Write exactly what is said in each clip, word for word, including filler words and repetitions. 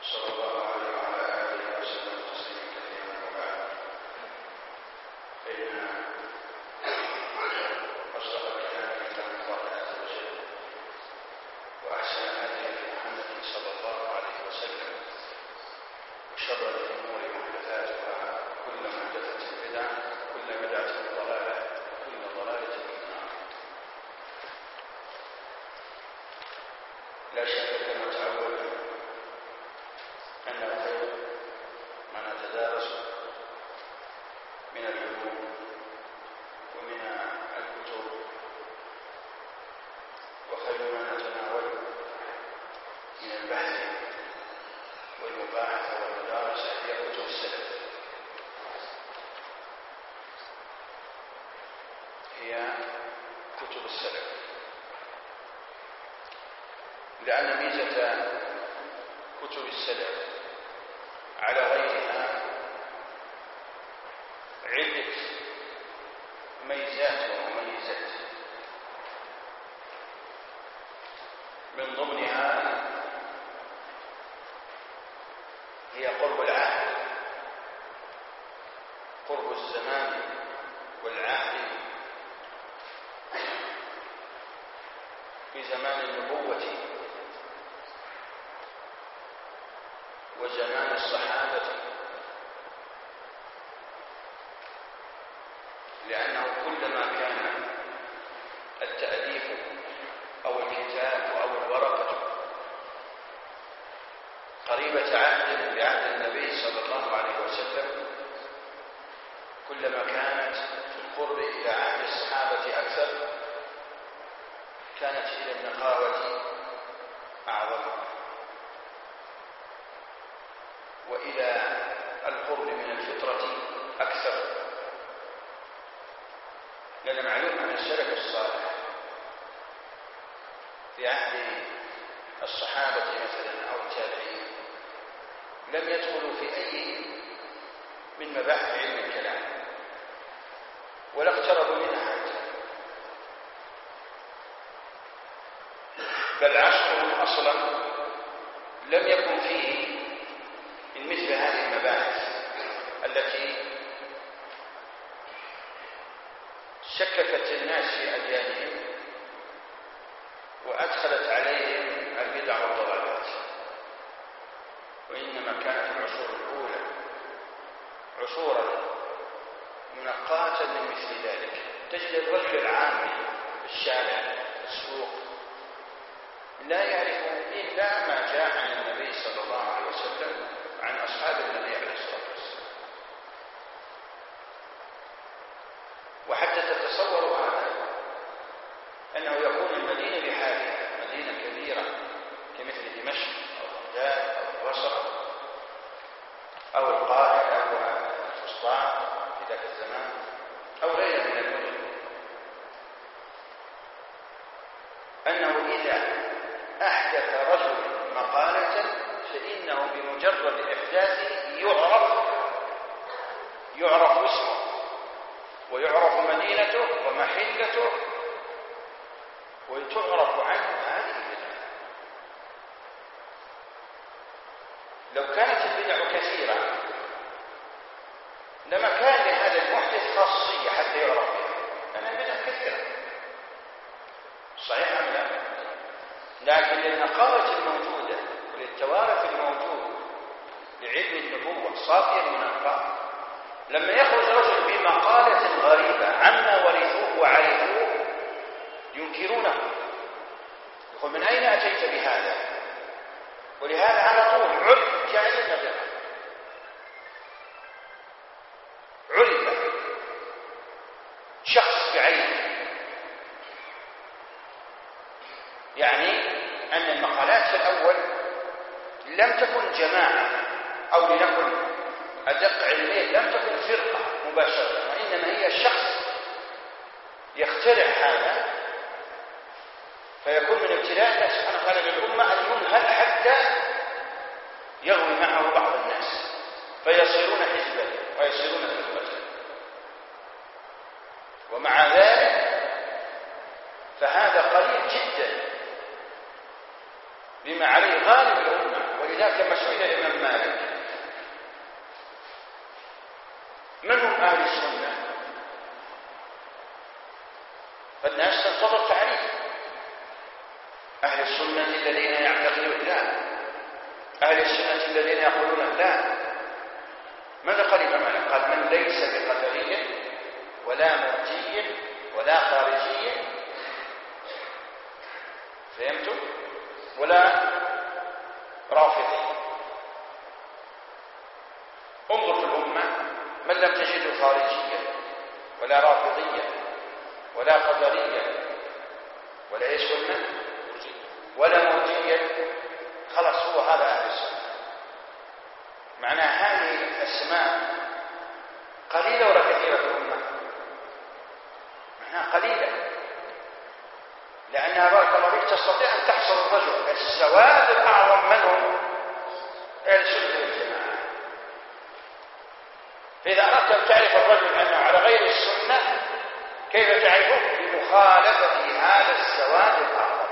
صلى الله عليه وعلى آله وسلم تسليما كثيرا وبعد فإن أصدق الكلام كلام الله عز وجل وأحسن الهدي محمد صلى الله عليه وسلم وشر الأمور محدثاتها كل محدثة بدعة كل بدعة ضلالة كل ضلالة في النار. لا شك كما تعودنا أن الخير ما نتدارس من العلوم ومن الكتب، وخير ما نتناول من البحث والمباحثة والمدارسة هي كتب السلف، هي كتب السلف، لأن ميزة كتب السلف على غيرها عدة ميزات ومميزات، من ضمنها هي قرب العهد، قرب الزمان والعهد في زمان النبوة وزمان الصحابة، لأنه كلما كان التأليف أو الكتاب أو الورقة قريبة عهد بعهد النبي صلى الله عليه وسلم، كلما كانت في القرب إلى عهد الصحابة أكثر كانت إلى النقاوة أعظم، وإلى القرب من الفطرة أكثر، لأن معلوم عن السلف الصالح في عهد الصحابة مثلا أو التابعين لم يدخلوا في أي من مباحث علم الكلام ولا اقتربوا منها حتى، بل عصرهم أصلا لم يكن فيه من مثل هذه المباحث التي شككت الناس في أديانهم وأدخلت عليهم البدع والضلالات، وإنما كانت العصور الأولى عصورا منقاة من مثل ذلك. تجد الرجل العامي في الشارع في السوق لا يعرف إلا ما جاء عن النبي صلى الله عليه وسلم عن أصحاب النبي عليه الصلاة والسلام، وحتى تتصور هذا أنه يكون المدينة بحالها مدينة كبيرة كمثل دمشق أو بغداد أو البصرة أو القاهرة أو الفسطاط في ذاك الزمان أو غيرها من المدن، أنه إذا أحدث رجل مقالة فإنه بمجرد إحداثه يعرف يعرف اسمه ويعرف مدينته ومحلته وتعرف عنه هذه البدع. لو كانت البدع كثيرة لما كان لهذا المحدث خاصية حتى يعرف بها، لأن البدع كثيرة صحيح أم لا؟ لكن للنقاوة الموجودة وللتوارث الموجود لعلم النبوة صافيا منقى، لما يخرج رجل بمقالة غريبة عما ورثوه وعرفوه ينكرونه، يقول من أين أتيت بهذا؟ ولهذا على طول عرف جاهل النبي، عرف شخص بعينه، يعني أن المقالات في الأول لم تكن جماعة أو لنكن أدق علميا لم تكن فرقة مباشرة، وإنما هي شخص يخترع هذا فيكون من ابتلاء الله سبحانه وتعالى للأمة أن ينهل حتى يغوي معه بعض الناس فيصيرون حزبا ويصيرون فرقة، ومع ذلك فهذا قليل جدا بما عليه غالب الأمة، ولذلك لما سئل الإمام مالك من هم أهل السنة؟ فالناس تنتظر تعريف أهل السنة الذين يعتقدون لا، أهل السنة الذين يقولون لا. ماذا قال الإمام مالك؟ قال من ليس بقدري ولا مرجي ولا خارجي، فهمتم؟ ولا رافضي. انظر في الأمة من لم تجد خارجيا ولا رافضيا ولا قدريا ولا ايش قلنا ولا مرجيا، خلاص هو هذا أهل السنة. معنى هذه الأسماء قليلة ولا كثيرة في الأمة؟ معناها قليلة، لأنها بارك الله فيك تستطيع أن تحصر الرجل. السواد الأعظم من هم؟ أهل السنة والجماعة. فإذا أردت أن تعرف الرجل أنه على غير السنة كيف تعرفه؟ بمخالفة هذا السواد الأعظم.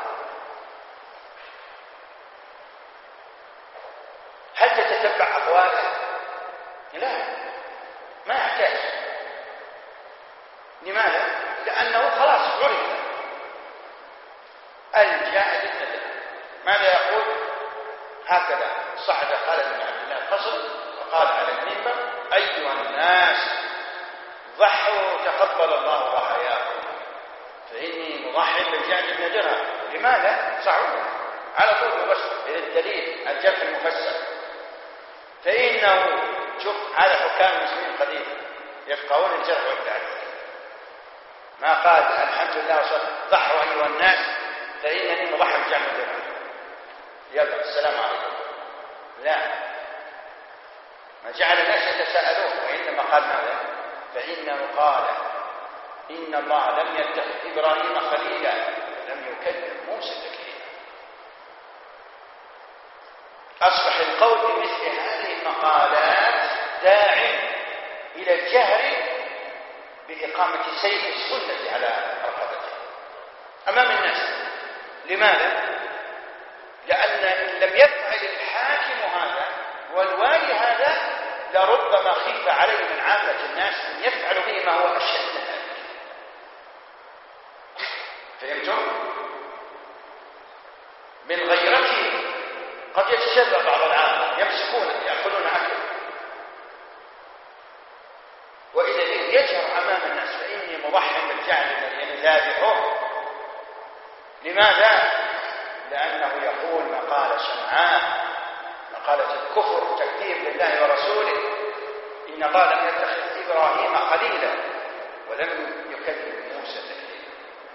هل تتتبع أقواله؟ لا، ما يحتاج. لماذا؟ لأنه خلاص عرف الجاهل الندى. ماذا يقول؟ هكذا صعد خالد بن عبد الله القصر وقال على المنبر: أيها الناس ضحوا تقبل الله ضحاياكم فإني مضحي بالجاهل بن درهم. لماذا؟ صعود على طول بس الدليل الجرح المفسر. فإنه شوف هذا حكام المسلمين قديما يفقهون الجرح والتعديل. ما قال الحمد لله وصلى ضحوا أيها الناس فإنني مضحي بالجاهل بن درهم، يلا السلام عليكم. لا، ما جعل الناس يتساءلون، وإنما قال ماذا؟ فإنه قال إن الله لم يتخذ إبراهيم خليلا ولم يكلم موسى تكليما. أصبح القول بمثل هذه المقالات داع إلى الجهر بإقامة سيف السنة على رقبته أمام الناس. لماذا؟ لأن إن لم يفعل الحاكم هذا والوالي هذا لربما خيف عليه من عامة الناس أن يفعلوا به ما هو أشد من ذلك. فهمتم؟ من غيرته قد يتشبه بعض العامة يمسكون يأكلون أكل، وإذا يجهر أمام الناس فإني مضحي بالجعل الذي ذابحه. لماذا؟ لأنه يقول مقالة شنعاء، مقالة الكفر، تكذيب لله ورسوله. إن الله لم يتخذ إبراهيم خليلا ولم يكلم موسى تكليما.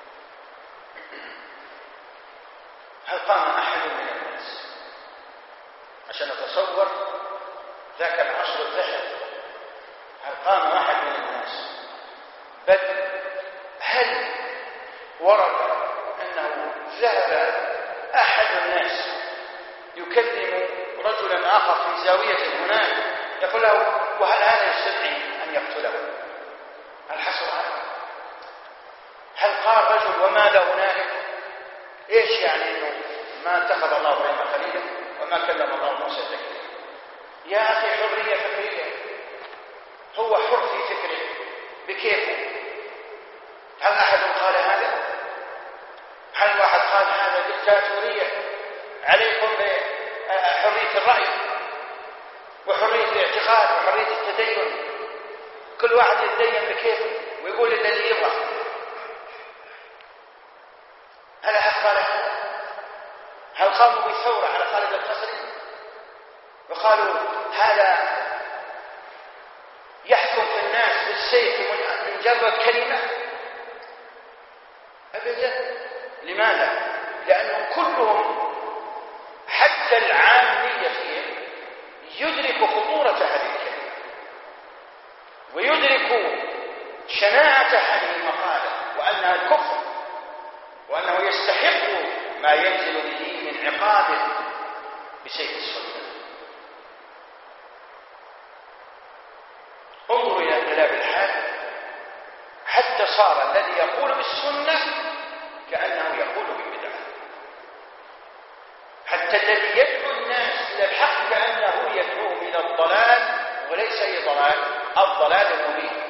هل قام أحد من الناس عشان نتصور ذاك العصر الذهبي؟ هل قام أحد من الناس؟ بل هل ورد أنه ذهب أحد الناس يكلم رجلا آخر في زاوية هناك يقول له وهل هذا يستدعي أن يقتله؟ هل حصل هذا؟ هل قال رجل وماذا هنالك؟ إيش يعني أنه ما اتخذ الله إبراهيم خليلا وما كلم الله موسى تكليما؟ يا أخي حرية فكرية، هو حر في فكره بكيفه. هل أحد قال هذا؟ هل واحد قال هذا دكتاتورية عليكم بحرية الرأي وحرية الاعتقاد وحرية التدين، كل واحد يتدين بكيفه ويقول الذي يبغى؟ هل أحد قال هذا؟ هل قاموا بثورة على خالد القصري وقالوا هذا يحكم في الناس بالسيف من مجرد كلمة؟ أبدا. لماذا؟ لأنهم كلهم حتى العامية فيهم يدرك خطورة هذه الكلمة ويدرك شناعة هذه المقالة وأنها كفر وأنه يستحق ما ينزل به من عقابه بسيف السنة. انظروا إلى انقلاب الحال حتى صار الذي يقول بالسنة كأنه يقول بالبدعة، حتى الذي يدعو الناس إلى الحق ليس أي ضلال، الضلال المبين.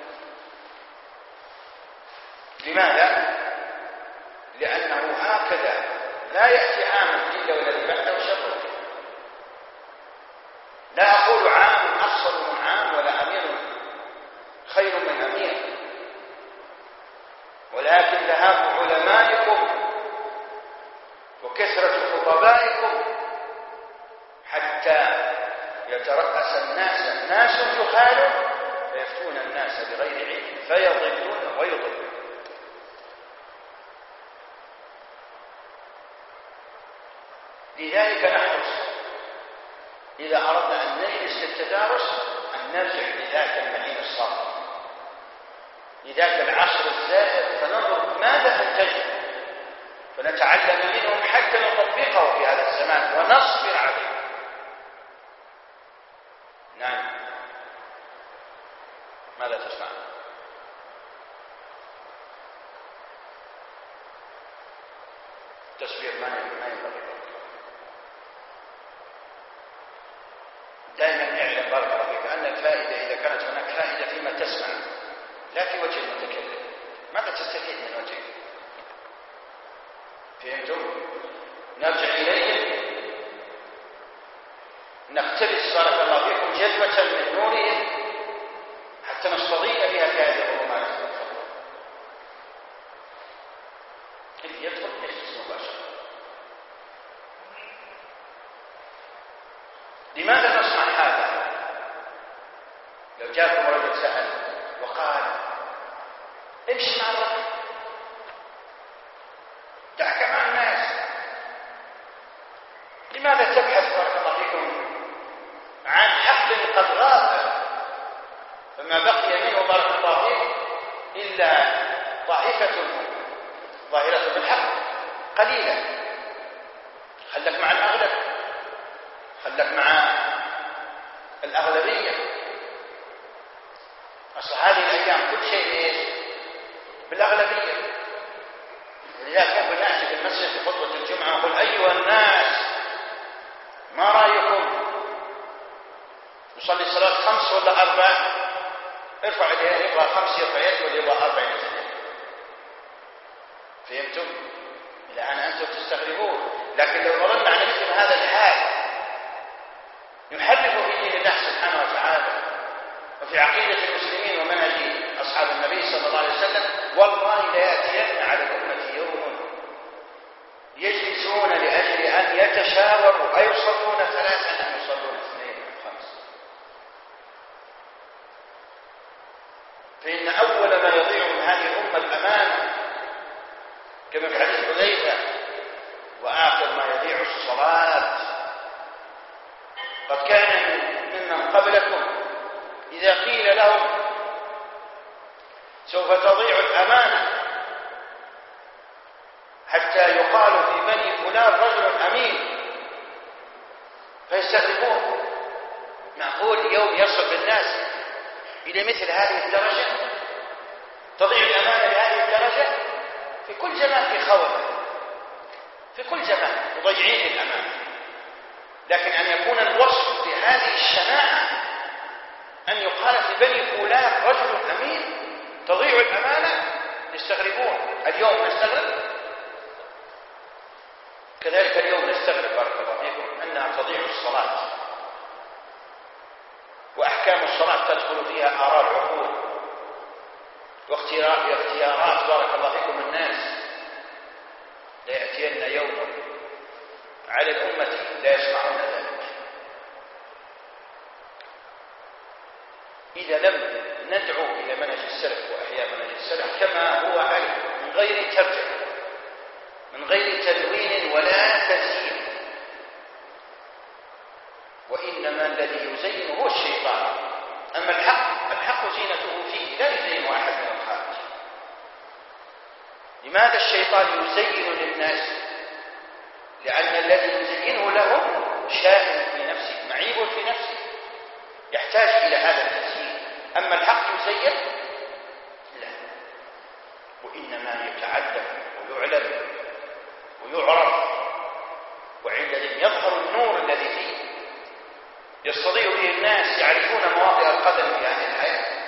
لماذا؟ لأنه هكذا لا يأتي عام إلا والذي بعده شر. لا أقول عام أفضل من عام ولا أمير خير من أمير، ولكن ذهاب علمائكم وكثرة خطبائكم حتى يترأس الناس ناس جهال فيفتون الناس بغير علم فيضلون ويضلون. لذلك نحرص إذا أردنا أن نجلس للتدارس أن نرجع لذاك المعين الصالح، لذاك العصر الزائر، فننظر ماذا انتجوا فنتعلم منهم حتى نطبقه في هذا الزمان ونصبر عليه. نعم، ماذا تصنع؟ تصبير ما ينبغي. دائما نعلم بارك الله فيك أن الفائدة إذا كانت هناك فائدة فيما تسمع لا في وجه المتكلم، ماذا تستفيد من وجهه؟ فهمتم؟ نرجع إليه نقتبس بارك الله فيكم جذوة من نوره حتى نستضيء بها في هذه الظلمات. كيف يدخل يجلس مباشرة؟ لماذا نصنع هذا؟ لو جاءكم رجل سأل وقال امشي مع الرجل، دعك مع الناس، لماذا تبحث بارك الله فيكم عن حق قد غاب فما بقي منه بارك الله فيكم إلا طائفة ظاهرة بالحق قليلة؟ خلك مع الأغلب، خلك مع الأغلبية. أصل هذه الأيام كل شيء إيش؟ بالأغلبية. لذلك كنت نأتي في المسجد في خطبة الجمعة وقل أيها الناس ما رأيكم نصلي صلاة خمس ولا أربع؟ ارفع يديه، يبغى خمس يرفع يده واللي يبغى أربع يده. فهمتم؟ الآن أنتم تستغربون، لكن لو مرنا على مثل هذا الحال يحرف في دين الله سبحانه وتعالى وفي عقيدة المسلمين ومنهج أصحاب النبي صلى الله عليه وسلم، والله ليأتين على الأمة يوم يجلسون لأجل أن يتشاوروا أيصلون ثلاثا أم يصلون اثنين أم خمس. فإن أول ما يضيع من هذه الأمة الأمانة كما في حديث حذيفة، وآخر ما يضيع الصلاة. قد كان ممن قبلكم إذا قيل لهم سوف تضيع الأمانة حتى يقال في بني فلان رجل أمين فيستغربون، معقول يوم يصل بالناس إلى مثل هذه الدرجة؟ تضيع الأمانة لهذه الدرجة؟ في كل زمان في خوف، في كل زمان مضيعين الأمانة. لكن أن يكون الوصف بهذه الشناعة أن يقال في بني فلان رجل أمين تضيع الأمانة، يستغربون. اليوم نستغرب، كذلك اليوم نستغرب بارك الله فيكم أنها تضيع الصلاة، وأحكام الصلاة تدخل فيها آراء العقول واختيارات بارك الله فيكم الناس. ليأتين يوم على الأمة لا يسمعون ذلك. إذا لم ندعو إلى منهج السلف وأحياء منهج السلف كما هو عليه من غير ترجمة من غير تلوين ولا تزيين، وإنما الذي يزين هو الشيطان. أما الحق الحق زينته فيه لا يزين أحد من الخارج. لماذا الشيطان يزين للناس؟ لأن الذي يزينه لهم شائن في نفسه، معيب في نفسه، يحتاج إلى هذا التزيين. أما الحق يزين لا، وإنما يتعلم ويعلم ويعرف، وعندئذ يظهر النور الذي فيه يستضيء به الناس الناس يعرفون مواطئ القدم في هذه الحياة.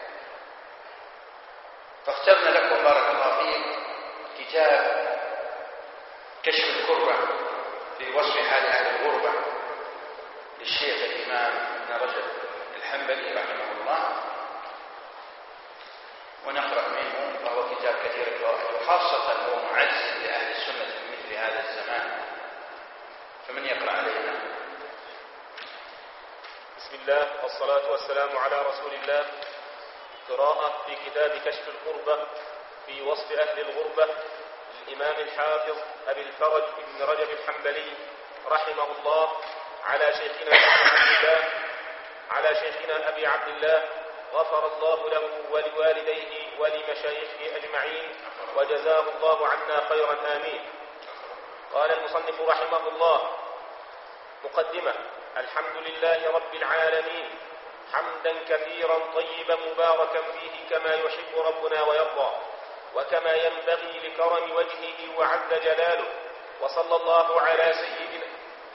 فاخترنا لكم بارك الله فيك كتاب كشف الكربة في وصف حال أهل الغربة للشيخ الإمام ابن رجب الحنبلي رحمه الله، ونقرأ منه، وهو كتاب كثير الفوائد، وخاصة هو معز لأهل السنة في مثل هذا الزمان. فمن يقرأ علينا؟ بسم الله والصلاة والسلام على رسول الله. قراءة في كتاب كشف الكربة في وصف أهل الغربة للإمام الحافظ أبي الفرج ابن رجب الحنبلي رحمه الله، على شيخنا أبي عبد الله على شيخنا أبي عبد الله غفر الله له ولوالديه ولمشايخه أجمعين، وجزاه الله عنا خيرا آمين. قال المصنف رحمه الله: مقدمة. الحمد لله رب العالمين حمدا كثيرا طيبا مباركا فيه كما يحب ربنا ويرضى، وكما ينبغي لكرم وجهه وعز جلاله، وصلى الله على سيدنا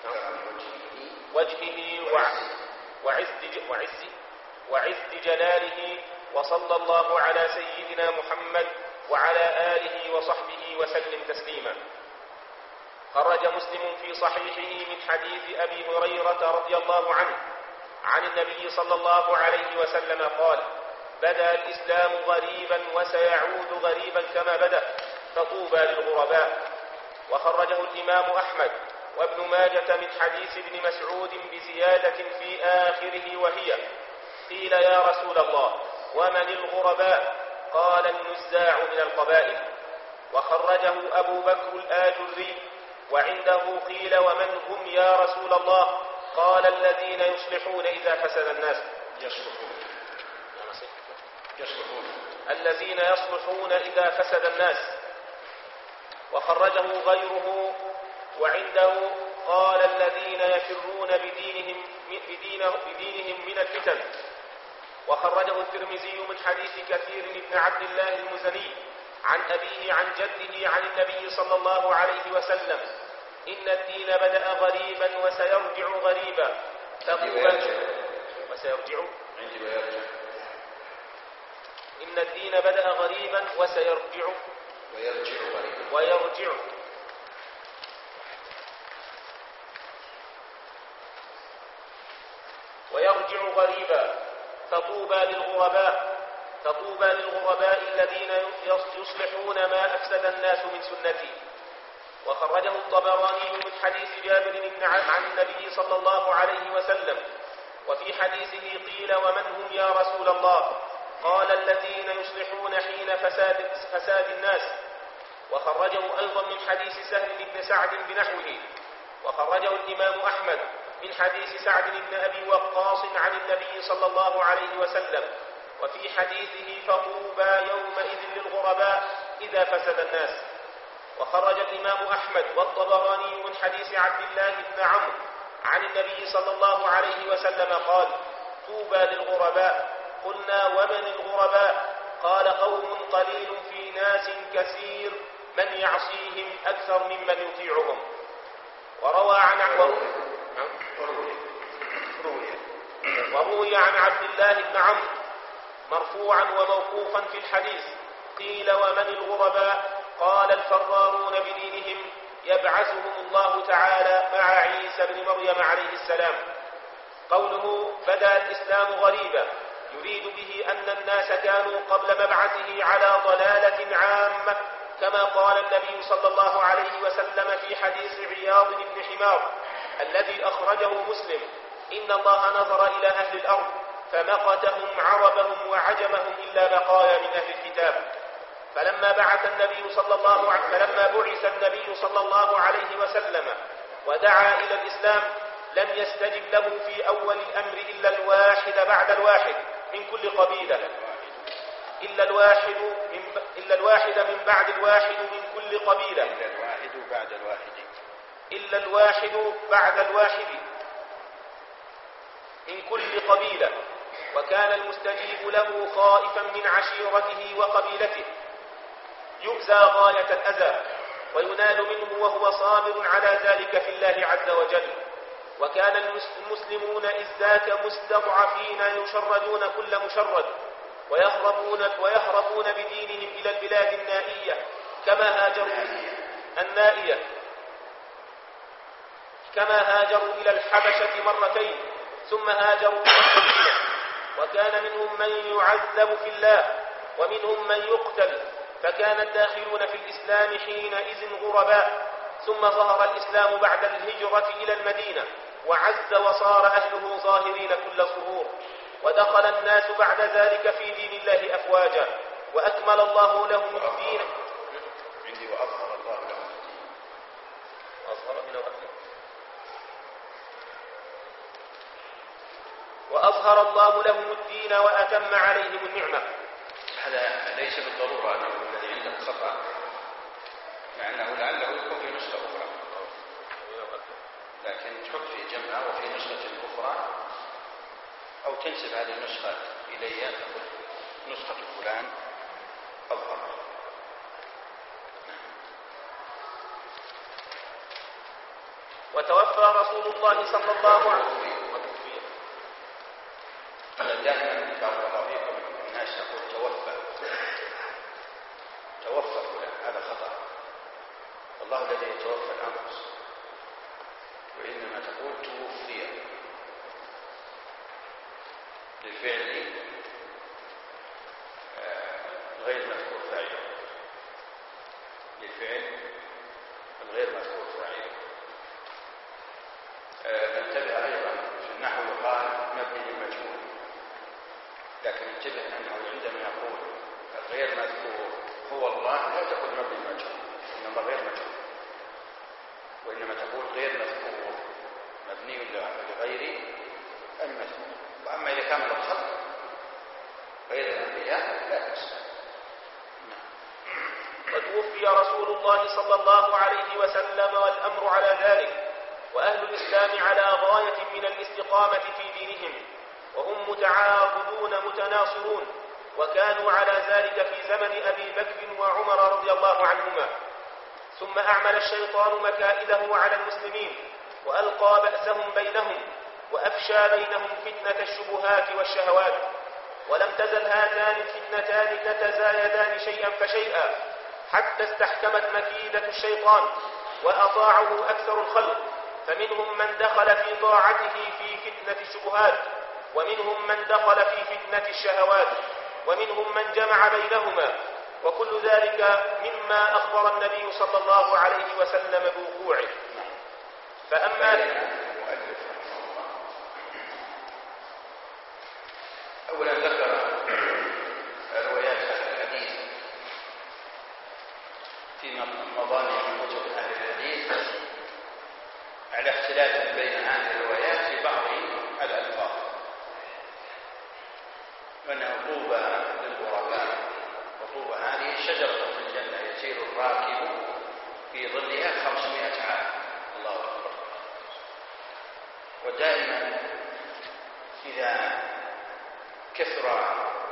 وجهه وعز, وعز, وعز جلاله، وصلى الله على سيدنا محمد وعلى آله وصحبه وسلم تسليما. خرج مسلم في صحيحه من حديث أبي هريرة رضي الله عنه عن النبي صلى الله عليه وسلم قال: بدأ الإسلام غريبا وسيعود غريبا كما بدأ، فطوبى للغرباء. وخرجه الإمام أحمد وابن ماجة من حديث ابن مسعود بزيادة في آخره، وهي: قيل يا رسول الله ومن الغرباء؟ قال: النزاع من القبائل. وخرجه أبو بكر الآجري وعنده قيل: ومن هم يا رسول الله؟ قال: الذين يصلحون إذا فسد الناس. يصلحون يصلحون الذين يصلحون إذا فسد الناس. وخرجه غيره وعنده قال: الذين يفرون بدينهم, بدينه بدينهم من الفتن. وخرجه الترمذي من حديث كثير بن عبد الله المزني عن أبيه عن جده عن النبي صلى الله عليه وسلم: إن الدين بدأ غريبا وسيرجع غريبا، فطوبى وسيرجع إن الدين بدأ غريبا وسيرجع ويرجع غريبا ويرجع ويرجع غريبا فطوبى للغرباء فطوبى للغرباء الذين يصلحون ما أفسد الناس من سنتي. وخرجه الطبراني من حديث جابر بن عن النبي صلى الله عليه وسلم، وفي حديثه قيل: ومن هم يا رسول الله؟ قال: الذين يصلحون حين فساد, فساد الناس. وخرجه أيضا من حديث سهل بن سعد بنحوه. وخرجه الإمام أحمد من حديث سعد بن أبي وقاص عن النبي صلى الله عليه وسلم، وفي حديثه: فطوبى يومئذ للغرباء إذا فسد الناس. وخرج الإمام أحمد والطبراني من حديث عبد الله بن عمرو عن النبي صلى الله عليه وسلم قال: طوبى للغرباء. قلنا: ومن الغرباء؟ قال: قوم قليل في ناس كثير من يعصيهم أكثر ممن يطيعهم. وروى عن وروي عن عبد الله بن عمرو مرفوعا وموقوفا في الحديث: قيل: ومن الغرباء؟ قال: الفرارون بدينهم يبعثهم الله تعالى مع عيسى بن مريم عليه السلام. قوله: بدأ الإسلام غريبا، يريد به أن الناس كانوا قبل مبعثه على ضلالة عامة، كما قال النبي صلى الله عليه وسلم في حديث عياض بن حمار الذي أخرجه مسلم: إن الله نظر إلى أهل الأرض فمقتهم عربهم وعجمهم إلا بقايا من أهل الكتاب. فلما بعث النبي صلى الله عليه فلما بعث النبي صلى الله عليه وسلم ودعا إلى الإسلام لم يستجب له في أول الأمر إلا الواحد بعد الواحد من كل قبيلة إلا الواحد من إلا الواحد من بعد الواحد من كل قبيلة إلا الواحد بعد الواحد إلا الواحد بعد الواحد من كل قبيلة، وكان المستجيب له خائفا من عشيرته وقبيلته، يؤذى غاية الأذى وينال منه وهو صابر على ذلك في الله عز وجل. وكان المسلمون إذ ذاك مستضعفين يشردون كل مشرد ويهربون, ويهربون بدينهم إلى البلاد النائية كما هاجروا النائية كما هاجروا إلى الحبشة مرتين ثم هاجروا إلى المدينة. وكان منهم من يعذب في الله ومنهم من يقتل، فكان الداخلون في الإسلام حينئذ غرباء. ثم ظهر الإسلام بعد الهجرة إلى المدينة وعز وصار أهله ظاهرين كل ظهور، ودخل الناس بعد ذلك في دين الله أفواجا، وأكمل الله لهم الدين. عندي وأظهر الله لهم الدين. أظهر من وأكمل. وأظهر الله لهم الدين وأتم عليهم النعمة. هذا ليس بالضرورة أنه الذي عنده خطأ، مع أنه لعله يكون في نسخة أخرى، لكن تحط في جمع وفي نسخة أخرى، أو تنسب هذه النسخة إلي تقول نسخة فلان أظهر. وتوفى رسول الله صلى الله عليه وسلم. دائما بارك الله فيكم الناس تقول توفى توفى فلان، هذا خطأ. الله الذي يتوفى الأنفس، وإنما تقول توفي للفعل غير مذكور فاعله، للفعل الغير مذكور فاعله. ننتبه أيضا في النحو يقال مبني للمجهول، لكن انتبه أنه عندما يقول الغير مذكور هو الله لا تقول مبني للمجهول، إن الله غير مجهول، وإنما تقول غير مذكور مبني لغير المذكور. وأما إذا كان الخلق غير الأنبياء لا بأس. وتوفي رسول الله صلى الله عليه وسلم والأمر على ذلك، وأهل الإسلام على غاية من الاستقامة في دينهم، وهم متعاضدون متناصرون، وكانوا على ذلك في زمن أبي بكر وعمر رضي الله عنهما. ثم أعمل الشيطان مكائده على المسلمين وألقى بأسهم بينهم، وأفشى بينهم فتنة الشبهات والشهوات. ولم تزل هاتان الفتنتان تتزايدان شيئا فشيئا حتى استحكمت مكيدة الشيطان وأطاعه أكثر الخلق، فمنهم من دخل في طاعته في فتنة الشبهات، ومنهم من دخل في فتنة الشهوات، ومنهم من جمع بينهما، وكل ذلك مما أخبر النبي صلى الله عليه وسلم بوقوعه. فأما أولا ذكر روايات أهل الحديث في مضامين كتب أهل الحديث على اختلاف بين هذه الروايات في بعض الألفاظ، وأنه طوبى للغرباء، وطوبى هذه شجرة في الجنة يسير الراكب في ظلها خمسمائة عام. الله أكبر. ودائما إذا كثر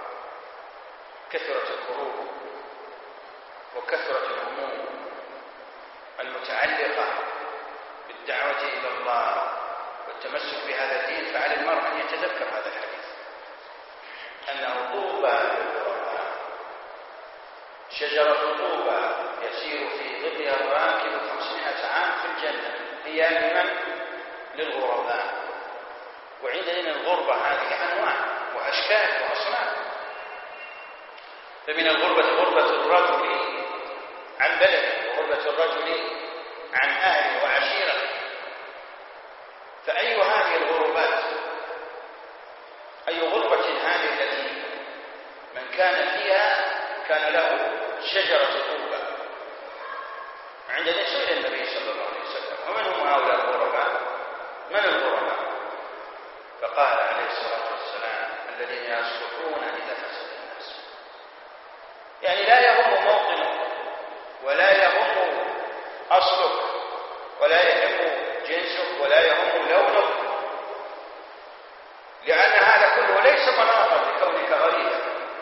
كثرت الكروب وكثرت الهموم المتعلقة بالدعوة إلى الله والتمسك بهذا الدين، فعلى المرء أن يتذكر هذا الحديث، أنه طوبى للغرباء، شجرة طوبى يسير في ظلها الراكب خمسمائة عام في الجنة، هي لمن؟ للغرباء. وعندنا الغربة هذه أنواع وأشكال وأصناف، فمن الغربة غربة الرجل عن بلده، وغربة الرجل عن أهله وعشيرته. فأي هذه الغربات، أي غربة هذه التي من كان فيها كان له شجرة طوبى؟ عندنا سئل النبي صلى الله عليه وسلم ومن هم هؤلاء الغرباء؟ من الغرباء؟ فقال عليه الصلاة والسلام الذين يصلحون إذا فسد الناس، يعني لا يهم موطنك ولا يهم أصلك ولا يهم جنسك ولا يهم لونك، لأن هذا كله ليس مناطا لكونك غريبا،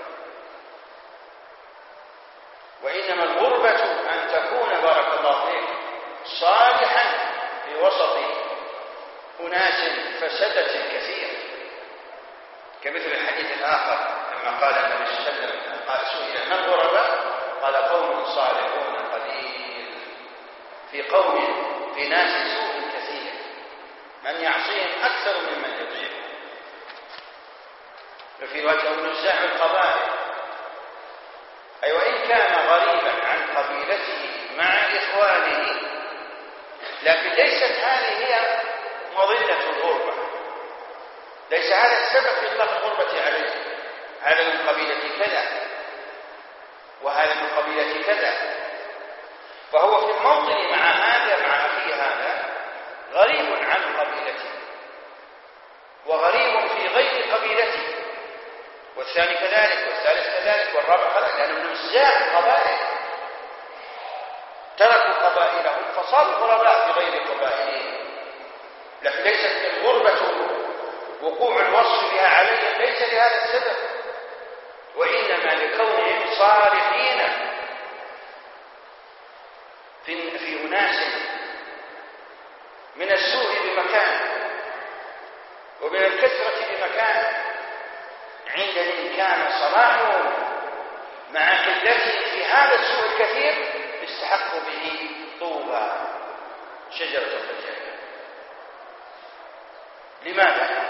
وإنما الغربة أن تكون بارك الله فيك صالحا في وسط أناس أناس فسدت كثير، كمثل الحديث الآخر لما قال النبي صلى الله عليه وسلم قال سئل من الغرباء قال قوم صالحون قليل، في قوم في ناس سوء كثير من يعصيهم أكثر ممن يطيعهم. وفي رواية نزاع القبائل، أي وإن كان غريبا عن قبيلته مع إخوانه، لكن ليست هذه هي مظنة الغربة، ليس هذا السبب في إطلاق الغربة عليه، هذا من قبيلة كذا وهذا من قبيلة كذا، فهو في الموطن مع هذا مع أخيه هذا غريب عن قبيلته وغريب في غير قبيلته، والثاني كذلك والثالث كذلك والرابع كذلك، لأنهم نزاع قبائل، تركوا قبائلهم فصاروا غرباء في غير قبائلهم. لكن ليست الغربة وقوع الوصف بها عليهم ليس لهذا السبب، وإنما لكونهم صالحين في, في أناس من السوء بمكان ومن الكثرة بمكان، عندهم كان صلاحهم مع قلته في هذا السوء الكثير استحقوا به طوبى شجرة الرجال. لماذا؟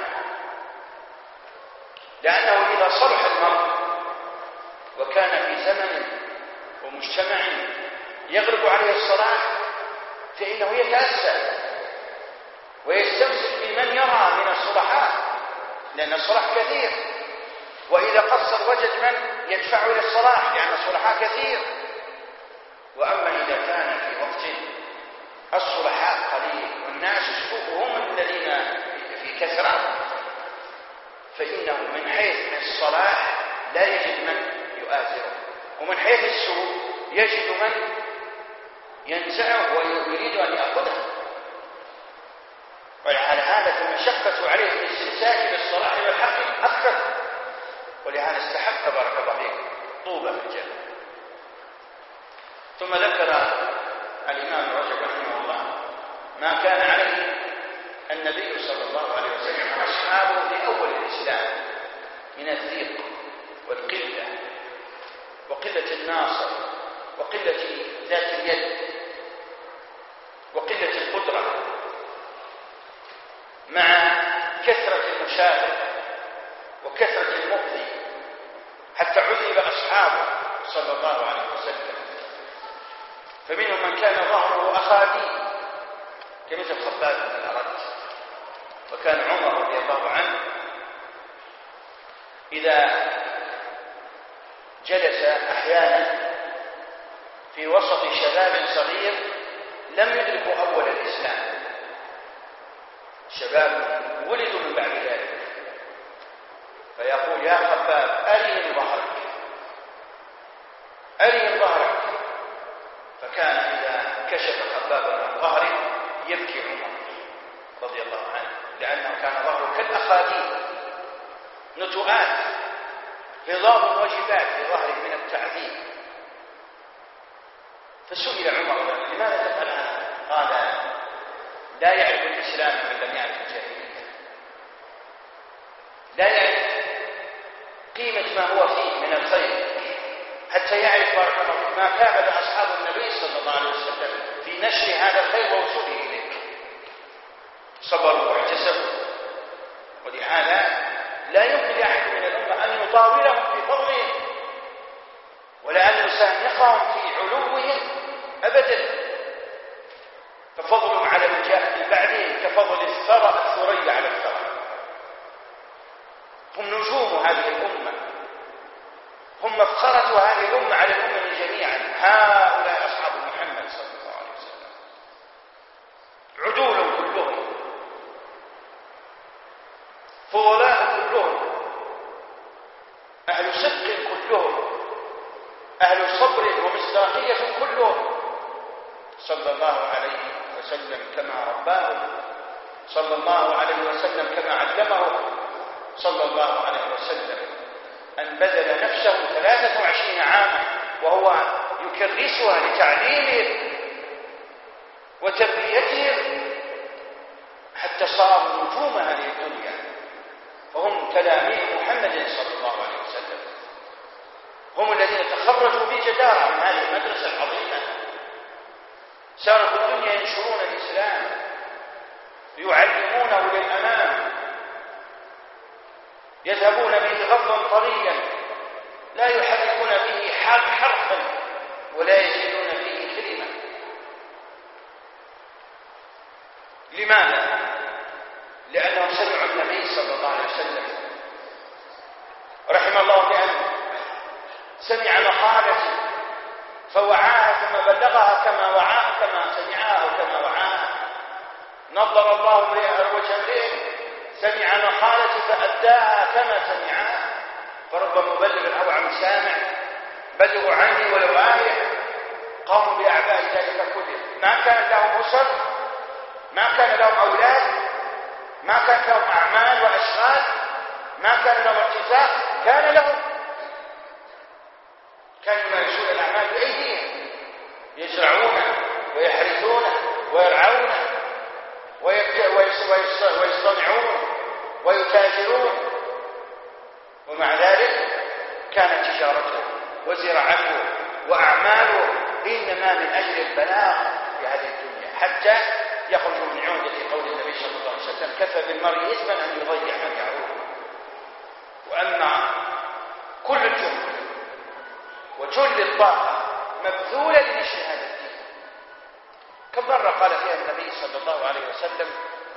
لأنه إذا صلح المرء وكان في زمن ومجتمع يغلب عليه الصلاح فإنه يتأسى ويستمسك بمن يرى من الصلحاء، لأن الصلاح كثير، وإذا قصر وجد من يدفع إلى الصلاح لأن الصلحاء كثير. وأما إذا كان في وقت الصلحاء قليل والناس هم الذين في كثرة، فإنه من حيث الصلاح لا يجد من يؤازره، ومن حيث السوء يجد من ينزعه ويريد أن يأخذه. ولعل هذا المشقة عليه الاستمساك بالصلاح والحق أكثر، ولهذا استحق بارك الله فيك طوبى في الجنة. ثم ذكر الإمام رجب رحمه الله ما كان عليه النبي صلى الله عليه وسلم وأصحابه في أول الإسلام من الضيق والقلة وقلة الناصر وقلة ذات اليد وقلة القدرة، مع كثرة المشاغل وكثرة المؤذي، حتى عذب أصحابه صلى الله عليه وسلم، فمنهم من كان ظهره أخادي كمثل خباب بن الأرد. وكان عمر رضي الله عنه إذا جلس أحيانا في وسط شباب صغير لم يدركوا أول الإسلام، الشباب ولدوا من بعد ذلك، فيقول يا خباب أرني ظهرك أرني ظهرك، فكان إذا كشف خباب عن ظهره يبكي عمر رضي الله عنه، لأنه كان ظهره كالأخاديد نتوءات غضاب وجبات في ظهره من التعذيب. فسئل عمر لماذا تفعل هذا؟ قال لا يعرف الإسلام من لم يعرف الجاهلية، لا يعرف قيمة ما هو فيه من الخير حتى يعرف بارك الله ما كان أصحاب النبي صلى الله عليه وسلم في نشر هذا الخير ووصوله إليك، صبروا واحتسبوا. ولهذا لا يمكن لأحد من الأمة أن يطاولهم في فضلهم ولا أن يسامحهم في علوهم أبدا، ففضلهم على من جاء من بعدهم كفضل الثرى الثريا على الثرى، هم نجوم هذه الأمة، هم مفخرة هذه الأمة على الأمم جميعا. هؤلاء أصحاب محمد صلى الله عليه وسلم عدول كلهم، فضلاء كلهم، أهل صدق كلهم، أهل صبر ومصداقية كلهم، صلى الله عليه وسلم كما رباه، صلى الله عليه وسلم كما علمه، صلى الله عليه وسلم أن بذل نفسه ثلاثة وعشرين عاما وهو يكرسها لتعليمهم وتربيتهم، حتى صاروا نجوم هذه الدنيا، فهم تلاميذ محمد صلى الله عليه وسلم، هم الذين تخرجوا بجدارة من هذه المدرسة العظيمة، ساروا في الدنيا ينشرون الإسلام، يعلمونه للأمام، يذهبون به غضا طريا لا يحركون به حرفا ولا يزيدون فيه كلمة. لماذا؟ لأنهم سمعوا النبي صلى الله عليه وسلم، رحم الله بأنه سمع مقالته فوعاها ثم بلغها كما وعاها كما سمعها أو كما وعاها. نظر الله وجه امرئ سمع مقالته فأداها كما سمعها، فرب مبلغ أو عن سامع بلغوا عني ولو آية. قاموا بأعباء ذلك كله، ما كان لهم أسر، ما كان لهم أولاد، ما كان لهم أعمال وأشغال، ما كان لهم ارتزاق، كان لهم كانوا يمارسون الأعمال بأيديهم، يزرعون ويحرثون ويرعون ويصطنعون ويتاجرون، ومع ذلك كانت تجارته وزراعته وأعماله إنما من أجل البلاغ في هذه الدنيا، حتى يخرج من عودة قول النبي صلى الله عليه وسلم: كفى بالمرء إثما أن يضيع من يعود. وأما كل الجهد وجل الطاقة مبذولة لنشر هذا الدين. كم مرة قال فيها النبي صلى الله عليه وسلم: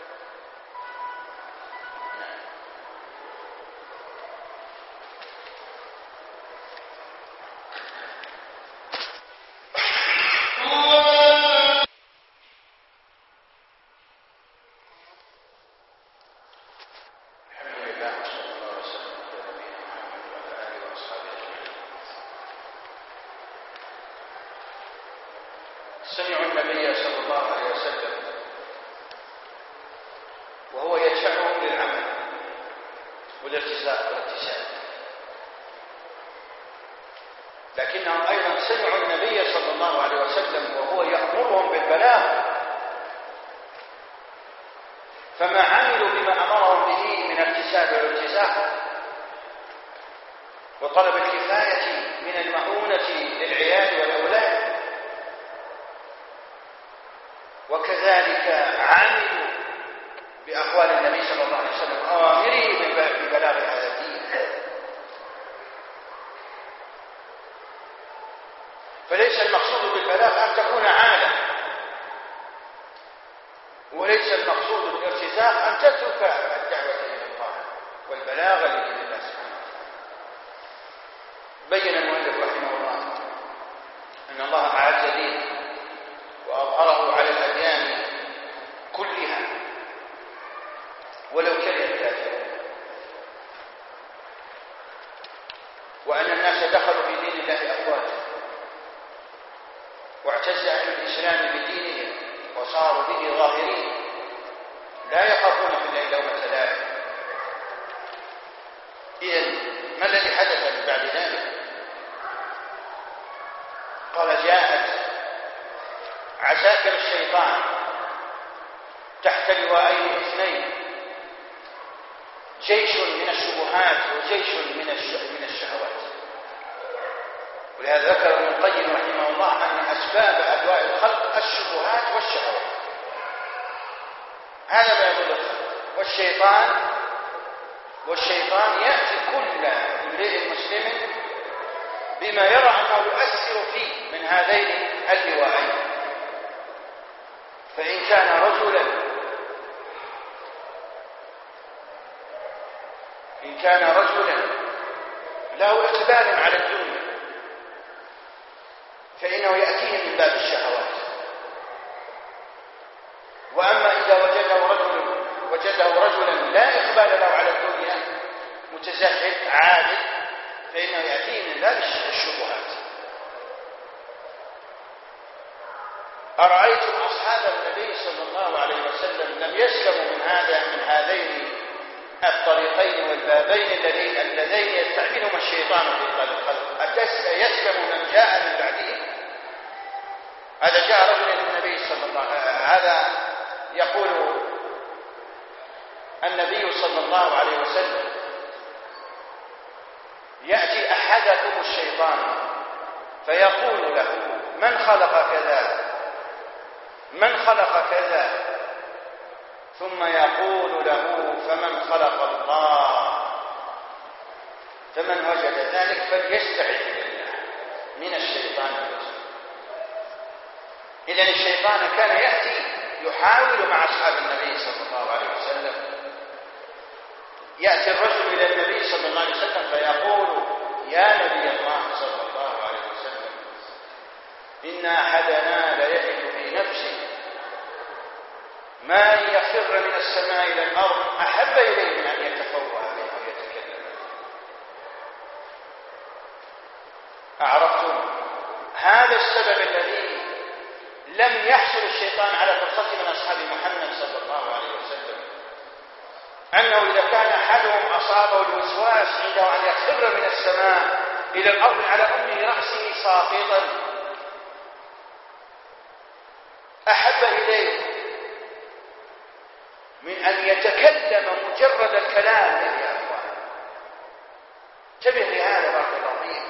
سمعوا النبي صلى الله عليه وسلم وهو يدفعهم للعمل والارتزاق والارتشاد، لكنهم أيضا سمعوا النبي صلى الله عليه وسلم وهو يأمرهم بالبلاغ، فما عملوا بما أمرهم به من ارتشاد والارتزاق وطلب الكفاية من المؤونة للعيال والأولاد، وكذلك عملوا بأقوال النبي صلى الله عليه وسلم أوامره ببلاغ هذا الدين. فليس المقصود بالبلاغ أن تكون عالم، وليس المقصود بالارتزاق أن تترك الدعوة إلى الله والبلاغ لدين الله سبحانه وتعالى. بين المؤلف رحمه الله أن الله أعز دينه وأظهره على الأديان كلها ولو كره الكافرون، وأن الناس دخلوا في دين الله أفواجا، واعتز أهل الإسلام بدينهم وصاروا به ظاهرين لا يخافون في الله لومة لائم. إذن ما الذي حدث من بعد ذلك؟ قال: جاءت عساكر الشيطان تحت لوائين اثنين، جيش من الشبهات وجيش من من الشهوات. ولهذا ذكر ابن القيم رحمه الله أن أسباب أدواء الخلق الشبهات والشهوات، هذا ما يضل الخلق. والشيطان والشيطان يأتي كل امرئ مسلم بما يرى أنه يؤثر فيه من هذين اللوائين، فإن كان رجلا إن كان رجلا له إقبال على الدنيا فإنه يأتيه من باب الشهوات. وأما إذا وجده رجل وجده رجلا لا إقبال له على الدنيا متزهد عابد فإنه يأتيه من باب الشبهات. أرأيتم أصحاب النبي صلى الله عليه وسلم لم يسلموا من هذا من هذين الطريقين والبابين اللذين يستعملهما الشيطان في إضلال الخلق. أيسلم من جاء من بعده؟ هذا جاء رجل النبي صلى الله عليه وسلم، هذا يقول النبي صلى الله عليه وسلم يأتي أحدكم الشيطان فيقول له من خلق كذا من خلق كذا، ثم يقول له فمن خلق الله، فمن وجد ذلك فليستعذ بالله من الشيطان الرجيم. إذن الشيطان كان يأتي يحاول مع أصحاب النبي صلى الله عليه وسلم. يأتي الرجل إلى النبي صلى الله عليه وسلم فيقول يا نبي الله صلى الله عليه وسلم إن أحدنا ليجد في نفسه ما يخر من السماء إلى الأرض أحب إليه من أن يتفوه به أو يتكلم. أعرفتم هذا السبب الذي لم يحصل الشيطان على فرصة من أصحاب محمد صلى الله عليه وسلم، أنه إذا كان أحدهم أصابه الوسواس عنده أن يخر من السماء إلى الأرض على أم رأسه ساقطا أحب إليه من أن يتكلم مجرد الكلام يا أخوان. انتبه لهذا بارك الله فيك.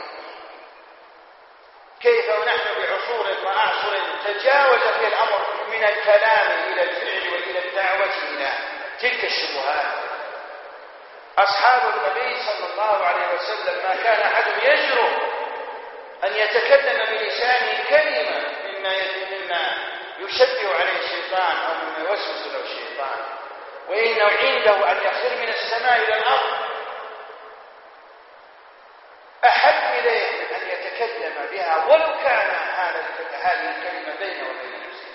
كيف ونحن بعصور وأعصر تجاوز في الأمر من الكلام إلى الفعل وإلى الدعوة إلى تلك الشبهات. أصحاب النبي صلى الله عليه وسلم ما كان أحد يجرؤ أن يتكلم بلسانه كلمة مما مما يشبه عليه الشيطان أو مما يوسوس له الشيطان، وإنه عنده أن يخر من السماء إلى الأرض أحب إليه من أن يتكلم بها ولو كان هذه الكلمة بينه وبين نفسه.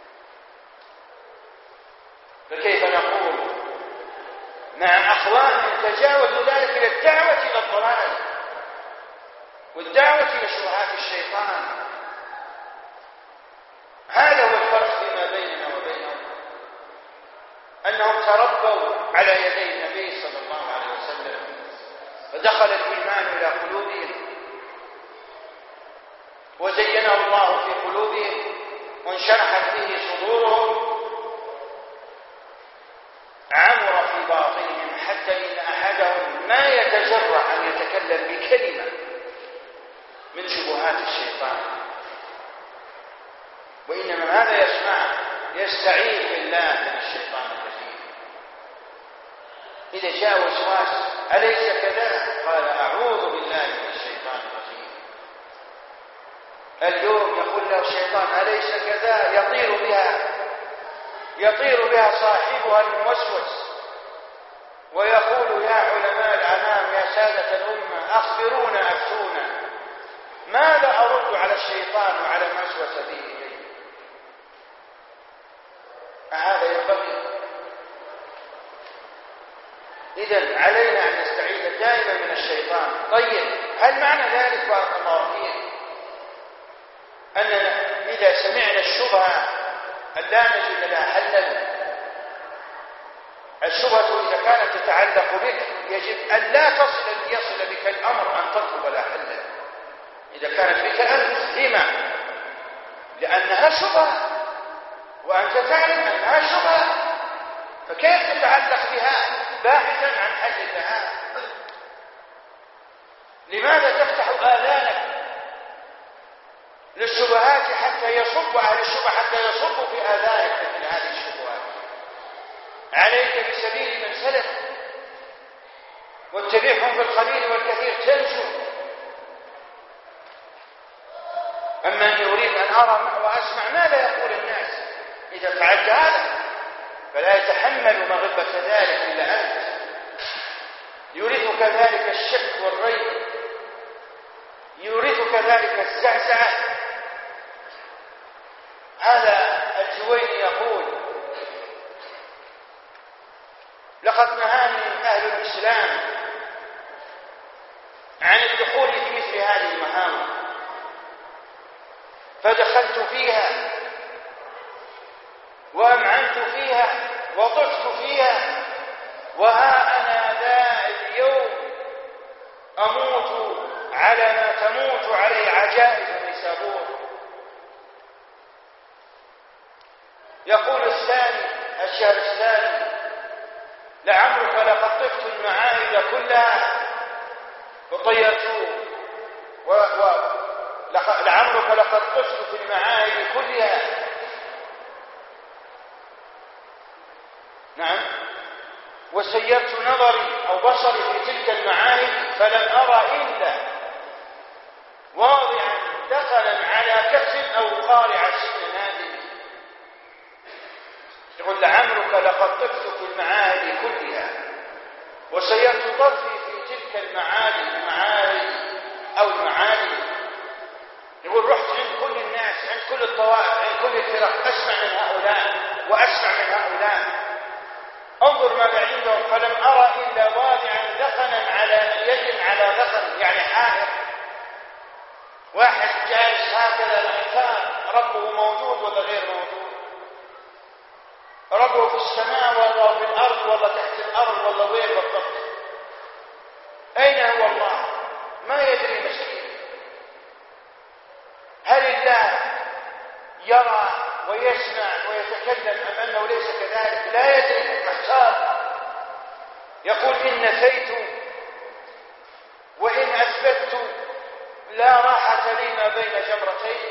فكيف نقول مع أخوان تجاوزوا ذلك إلى الدعوة إلى الضلال والدعوة إلى شبهات الشيطان؟ هذا هو الفرق فيما بيننا وبينهم، أنهم تربوا على يدي النبي صلى الله عليه وسلم فدخل الإيمان إلى قلوبهم وزينه الله في قلوبهم وانشرحت به صدورهم، عمر في باطنهم حتى إن أحدهم ما يتجرأ أن يتكلم بكلمة من شبهات الشيطان، وإنما هذا يسمع يستعيذ بالله من الشيطان الرجيم. إذا جاء وسواس أليس كذا؟ قال أعوذ بالله من الشيطان الرجيم. اليوم يقول له الشيطان أليس كذا؟ يطير بها يطير بها صاحبها الموسوس ويقول يا علماء الأنام يا سادة الأمة أخبرونا أفتونا ماذا أرد على الشيطان وعلى ما وسوس به إليه؟ هذا ينبغي. إذن علينا أن نستعيذ دائما من الشيطان. طيب هل معنى ذلك بارك الله فيه أننا إذا سمعنا الشبهة أن لا نجد لها حلا؟ الشبهة إذا كانت تتعلق بك يجب أن لا تصل يصل بك الأمر أن تطلب لها حلا إذا كانت بك أنت. لما؟ لأنها شبهة وأنت تعلم أنها شبهة، فكيف تتعلق بها باحثا عن حل لها؟ لماذا تفتح آذانك للشبهات حتى يصب أهل الشبهة حتى يصبوا في آذانك من هذه الشبهات؟ عليك بسبيل من سلف واتبعهم في القليل والكثير تنجو. أما أن يريد أن أرى وأسمع ماذا يقول الناس، إذا فعلت هذا فلا يتحمل مغبة ذلك إلا أنت. يورثك ذلك الشك والريب، يورثك ذلك الزعزعة. هذا الجويني يقول لقد نهاني أهل الإسلام عن الدخول في مثل هذه المهام، فدخلت فيها وأمعنت فيها وطفت فيها، وها أنا ذا اليوم أموت على ما تموت عليه عجائز النسابور. يقول الثاني الشهر الثاني لعمرك لقد طفت المعاهد كلها وطيرت و... و... لعمرك لقد طفت في المعاهد كلها. نعم. وسيرت نظري أو بصري في تلك المعاهد فلم أرى إلا واضعا دخلا على كف أو قارع سن نادم. يقول لعمرك لقد طفت في المعاهد كلها وسيرت طرفي في تلك المعالي المعالي أو المعالي. يقول رحت عند كل الناس، عند كل الطوائف، عند كل الفرق، أسمع من هؤلاء وأسمع من هؤلاء، انظر ماذا عندهم، فلم أرى إلا واضعا ذخنا على يد على ذخن، يعني حائر، واحد جالس هكذا محتار ربه موجود ولا غير موجود، ربه في السماء ولا في الأرض ولا تحت الأرض ولا وين بالضبط، أين هو الله؟ ما يدري مسكين. هل الله يرى ويسمع ويتكلم أم أنه ليس كذلك؟ لا يدري، محتار. يقول إن نفيت وإن أثبت لا راحة لي ما بين جمرتين،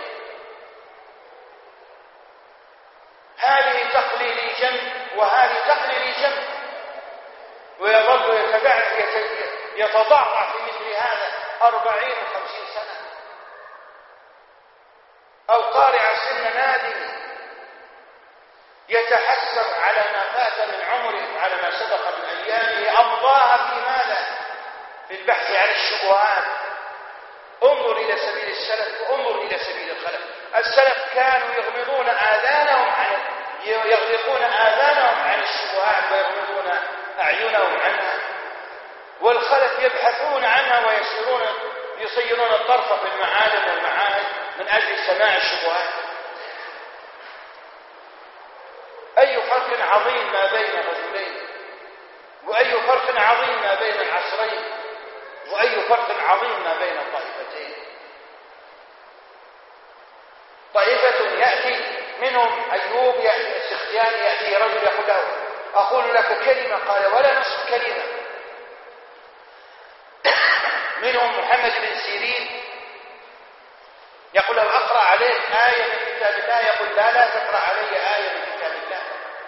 هذه تقلي لي جنب وهذه تقلي لي جنب، ويظل يتضعضع في مثل هذا أربعين وخمسين سنة، أو قارع سن نادم يتحسر على ما فات من عمره وعلى ما سبق من أيامه أمضاها في ماذا؟ في البحث عن الشبهات. انظر إلى سبيل السلف وانظر إلى سبيل الخلف. السلف كانوا يغمضون آذانهم عن يغلقون آذانهم عن الشبهات ويغمضون أعينهم عنها، والخلف يبحثون عنها ويسيرون يصيرون الطرف في المعالم والمعاهد من أجل سماع الشبهات. أي فرق عظيم ما بين الرجلين، وأي فرق عظيم ما بين العصرين، وأي فرق عظيم ما بين الطائفتين. طائفة يأتي منهم أيوب السختياني، يأتي رجل يقول له أقول لك كلمة، قال ولا نصف كلمة. منهم محمد بن سيرين يقول له أقرأ عليك آية من كتاب الله، يقول لا لا تقرأ علي آية من كتاب الله.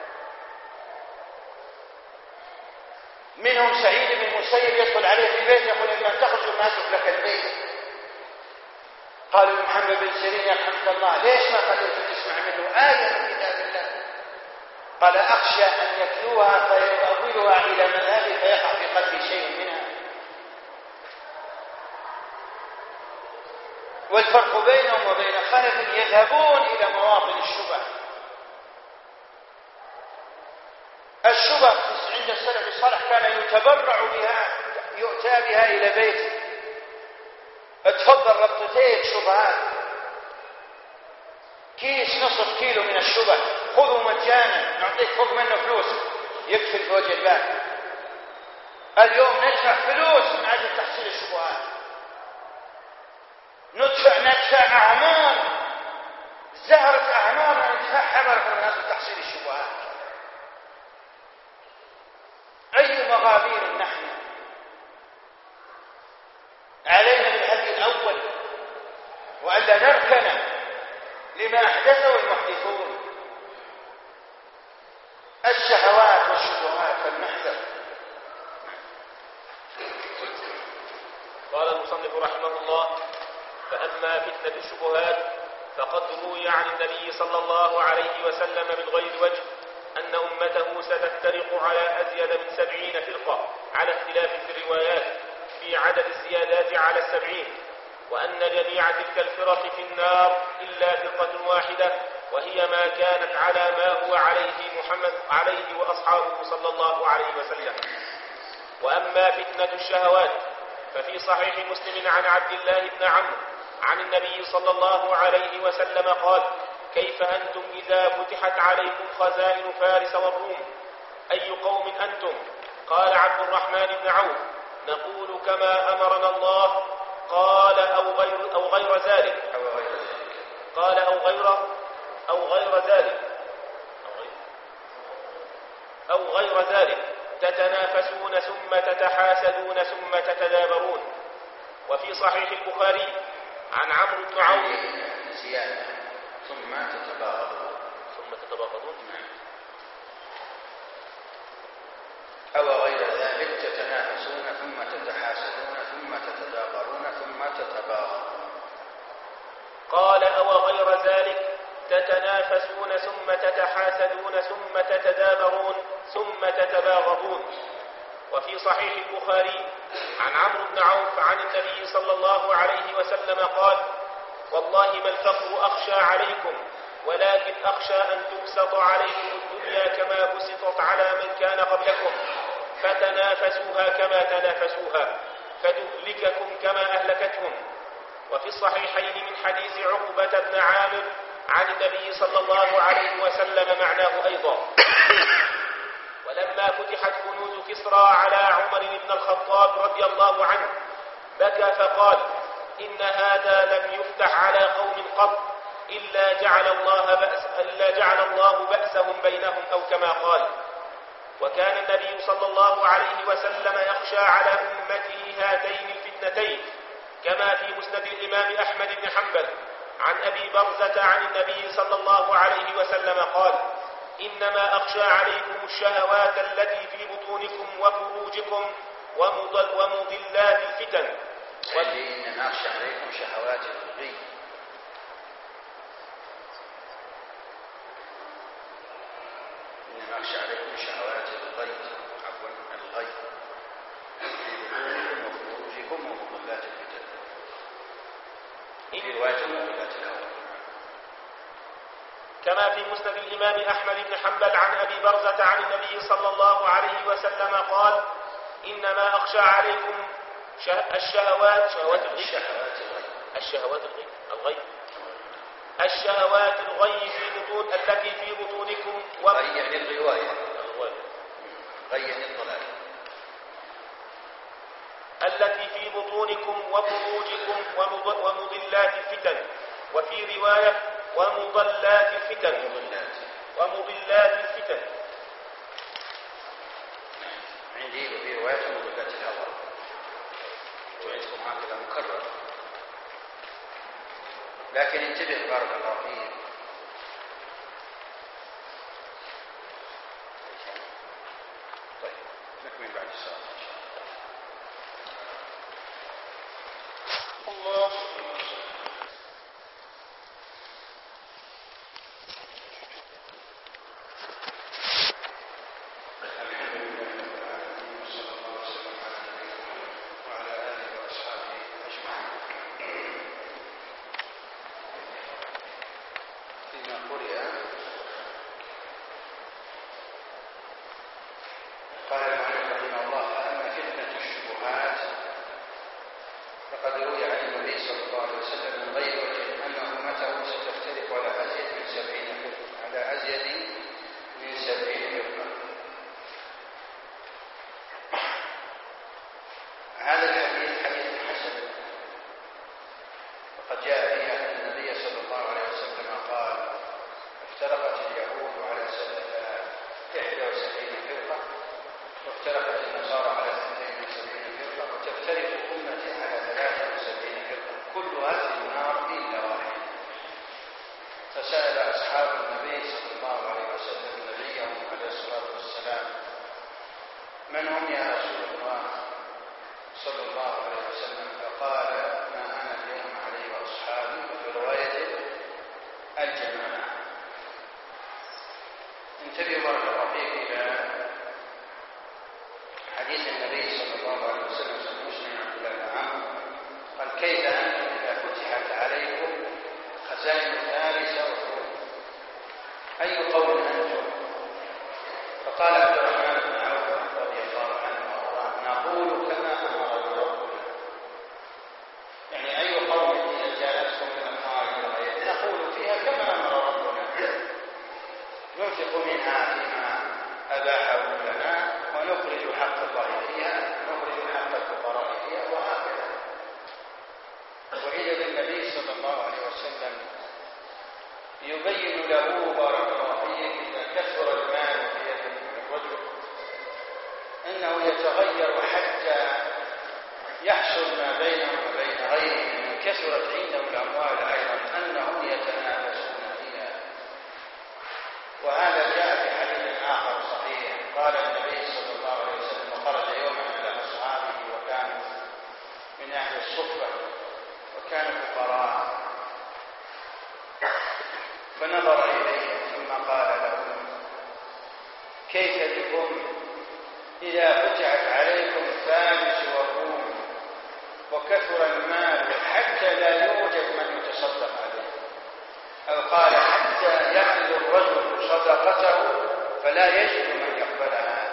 منهم سعيد بن المسيب يدخل عليه في البيت يقول إما تخرج الناس لك البيت. قالوا محمد بن سيرين يا حمد الله ليش ما خليت تسمع منه آية من كتاب الله؟ قال أخشى أن يتلوها فيؤولها إلى مذهبي فيقع في قلبي شيء منها. والفرق بينهم وبين خلف يذهبون إلى مواطن الشبه. الشبه عند السلف الصالح كان يتبرع بها، يؤتى بها إلى بيته، اتفضل ربطتين شبهات، كيس نصف كيلو من الشبه خذوا مجانا، نعطيك خذ منه فلوس يكفل في وجه الباب. اليوم ندفع فلوس من أجل تحصيل الشبهات، ندفع ندفع أعمار، زهرة أعمار ندفعها من أجل تحصيل الشبهات. أي مغابير نحن. علينا بالهدي الأول وألا نركن لما أحدثه المحدثون الشهوات والشبهات فلنحذر. قال المصنف رحمه الله: فأما فتنة الشبهات فقد روي عن النبي صلى الله عليه وسلم من غير وجه أن أمته ستفترق على أزيد من سبعين فرقة على اختلاف في الروايات في عدد الزيادات على السبعين، وأن جميع تلك الفرق في النار إلا فرقة واحدة وهي ما كانت على ما هو عليه محمد عليه وأصحابه صلى الله عليه وسلم. وأما فتنة الشهوات ففي صحيح مسلم عن عبد الله بن عمرو عن النبي صلى الله عليه وسلم قال: كيف أنتم إذا فتحت عليكم خزائن فارس والروم؟ أي قوم أنتم؟ قال عبد الرحمن بن عوف: نقول كما أمرنا الله. قال أو غير, أو غير ذلك قال أو غير أو غير ذلك أو غير ذلك تتنافسون ثم تتحاسدون ثم تتدابرون. وفي صحيح البخاري عن عمرو بن عوف زيادة ثم تتباغضون ثم تتباغضون أو غير ذلك تتنافسون ثم تتحاسدون ثم تتدابرون ثم تتباغضون. قال أو غير ذلك تتنافسون ثم تتحاسدون ثم تتدابرون ثم تتباغضون. وفي صحيح البخاري عن عمرو بن عوف عن النبي صلى الله عليه وسلم قال والله ما الفقر أخشى عليكم ولكن أخشى أن تبسط عليكم الدنيا كما بسطت على من كان قبلكم فتنافسوها كما تنافسوها فتهلككم كما أهلكتهم. وفي الصحيحين من حديث عقبة بن عامر عن النبي صلى الله عليه وسلم معناه أيضا. ولما فتحت كنوز كسرى على عمر بن الخطاب رضي الله عنه بكى فقال إن هذا لم يفتح على قوم قط إلا جعل الله بأس إلا جعل الله بأسهم بينهم أو كما قال. وكان النبي صلى الله عليه وسلم يخشى على أمته هاتين الفتنتين كما في مسند الإمام أحمد بن حنبل عن أبي برزة عن النبي صلى الله عليه وسلم قال إنما أخشى عليكم الشهوات التي في بطونكم وفروجكم ومضل ومضلات الفتن. إنما أخشى عليكم شهوات الغي إنما أخشى عليكم شهوات الغي عفوا الغي في بطونكم وفروجكم ومضلات الفتن في رواية مضلات الهوى. كما في مسند الإمام أحمد بن حنبل عن أبي برزة عن النبي صلى الله عليه وسلم قال إنما أخشى عليكم الشهوات شهوات الغي الشهوات الغي الغي الشهوات الغي في بطون التي في بطونكم غي يعني الغواية غي يعني الضلال التي في بطونكم وفروجكم ومضلات الفتن. وفي رواية ومضلات الفتن ومضلات الفتن عندي وفي رواية مضلات الهوى وعندكم هكذا مكرر. لكن انتبه بارك الله فيك طيب نكمل بعد الصلاة إن شاء الله. الله فسأل أصحاب النبي صلى الله عليه وسلم نبيهم عليه الصلاة والسلام من هم يا رسول الله صلى الله عليه وسلم؟ فقال ما أنا اليوم عليه وأصحابي. وفي رواية الجماعة. انتبهوا بارك الله فيك إلى حديث النبي صلى الله عليه وسلم في مسلم عبد الله بن عمرو قال كيف أنتم إذا فتحت عليكم خزائن فارس وروم أي قول أنتم؟ فقال عبد الرحمن بن عوف رضي الله عنه نقول كما أمرنا ربنا. يعني أي قوم إذا جاءتكم من الخارج الغيب نقول فيها كما أمر ربنا، ننفق منها فيما أباحه لنا ونخرج حق الله فيها نخرج حق الفقراء فيها وهكذا. وإذا النبي صلى الله عليه وسلم يبين له بارك الله فيه إذا كثر المال في يد الرجل أنه يتغير حتى يحصل ما بينهم وبين غيرهم من كثرت عندهم الأموال أيضا أنهم يتنافسون فيها. وهذا جاء في حديث آخر صحيح قال النبي صلى الله عليه وسلم وخرج يوما إلى أصحابه وكانوا من أهل الصفة وكانوا فقراء فنظر إليهم ثم قال لهم كيف بكم إذا فتحت عليكم فارس وروم وكثر المال حتى لا يوجد من يتصدق عليه، أو قال حتى يأخذ الرجل صدقته فلا يجد من يقبلها.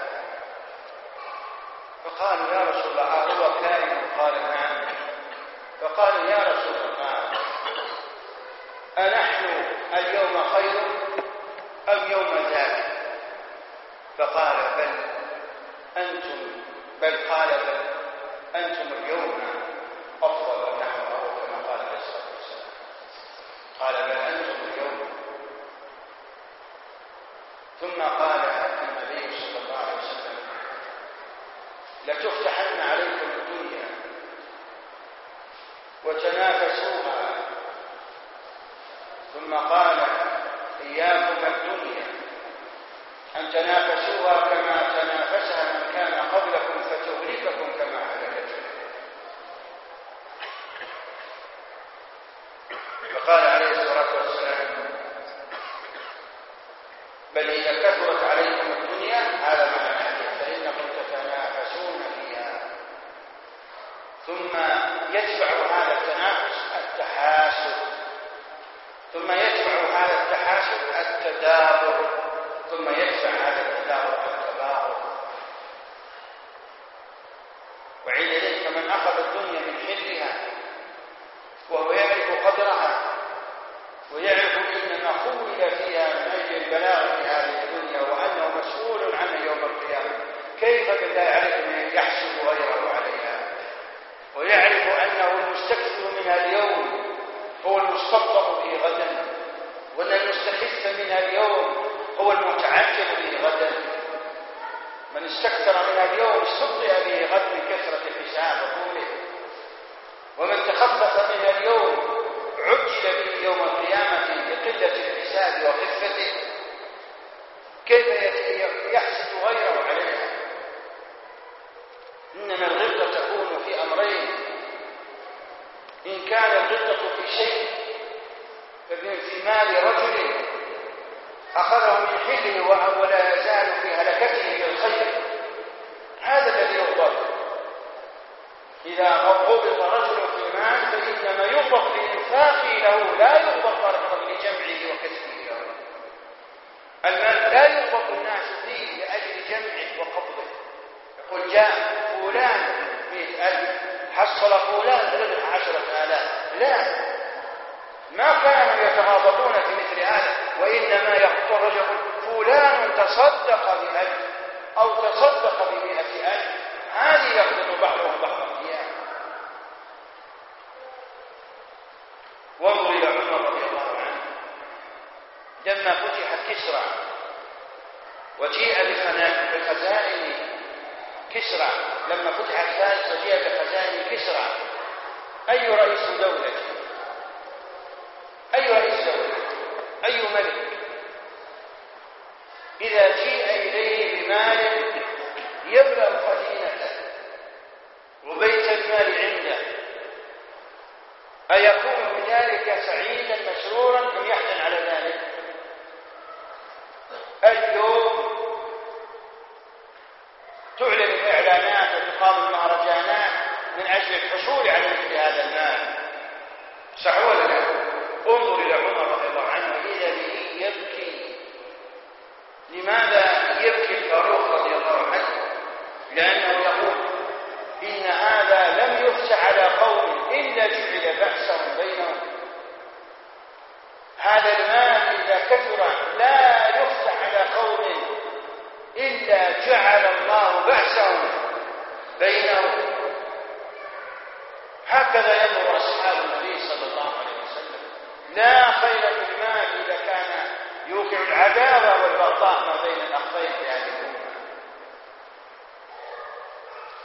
فقالوا يا رسول الله هو كائن؟ قال نعم. فقالوا يا رسول الله أنحن اليوم خير أم يوم ذاك؟ فقال بل أنتم بل قال بل أنتم اليوم أفضل ونحن أفضل كما قال عليه الصلاة والسلام. قال بل أنتم اليوم. ثم قال النبي صلى الله عليه وسلم لتفتحن عليكم الدنيا وتنافسوها. ثم قال إياكم الدنيا أن تنافسوها كما تنافسها من كان قبلكم فتهلككم كما هلكتكم. فقال عليه الصلاة والسلام بل إذا كثرت عليكم الدنيا هذا معنى الحديث فإنكم تتنافسون فيها. ثم يتبع هذا التنافس التحاسد، ثم يتبع هذا التحاسد التدابر، ثم يتبع هذا التدابر التباغض. وعند ذلك من أخذ الدنيا من حلها وهو يعرف قدرها ويعرف إن ما خول فيها من أجل البلاغ في هذه الدنيا وأنه مسؤول عنها يوم القيامة، كيف بالله يعرف من يحسب غيره عليها ويعرف أنه المستكثر منها اليوم هو المستبطأ به غدا، وأن المستخف منها اليوم هو المتعجب به غدا. من استكثر منها اليوم استبطئ به غد من كثرة الحساب وطوله، ومن تخفف منها اليوم عجل به يوم القيامة لقلة الحساب وخفته. كيف يحسد غيره عليها؟ إنما الغبطة تكون في أمرين: إن كان الغبطة في شيء ففي مال رجل أخذه من حله ولا يزال في هلكته بالخير، هذا الذي يغضب. إذا غضب رجل في مال فإنما يغضب لإنفاقه له، لا يغضب لجمعه وكسبه له. المال لا يغضب الناس فيه لأجل جمعه وقبضه. يقول جاء فلان مئة ألف حصل فلان ربح عشرة آلاف، لا، ما كانوا يتغاضبون في مثل هذا، وإنما يقول الرجل فلان تصدق بألف أو تصدق بمئة ألف، هذه يقبض بعضهم بعضا فيها. وانظر إلى عمر رضي الله عنه لما فتحت كسرى وجيء بخزائن كسرى، لما فتحت فارس وجيء بخزائن كسرى، أي رئيس دولة أي رئيس دولة أي ملك إذا جيء إليه بمال يبلغ خزينته وبيت المال عنده أيكون بذلك سعيدا مسرورا أم يحزن على ذلك؟ اليوم تعلن الإعلانات وتقام المهرجانات من أجل الحصول على مثل هذا المال، صح ولا لا؟ انظر إلى عمر رضي الله عنه إذا به يبكي. لماذا يبكي الفاروق رضي الله عنه؟ لأنه يقول إن هذا لم يفتح على قوم إلا جعل بأسهم بينهم. هذا المال إذا كثر لا يفتح على قوم إلا جعل الله بأسهم بينهم. هكذا يمر أصحاب النبي صلى الله عليه وسلم. لا خير في المال إذا كان يوقع العداوة والبغضاء ما بين الأخوين في هذه الأمة.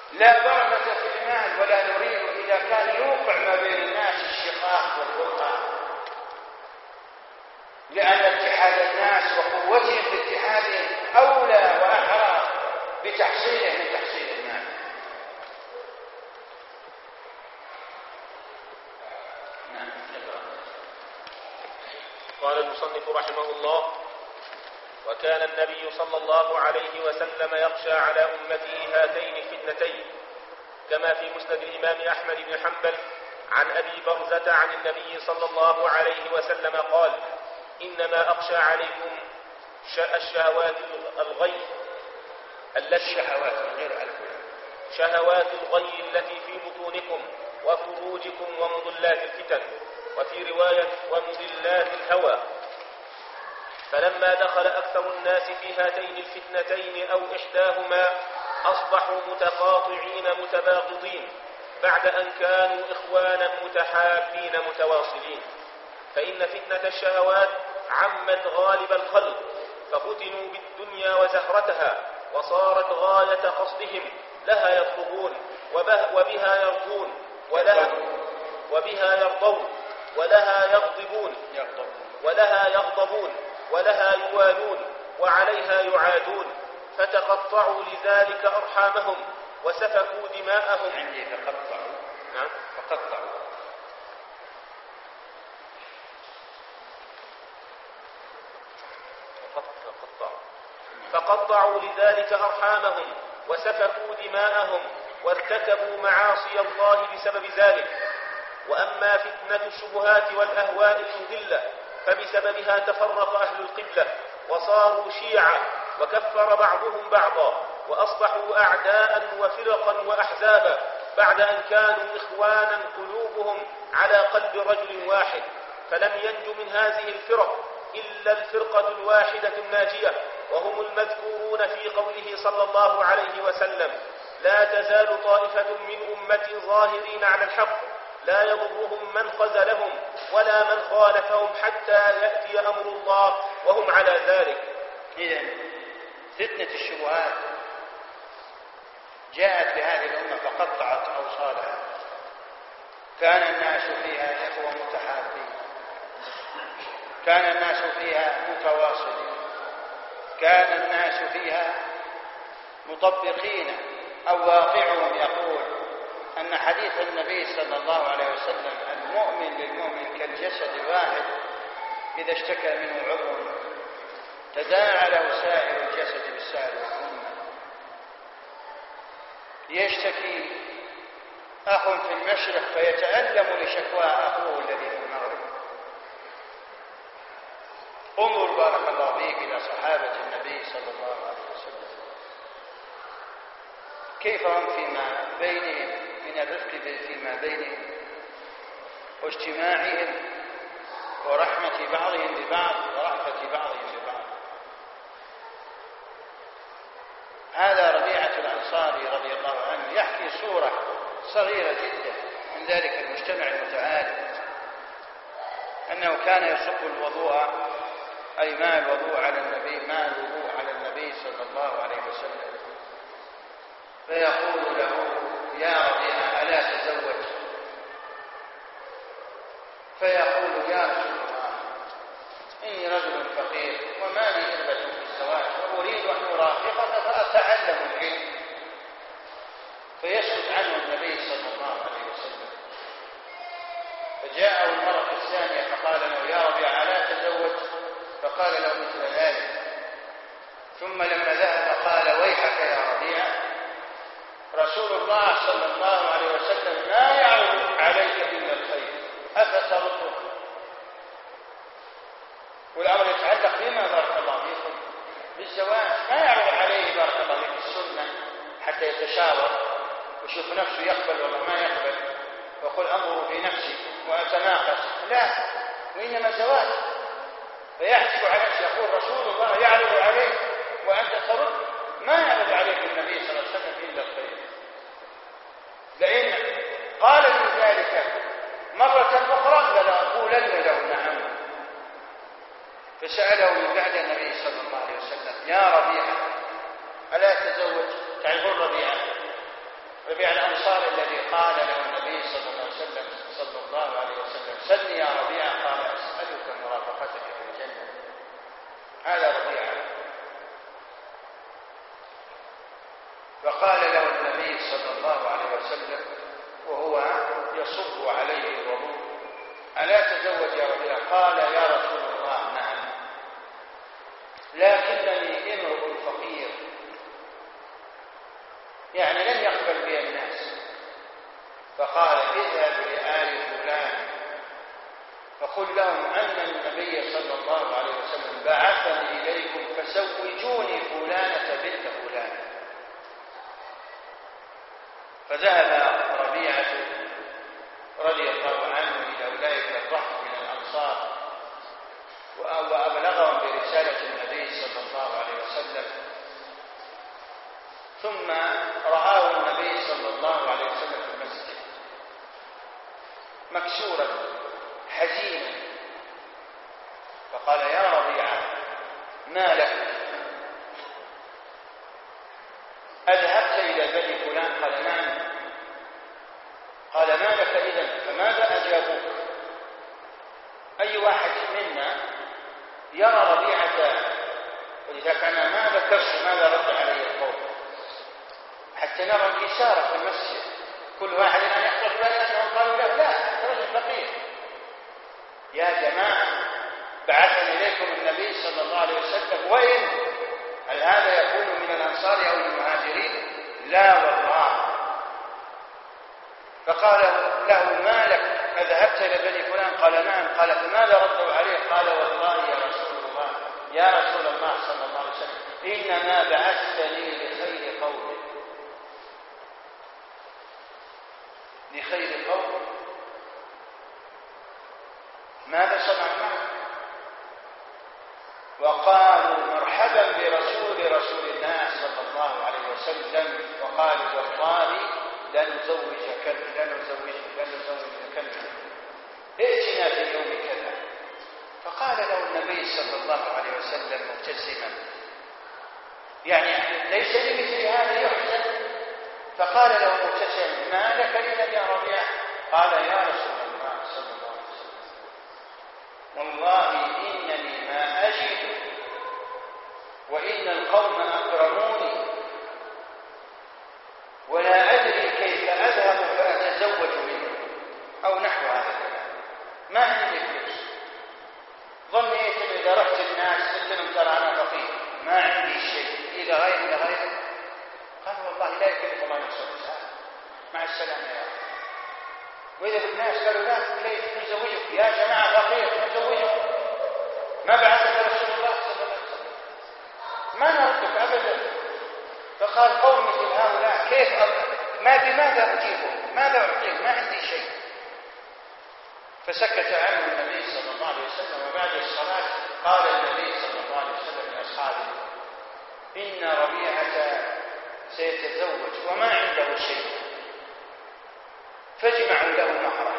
لا بركة في المال ولا نريد إذا كان يوقع ما بين الناس الشقاق والفرقة، لأن اتحاد الناس وقوتهم في اتحادهم أولى وأحرى بتحصيله من تحصيل المال. قال المصنف رحمه الله: وكان النبي صلى الله عليه وسلم يخشى على أمته هاتين الفتنتين، كما في مسند الإمام أحمد بن حنبل عن أبي برزة عن النبي صلى الله عليه وسلم قال: إنما أخشى عليكم الشهوات الغي التي شهوات الغي التي في بطونكم وفروجكم ومضلات الفتن، وفي رواية ومضلات الهوى. فلما دخل أكثر الناس في هاتين الفتنتين أو إحداهما أصبحوا متقاطعين متباغضين بعد أن كانوا إخوانا متحابين متواصلين. فإن فتنة الشهوات عمت غالب الخلق، ففتنوا بالدنيا وزهرتها وصارت غاية قصدهم، لها يطلبون وبها يرضون ولها وبها يرضون ولها يغضبون ولها يغضبون ولها يوالون وعليها يعادون، فتقطعوا لذلك أرحامهم وسفكوا دماءهم. عندي فقطعوا نعم فقطعوا فقطعوا لذلك أرحامهم وسفكوا دماءهم وارتكبوا معاصي الله بسبب ذلك. وأما فتنة الشبهات والأهواء المضلة فبسببها تفرق أهل القبلة وصاروا شيعا، وكفر بعضهم بعضا، وأصبحوا أعداء وفرقا وأحزابا بعد أن كانوا إخوانا قلوبهم على قلب رجل واحد. فلم ينج من هذه الفرق إلا الفرقة الواحدة الناجية، وهم المذكورون في قوله صلى الله عليه وسلم: لا تزال طائفة من أمتي ظاهرين على الحق لا يضرهم من خذلهم ولا من خالفهم حتى يأتي أمر الله وهم على ذلك. إذن فتنة الشبهات جاءت لهذه الأمة فقطعت أوصالها. كان الناس فيها إخوة متحابين، كان الناس فيها متواصلين، كان الناس فيها مطبقين، أو واقعهم يقول أن حديث النبي صلى الله عليه وسلم: المؤمن للمؤمن كالجسد الواحد إذا اشتكى منه عضو تداعى له سائر الجسد بالسائر والأمة. يشتكي أخ في المشرق فيتألم لشكوى أخوه الذي في المغرب. انظر بارك الله فيك إلى صحابة النبي صلى الله عليه وسلم كيف هم فيما بينهم من الرفق فيما بينهم واجتماعهم ورحمة بعضهم ببعض ورأفة بعضهم ببعض. هذا ربيعة الأنصاري رضي الله عنه يحكي صورة صغيرة جدا من ذلك المجتمع المتعالي، أنه كان يصب الوضوء، أي ماء الوضوء على النبي ماء الوضوء على النبي صلى الله عليه وسلم، فيقول له: يا ربيعة ألا تزوج؟ فيقول: يا رسول الله إني رجل فقير وما لي إربة في الزواج وأريد أن أرافقك فأتعلم العلم. فيسكت عنه النبي صلى الله عليه وسلم. فجاءه المرة الثانية فقال له: يا ربيعة ألا تزوج؟ فقال له مثل ذلك. ثم لما ذهب قال: ويحك يا ربيعة، رسول الله صلى الله عليه وسلم لا يعرض عليك إلا الخير، أفترده؟ والأمر يتعلق بما بارك الله فيكم بالزواج، ما يعرض عليه بارك الله فيك السنة حتى يتشاور ويشوف نفسه يقبل ولا ما يقبل ويقول أمره في نفسي وأتناقش، لا، وإنما زواج. فيحسب على نفسه يقول: رسول الله يعرض عليك وأنت ترد؟ ما يعرض عليك النبي صلى الله عليه وسلم إلا الخير. لئن قال من ذلك مرة أخرى لأقولن له نعم. فسأله من بعد النبي صلى الله عليه وسلم: يا ربيعة ألا تزوج؟ تعرفون ربيعة ربيع الأنصاري الذي قال له النبي صلى الله عليه وسلم صلى الله عليه وسلم سلني يا ربيع، قال أسألك مرافقتك في الجنة. هذا ربيع. فقال له النبي صلى الله عليه وسلم وهو يصب عليه الوضوء: ألا تزوج يا ربيع؟ قال: يا رسول الله نعم، لكنني امرؤ فقير، يعني لن يقبل بي الناس. فقال: اذهب لآل فلان فقل لهم أن النبي صلى الله عليه وسلم بعثني إليكم فزوجوني فلانة بنت فلان. فذهب ربيعة رضي الله عنه إلى أولئك الرهط من الأنصار وأبلغهم برسالة النبي صلى الله عليه وسلم، ثم رآه النبي صلى الله عليه وسلم في المسجد مكسورا حزينا، فقال: يا ربيعة ما لك؟ أذهبت إلى بني فلان؟ قال: نعم. قال: ما لك إذن؟ فماذا أجابوك؟ أي واحد منا يرى ربيعة، وإذا كان ما ذكرش ماذا رد عليه القوم، حتى نرى الإشارة في المسجد، كل واحد أن يحضر بالنا أنهم قالوا له: لا، أنت رجل فقير. يا جماعة بعثني إليكم النبي صلى الله عليه وسلم، وإن هل هذا يكون من الأنصار أو المهاجرين؟ لا والله. فقال له: ما لك؟ أذهبت إلى بني فلان؟ قال: نعم. قال: فماذا ردوا عليه؟ قال: والله يا رسول الله يا رسول الله صلى الله عليه وسلم إنما بعثتني لخير قوم، لخير قوم. ماذا صنع معه؟ وقالوا: مرحبا برسول رسول الله صلى الله عليه وسلم، وقالوا: والله لنزوجك لنزوجك لنزوجك ائتنا في يوم كذا. فقال له النبي صلى الله عليه وسلم مبتسما، يعني ليس لمثل هذا يحزن. فقال له مبتسما: ما لك إذن يا ربيع؟ قال: يا رسول الله صلى الله عليه وسلم والله إنني ما أجد، وإن القوم أكرموني، ولا أدري كيف أذهب فأتزوج منه، أو نحو هذا الكلام. ما عندي فلوس، ظنيت أن إذا رحت الناس قلت لهم ترى أنا فقير ما عندي شيء إلى غير إلى غير. قال: والله لا يكلف الله نفسا وسعها، مع السلامة يا أخي. وإذا الناس قالوا: لا، كيف نزوجك يا جماعة؟ فقير نزوجك، ما بعثك رسول الله صلى الله عليه وسلم، ما نردك أبدا. فقال: قوم مثل هؤلاء كيف أردك؟ ما بماذا أجيبه؟ ماذا أعطيه؟ ما عندي شيء. فسكت عنه النبي صلى الله عليه وسلم. وبعد الصلاة قال النبي صلى الله عليه وسلم لأصحابه: إن ربيعة سيتزوج وما عنده شيء، فاجمعوا له مهره.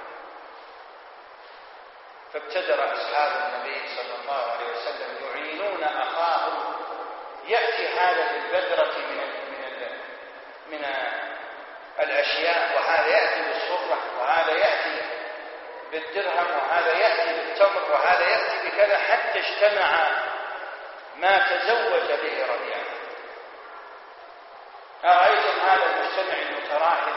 فابتدر أصحاب النبي صلى الله عليه وسلم يعينون أخاهم، يأتي هذا بالبذرة من من من الأشياء، وهذا يأتي بالصرة، وهذا يأتي بالدرهم، وهذا يأتي بالتمر، وهذا يأتي بكذا، حتى اجتمع ما تزوج به ربيعة. أرأيتم هذا المجتمع المتراحم؟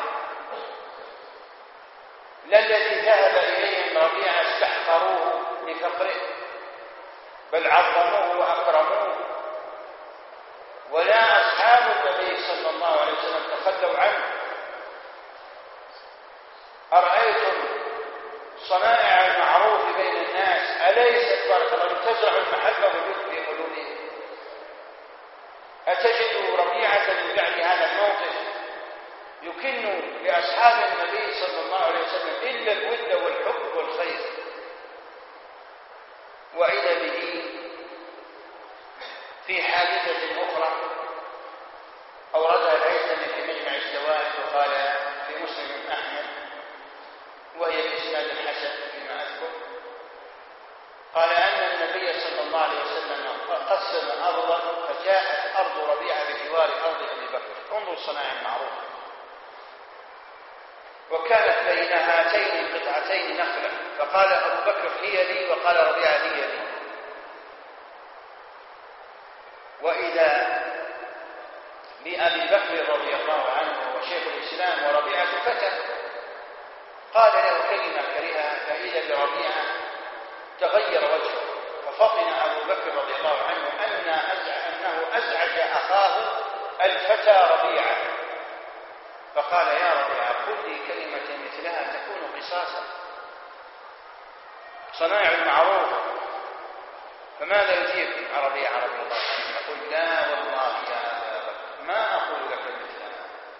لا الذي ذهب إليهم ربيعة استحقروه لفقره، بل عظموه وأكرموه، ولا أصحاب النبي صلى الله عليه وسلم تخلوا عنه. أرأيتم صنائع المعروف بين الناس أليست بارك الله تزرع المحبة في قلوبهم؟ أتجد ربيعة من بعد هذا الموقف يكن لأصحاب النبي صلى الله عليه وسلم إلا الود والحب والخير؟ وإذا به في حادثة أخرى أوردها الهيثمي في مجمع الزوائد وقال في مسلم أحمد، وهي بإسناد حسن فيما أذكر، قال أن النبي صلى الله عليه وسلم قسم أرضا، فجاءت أرض ربيعة بجوار أرض أبي بكر. انظر صنائع المعروف. وكانت بين هاتين القطعتين نخلة، فقال أبو بكر هي لي، وقال ربيعة هي لي. وإذا بأبي بكر رضي الله عنه وشيخ الإسلام وربيعة فتى قال له كلمة كريهة، فإذا بربيعة تغير وجهه، ففطن أبو بكر رضي الله عنه أن أنه أزعج أخاه الفتى ربيعة، فقال يا ربيعة قل لي كلمة مثلها تكون قصاصا، صنائع المعروف. فماذا يجيب ربيعة رضي الله عنه؟ يقول لا والله يا أبا بكر ما أقول لك مثلها،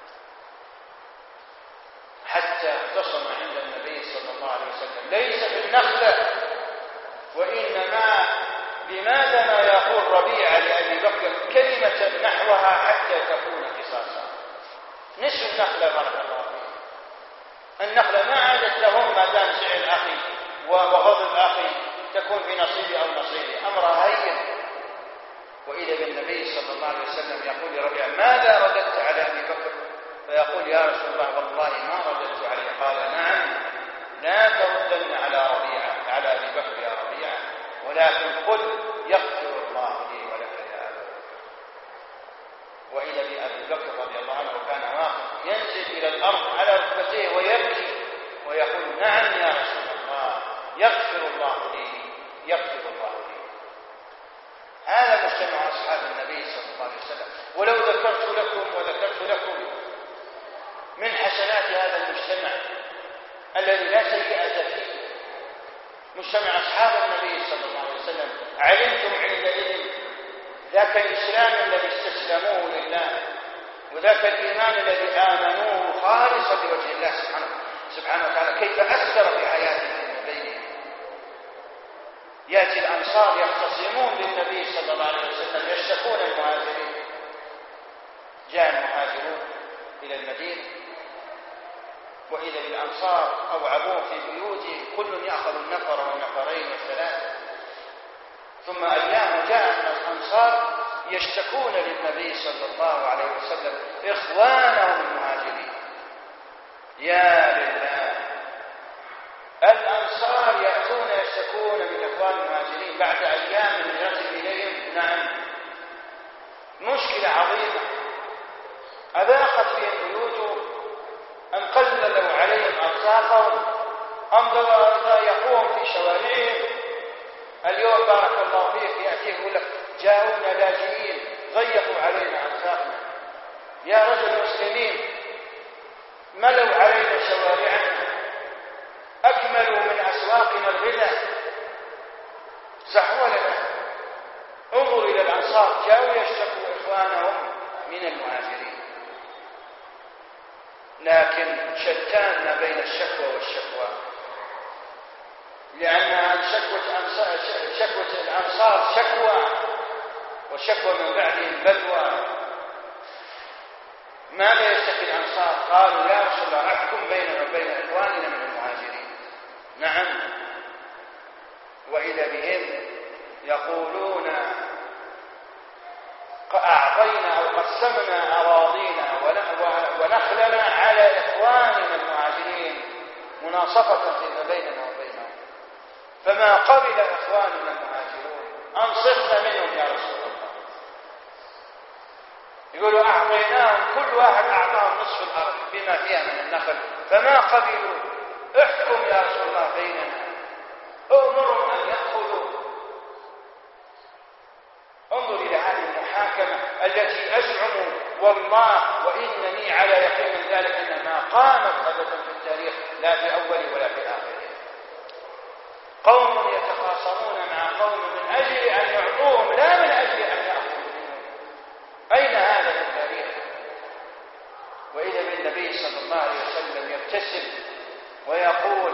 حتى اختصم عند النبي صلى الله عليه وسلم ليس بالنخلة، وإنما بماذا ما يقول ربيعة لأبي بكر كلمة نحوها حتى تكون قصاصا. نصف النخلة بارك الله فيه، النخلة ما عادت لهم ما دام زعل أخي وغضب أخي تكون في نصيبي أو نصيبي، أمرها هين. وإذا بالنبي صلى الله عليه وسلم يقول لربيعة ماذا رددت على أبي بكر؟ فيقول يا رسول الله والله ما رددت عليه. قال نعم لا تردن على ربيعة على أبي بكر يا ربيعة، ولكن قل يغفر الله لي ولك يا أبا بكر. وإذا بأبي بكر رضي الله عنه كان واقف ينزل إلى الأرض على ركبتيه ويبكي ويقول نعم يا رسول الله يغفر الله لي يغفر الله لي. هذا مجتمع أصحاب النبي صلى الله عليه وسلم. ولو ذكرت لكم وذكرت لكم من حسنات هذا المجتمع الذي لا سيئة فيه، مجتمع أصحاب النبي صلى الله عليه وسلم، علمتم عندئذ ذاك الإسلام الذي استسلموه لله، وذاك الإيمان الذي آمنوه خالصا لوجه الله سبحانه سبحانه وتعالى كيف أثر في حياتهم من بينهم. يأتي الأنصار يختصمون بالنبي صلى الله عليه وسلم يشتكون المهاجرين. جاء المهاجرون إلى المدينة وإذا بالأنصار أوعبوه في بيوتهم، كل يأخذ النفر والنفرين والثلاثة. ثم أيام جاء الأنصار يشتكون للنبي صلى الله عليه وسلم إخوانهم المهاجرين. يا لله، الأنصار يأتون يشتكون من إخوان المهاجرين بعد أيام الهجرة إليهم. نعم، مشكلة عظيمة أذاقت فيهم بيوتهم، أم قللوا عليهم أرزاقهم، أم ضايقوهم في شوارعهم. اليوم بارك الله فيك يأتيه يقول لك جاءونا لاجئين ضيقوا علينا أرزاقنا. يا رجل مسلمين ملوا علينا شوارعنا، أكملوا من أسواقنا الغذاء، صح ولا لا؟ انظر إلى الأنصار جاءوا يشتكوا إخوانهم من المهاجرين. لكن شتان ما بين الشكوى والشكوى، لأن شكوى شكوى الأنصار شكوى، وشكوى من بعدهم بلوى. ماذا يشتكي الأنصار؟ قالوا يا رسول الله احكم بيننا وبين إخواننا من المهاجرين. نعم، وإذا بهم يقولون أعطينا أو قسمنا أراضينا ونخلنا على إخواننا المهاجرين مناصفة فيما بيننا وبينهم، فما قبل إخواننا المهاجرون أنصفنا منهم يا رسول الله. يقولوا أعطيناهم، كل واحد أعطاهم نصف الأرض بما فيها من النخل، فما قبلوا. احكم يا رسول الله بيننا، أمرهم أن يأخذوا. انظر إلى هذه المحاكمة التي أزعم والله وإنني على يقين من ذلك أنها قامت أبدا في التاريخ، لا في أوله ولا في آخره. قوم يتخاصمون مع قوم من أجل أن يعطوهم لا من أجل أن يأخذوا منهم. أين هذا في التاريخ؟ وإذا بالنبي صلى الله عليه وسلم يبتسم ويقول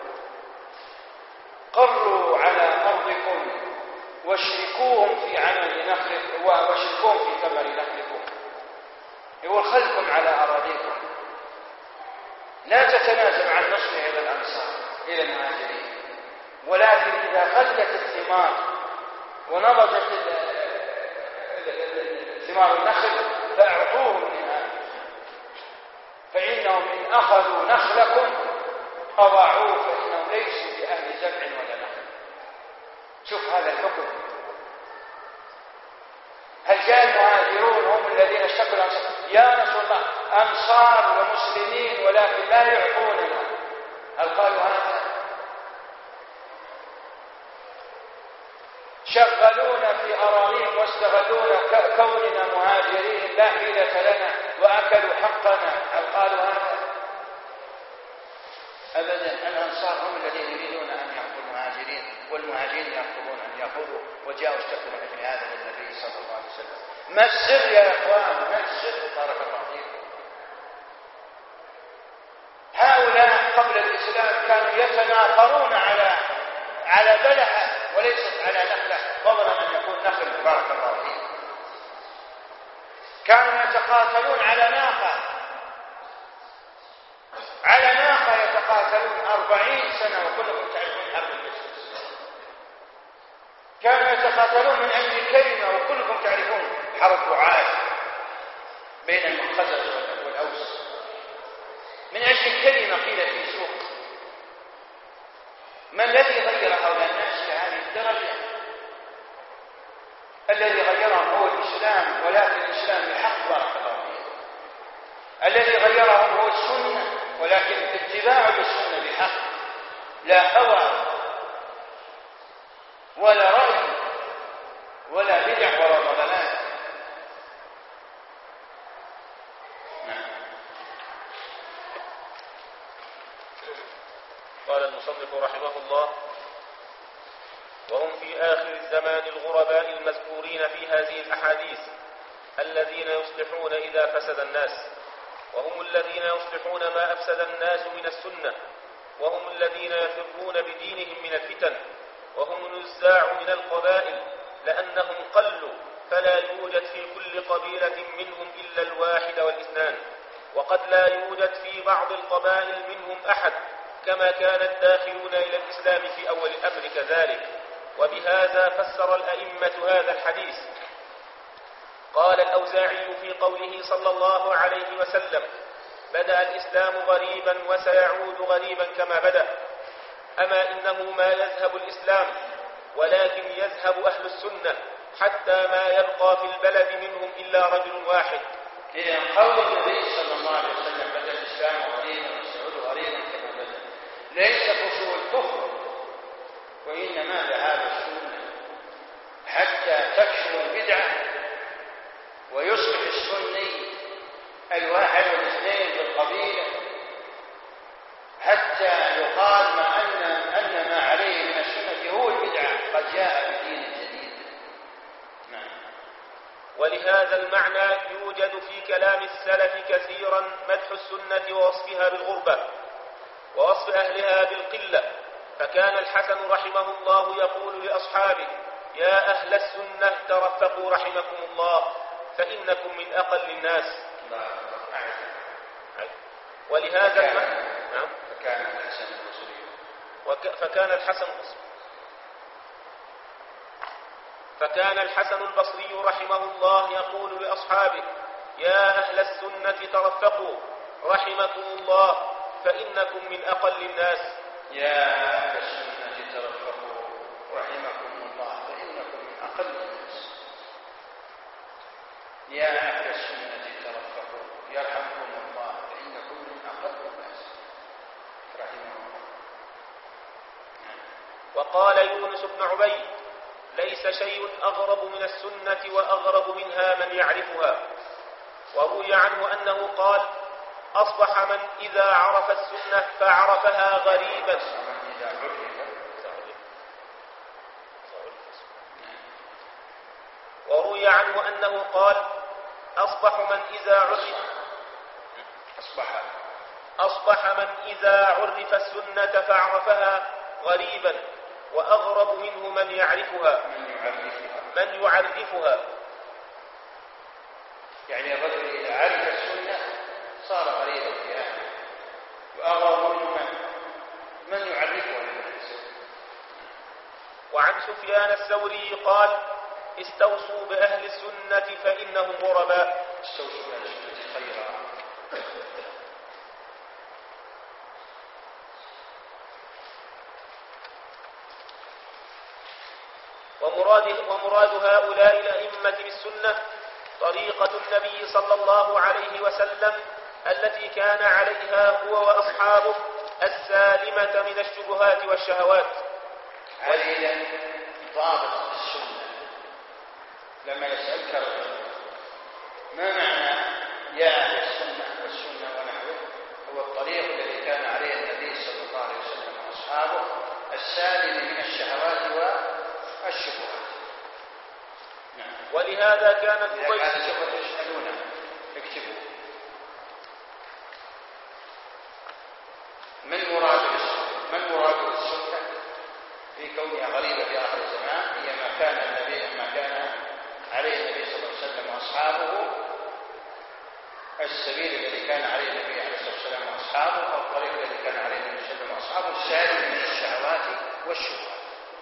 قروا على أرضكم واشركوهم في عمل نخلكم واشركوهم في ثمر نخلكم. يقول خلكم على أراضيكم، لا تتنازل عن نصفه إلى الأنصار إلى المهاجرين، ولكن إذا خلت الثمار ونضجت ثمار النخل فأعطوهم منها. فإنهم إن أخذوا نخلكم أضاعوه فإنهم ليسوا بأهل زرع ولا نخل. شوف هذا الحكم. هل جاء المهاجرون هم الذين اشتكوا الأنصار يا رسول الله أنصار ومسلمين ولكن لا يعطوننا؟ هل قالوا هذا؟ شغلونا في أراضيهم واستغلونا كوننا مهاجرين لا حيلة لنا وأكلوا حقنا. هل قالوا هذا؟ أبدا. الأنصار هم الذين يريدون أن يأخذوا المهاجرين والمهاجرين يرفضون أن يأخذوا، وجاءوا اشتكوا مثل هذا للنبي صلى الله عليه وسلم. ما السر يا إخوان؟ ما السر؟ بارك الله فيكم. هؤلاء قبل الإسلام كانوا يتناقرون على على بلحة وليست على نخلة، فضلا أن يكون نخل. بارك الله فيكم. كانوا يتقاتلون على ناقة على ناقة يتقاتلون أربعين سنة، وكلكم تعرفون حرب الجسوس. كانوا يتقاتلون من أجل كلمة، وكلكم تعرفون حرب وعاد بين الخزرج والأوس من أجل كلمة قيل في سوق. ما الذي غير هؤلاء الناس لهذه الدرجة؟ الذي غيرهم هو الإسلام، ولكن الإسلام بحق. بارك الله فيه. الذي غيرهم هو السنة، ولكن اتباع السنة بحق، لا هوى ولا رأي ولا بدع ولا ضلالات. قال المصنف رحمه الله: وهم في آخر الزمان الغرباء المذكورين في هذه الأحاديث الذين يصلحون إذا فسد الناس، وهم الذين يصلحون ما أفسد الناس من السنة، وهم الذين يفرون بدينهم من الفتن، وهم النزاع من القبائل لأنهم قلوا، فلا يوجد في كل قبيلة منهم إلا الواحد والاثنان، وقد لا يوجد في بعض القبائل منهم أحد، كما كان الداخلون إلى الإسلام في أول الأمر كذلك. وبهذا فسر الأئمة هذا الحديث. قال الأوزاعي في قوله صلى الله عليه وسلم: بدأ الإسلام غريبا وسيعود غريبا كما بدأ. أما إنه ما يذهب الإسلام، ولكن يذهب أهل السنة، حتى ما يبقى في البلد منهم إلا رجل واحد. إذا قول النبي صلى الله عليه وسلم: بدأ الإسلام غريبا وسيعود غريبا كما بدأ، ليس فصول الكفر، وإنما ذهاب السنة حتى تكشف البدعة ويصبح السني الواحد والاثنين في القبيلة، حتى يقال ما أن, أن ما عليه من السنة هو البدعة، قد جاء بدين جديد. نعم. ولهذا المعنى يوجد في كلام السلف كثيرا مدح السنة ووصفها بالغربة ووصف أهلها بالقلة. فكان الحسن رحمه الله يقول لأصحابه: يا أهل السنة ترفقوا رحمكم الله، فإنكم من أقل الناس. ولهذا المعنى نعم. فكان الحسن البصري وك... فكان الحسن البصري فكان الحسن البصري رحمه الله يقول لأصحابه: يا أهل السنة ترفقوا رحمكم الله، فإنكم من أقل الناس. يا أهل السنة ترفقوا رحمكم الله، فإنكم من أقل الناس. يا أهل السنة ترفقوا يرحمكم الله، فإنكم من أقل الناس. رحمه الله. وقال يونس بن عبيد: ليس شيء أغرب من السنة وأغرب منها من يعرفها. وروي عنه أنه قال: أصبح من إذا عرف السنة فعرفها غريبا. وروي عنه أنه قال: أصبح من إذا عرف أصبح أصبح من إذا عرف السنة فعرفها غريبا، وأغرب منه من يعرفها من يعرفها. يعني الرجل إذا عرف السنة صار غريبا في أهله، وأغرب منه من من يعرفها. وعن سفيان الثوري قال: استوصوا بأهل السنة فإنهم غرباء. استوصوا بأهل السنة خيرا. ومراد, ومراد هؤلاء الأئمة بالسنة طريقة النبي صلى الله عليه وسلم التي كان عليها هو وأصحابه السالمة من الشبهات والشهوات. علينا ضابط السنة. لما يسألك رجل ما معنى يا أهل السنة والسنة ونحوه، هو الطريق الذي كان عليه النبي صلى الله عليه وسلم وأصحابه السالم من الشهوات والشبهات. نعم. ولهذا كان الفضيل إذا كان شبهة يسألونه اكتبوا من مراد من مراد السنة في كونها غريبة في آخر الزمان، هي ما كان النبي ما كان عليه النبي صلى الله عليه وسلم وأصحابه، السبيل الذي كان عليه النبي عليه الصلاة والسلام وأصحابه، أو الطريق الذي كان عليه النبي صلى الله عليه وسلم وأصحابه السالم من الشهوات والشبهات.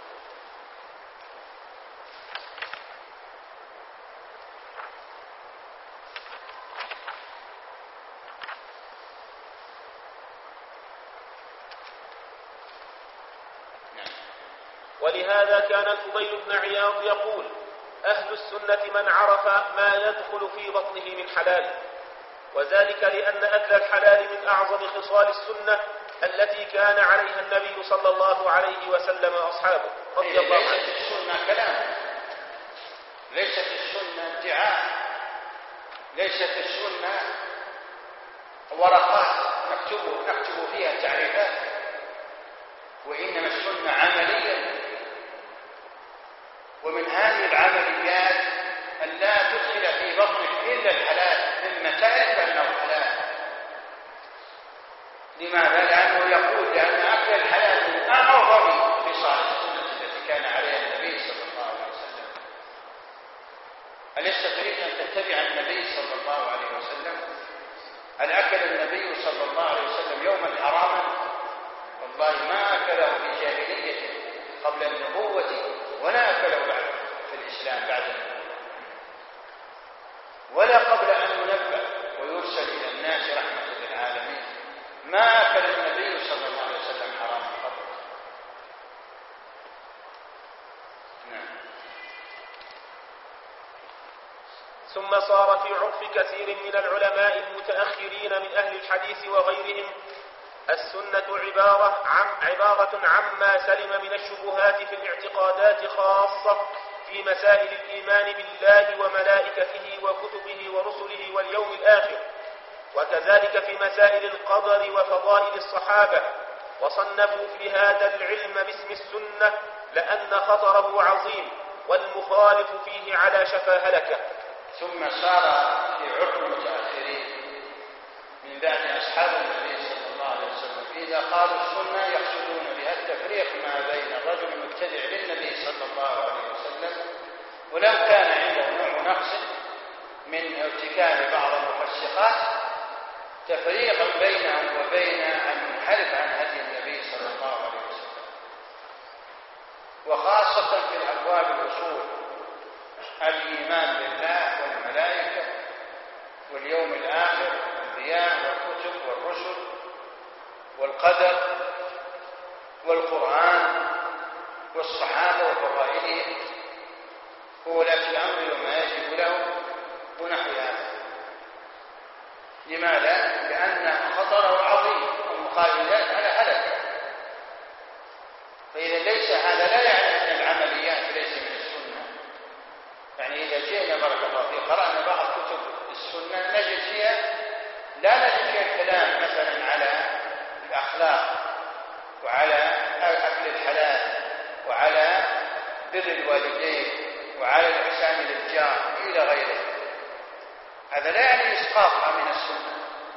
ولهذا كان الفضيل بن عياض يقول: أهل السنة من عرف ما يدخل في بطنه من حلال، وذلك لأن أكل الحلال من أعظم خصال السنة التي كان عليها النبي صلى الله عليه وسلم وأصحابه رضي الله عنه. ليست السنة كلام، ليست السنة ادعاء، ليست السنة ورقات نكتب نكتب فيها تعريفات، وإنما السنة عملية. ومن هذه العمليات أن لا تدخل في بطنك إلا الحلال مما تعرف أنه حلال. لماذا؟ لأنه يقول لأن أكل الحلال من أعظم خصال السنة التي كان عليها النبي صلى الله عليه وسلم. ألست تريد أن تتبع النبي صلى الله عليه وسلم؟ هل أكل النبي صلى الله عليه وسلم يوما حراما؟ والله ما أكله في جاهليته قبل النبوة، ولا أكله بعد في الإسلام بعد النبوة، ولا قبل أن ينبأ ويرسل إلى الناس رحمة للعالمين. ما أكل النبي صلى الله عليه وسلم حراما قبل. نعم. ثم صار في عرف كثير من العلماء المتأخرين من أهل الحديث وغيرهم السنة عبارة, عن عبارة عما سلم من الشبهات في الاعتقادات، خاصة في مسائل الإيمان بالله وملائكته وكتبه ورسله واليوم الآخر، وكذلك في مسائل القدر وفضائل الصحابة. وصنفوا في هذا العلم باسم السنة لأن خطره عظيم والمخالف فيه على شفا هلكة. ثم صار في عرف المتأخرين من بعد أصحاب النبي صلى الله عليه وسلم إذا قالوا السنة يقصدون بها التفريق ما بين الرجل المتبع للنبي صلى الله عليه وسلم ولو كان عنده نوع نقص من ارتكاب بعض المفسقات، تفريقا بينه وبين المنحرف عن هدي النبي صلى الله عليه وسلم. وخاصة في الأبواب الأصول: الإيمان بالله والملائكة واليوم الآخر والأنبياء والكتب والرسل والقدر والقرآن والصحابة وفضائلهم وولاة الأمر وما يجب له ونحو هذا. لماذا؟ لأن خطره عظيم والمخالفات على هلكة. فإذا ليس هذا لا يعني أن العمليات ليس من السنة. يعني إذا جئنا بارك الله فيه قرأنا بعض كتب السنة نجد فيها لا نجد فيها الكلام مثلا على الأخلاق وعلى أكل الحلال وعلى بر الوالدين وعلى الإحسان للجار إلى غيره. هذا لا يعني إسقاطها من السنة،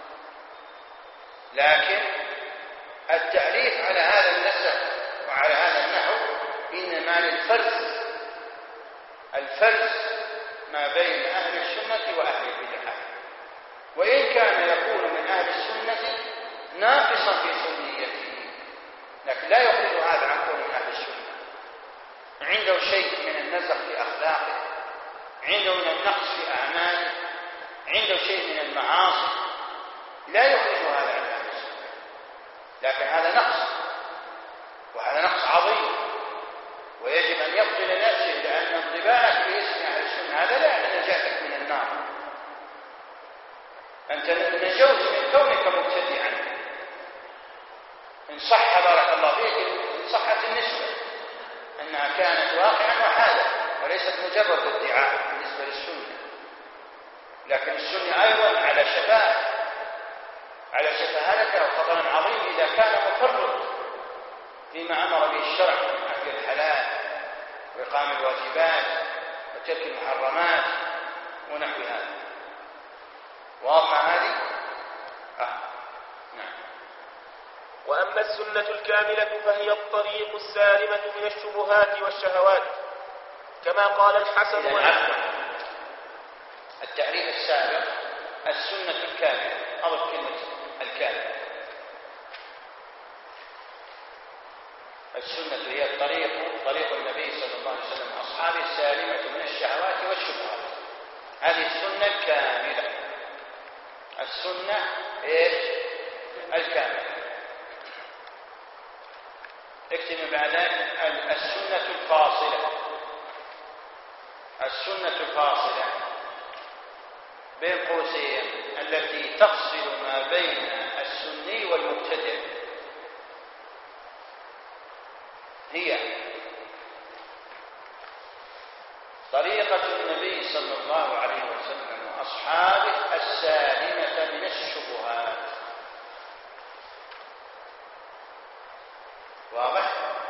لكن التعريف على هذا النسق وعلى هذا النحو إنما للفرز، الفرز ما بين أهل السنة وأهل البدعة، وإن كان يكون من أهل السنة ناقصا في سنيته، لكن لا يخرج هذا عن كون من أهل السنة. عنده شيء من النزق في أخلاقه، عنده من النقص في أعماله، عنده شيء من المعاصي، لا يخرج هذا عن أهل السنة، لكن هذا نقص، وهذا نقص عظيم، ويجب أن يقتل نفسه لأن انطباعك باسم أهل السنة هذا لا يعني نجاتك من النار. أنت نجوت من كونك مبتدعا إن صح بارك الله فيك، إن صحت النسبة أنها كانت واقعا وحالا وليست مجرد ادعاء بالنسبة للسنة. لكن السنة أيضا على شفاء على شفاهتها وخطر عظيم إذا كان مفرط فيما أمر به الشرع من أكل الحلال وإقام الواجبات وترك المحرمات ونحو هذا. واضحة هذه؟ آه. نعم. وأما السنة الكاملة فهي الطريق السالمة من الشبهات والشهوات كما قال الحسن والحسن. التعريف السابق السنة الكاملة، أضف كلمة الكاملة. السنة هي الطريق طريق النبي صلى الله عليه وسلم وأصحابه السالمة من الشهوات والشبهات. هذه السنة الكاملة. السنة إيش؟ الكاملة. اكتب بعدين السنة الفاصلة. السنة الفاصلة بين قوسين التي تفصل ما بين السني والمبتدع هي طريقة النبي صلى الله عليه وسلم وأصحابه السالمة من الشبهات. واضح؟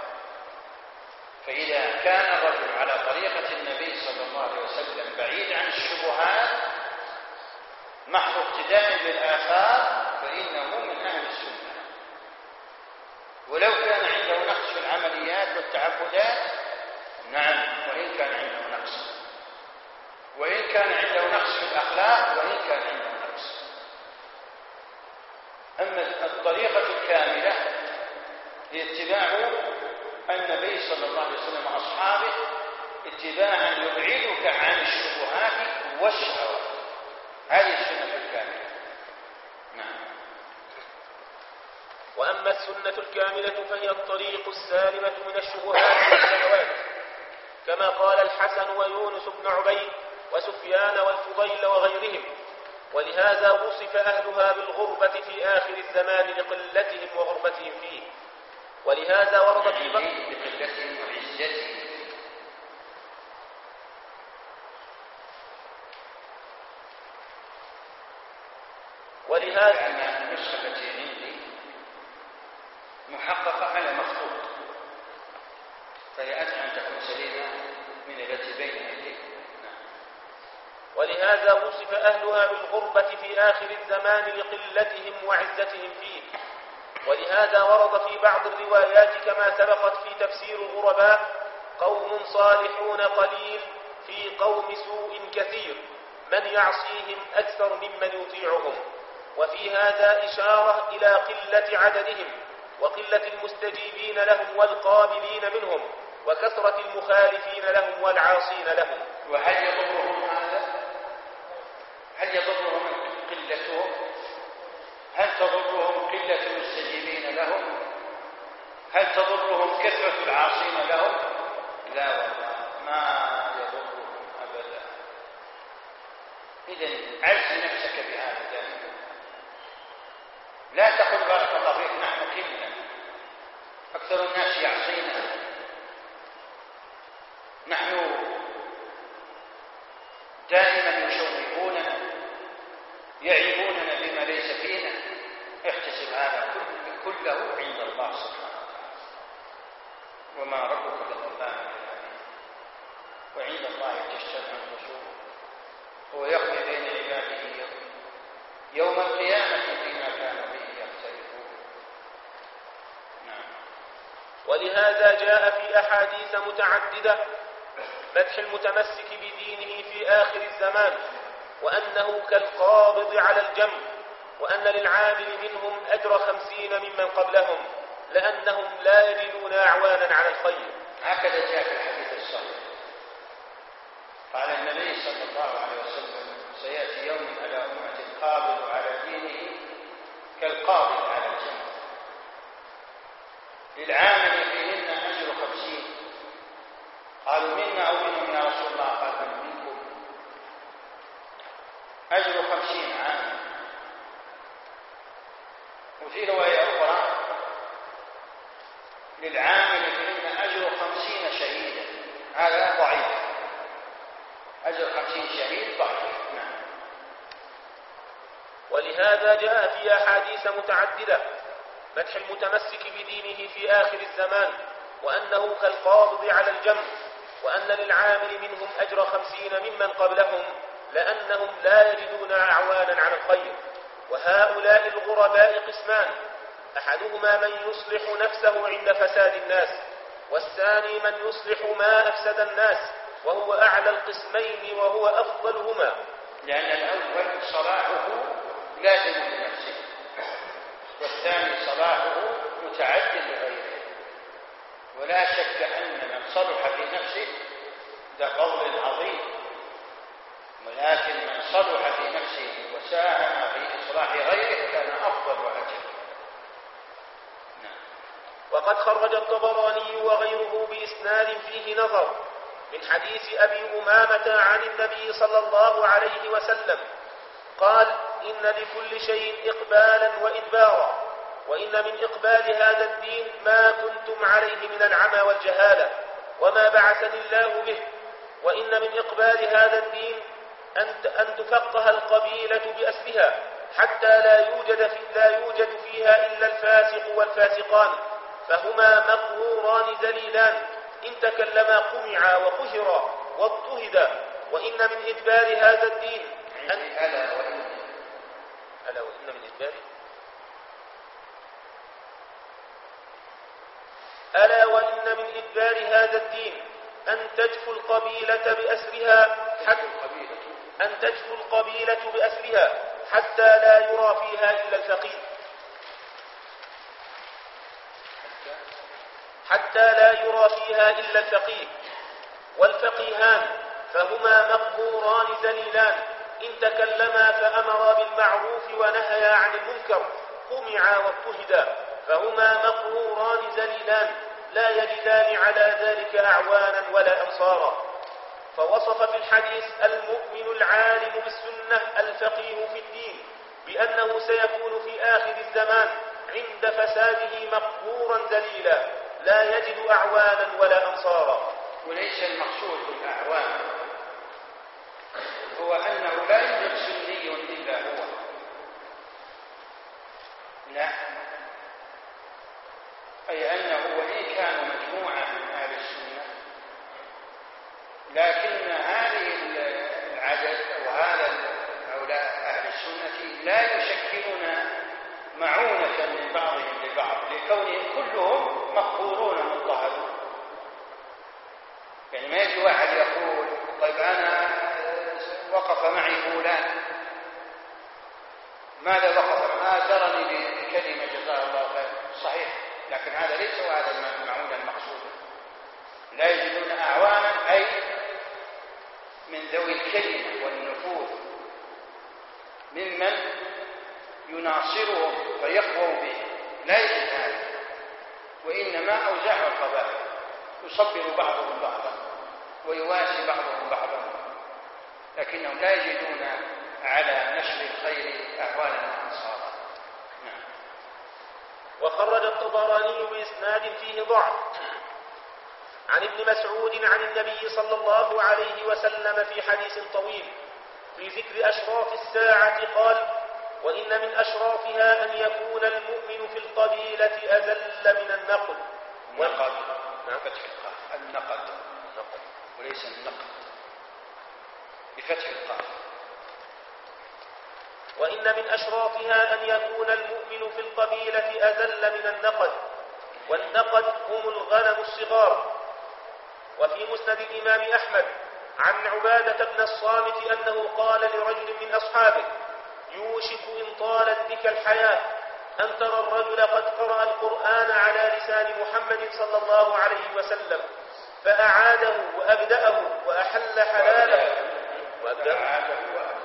فإذا كان الرجل على طريقة النبي صلى الله عليه وسلم بعيد عن الشبهات محض اقتداء بالآثار فإنه من أهل السنة. ولو كان عنده نقص في العمليات والتعبدات نعم، وإن كان عنده نقص، وإن كان عنده نقص في الأخلاق، وإن كان عنده نقص. أما الطريقة الكاملة هي اتباع النبي صلى الله عليه وسلم وأصحابه اتباعا يبعدك عن الشبهات والشهوات. هذه السنة الكاملة. نعم. وأما السنة الكاملة فهي الطريق السالمة من الشبهات والشهوات كما قال الحسن ويونس بن عبيد وسفيان والفضيل وغيرهم. ولهذا وصف أهلها بالغربة في آخر الزمان لقلتهم وغربتهم فيه. ولهذا ورد في بقلتهم وعزتهم. ولهذا كان النسخة التي عندي محققة على مخطوط، فهي أدعى أن تكون سليمة من التي بين أيديكم. ولهذا وصف أهلها بالغربة في آخر الزمان لقلتهم وعزتهم فيه. ولهذا ورد في بعض الروايات كما سبقت في تفسير الغرباء قوم صالحون قليل في قوم سوء كثير من يعصيهم أكثر ممن يطيعهم. وفي هذا إشارة إلى قلة عددهم وقلة المستجيبين لهم والقابلين منهم وكثرة المخالفين لهم والعاصين لهم. وهل يضرهم هذا؟ هل يضرهم قلتهم؟ هل تضرهم قلة المستجيبين لهم؟ هل تضرهم كثرة العاصين لهم؟ لا والله ما يضرهم أبدا. إذن عز نفسك بهذا دائما. لا تقل بارك الله فيك نحن قلة، أكثر الناس يعصينا، نحن دائما يشوهوننا يعيبوننا بما ليس فينا. احتسب هذا كله عند الله سبحانه وتعالى، وما ربك بظلام للعبيد، وعند الله تجتمع الخصوم هو يقضي بين عباده يوم القيامة فيما كانوا به يختلفون. نعم. ولهذا جاء في أحاديث متعددة مدح المتمسك بدينه في آخر الزمان وأنه كالقابض على الجمر، وأن للعامل منهم أجر خمسين ممن قبلهم لأنهم لا يجدون أعوانا على الخير. هكذا جاء في الحديث الصحيح قال النبي صلى الله عليه وسلم سيأتي يوم على أمة القابض على دينه كالقابض على الجمر، للعامل فيهن أجر خمسين قالوا منا أو منهم يا رسول الله؟ قال من منكم. أجر خمسين عاما. وفي رواية أخرى للعامل فإن أجر خمسين شهيدا. هذا ضعيف، أجر خمسين شهيد ضعيف. نعم. ولهذا جاء في أحاديث متعددة مدح المتمسك بدينه في آخر الزمان، وأنه كالقابض على الجمر، وأن للعامل منهم أجر خمسين ممن قبلهم لأنهم لا يجدون أعوانا على الخير. وهؤلاء الغرباء قسمان: أحدهما من يصلح نفسه عند فساد الناس، والثاني من يصلح ما أفسد الناس، وهو أعلى القسمين وهو أفضلهما. لأن الأول صلاحه لازم لنفسه، والثاني صلاحه متعد لغيره. ولا شك أن من صلح في نفسه ذا فضل عظيم، ولكن من صلح في نفسه وساهم في إصلاح غيره كان أفضل وأجل. نعم. وقد خرج الطبراني وغيره بإسناد فيه نظر من حديث أبي أمامة عن النبي صلى الله عليه وسلم قال: إن لكل شيء إقبالا وإدبارا، وإن من إقبال هذا الدين ما كنتم عليه من العمى والجهالة وما بعثني الله به، وإن من إقبال هذا الدين أن تفقه القبيلة بأسرها حتى لا يوجد, في لا يوجد فيها إلا الفاسق والفاسقان، فهما مقهوران ذليلان، إن تكلما قمعا وقهرا واضطهدا. وإن من إدبار هذا الدين أن ألا وإن ألا وإن من إدبار ألا وإن من إدبار هذا الدين أن تجفو القبيلة بأسرها حتى أن تجفو القبيلة بأسرها حتى لا يرى فيها إلا الفقيه حتى لا يرى فيها إلا الفقيه والفقيهان فهما مقهوران ذليلان، إن تكلما فأمرا بالمعروف ونهيا عن المنكر قمعا واضطهدا، فهما مقهوران ذليلان لا يجدان على ذلك أعوانا ولا أنصارا. فوصف في الحديث المؤمن العالم بالسنة الفقيه في الدين بأنه سيكون في آخر الزمان عند فساده مقهورا ذليلا لا يجد أعوانا ولا أنصارا. وليس المقصود بالأعوان هو أنه لا يوجد سني إلا هو، لا، أي أنه وإن كانوا مجموعة من أهل السنة لكن هذه العدد وهذا هؤلاء أهل السنة لا يشكلون معونة من بعضهم لبعض لكونهم كلهم مقهورون مضطهدون. يعني ما يجي واحد يقول طيب أنا وقف معي فلان، ماذا وقف؟ آثرني بكلمة جزاه الله خير، صحيح، لكن هذا ليس هذا المعونة المقصودة. لا يجدون أعوانا أي من ذوي الكلمة والنفوذ ممن يناصرهم فيقووا به، لا يجد هذا، وإنما أوزاع القبائل يصبر بعضهم بعضا ويواسي بعضهم بعضا، لكنهم لا يجدون على نشر الخير أهوالا وأنصارا. نعم. وخرج الطبراني بإسناد فيه ضعف عن ابن مسعود عن النبي صلى الله عليه وسلم في حديث طويل في ذكر أشراف الساعة قال: وإن من أشرافها أن يكون المؤمن في القبيلة أذل من النقد. نقد بفتح القاف، النقد وليس النقد، بفتح القاف. وإن من أشرافها أن يكون المؤمن في القبيلة أذل من النقد، والنقد هم الغنم الصغار. وفي مسند الإمام أحمد عن عبادة بن الصامت أنه قال لرجل من أصحابه: يوشك إن طالت بك الحياة أن ترى الرجل قد قرأ القرآن على لسان محمد صلى الله عليه وسلم فأعاده وأبدأه وأحل حلاله وأبدأه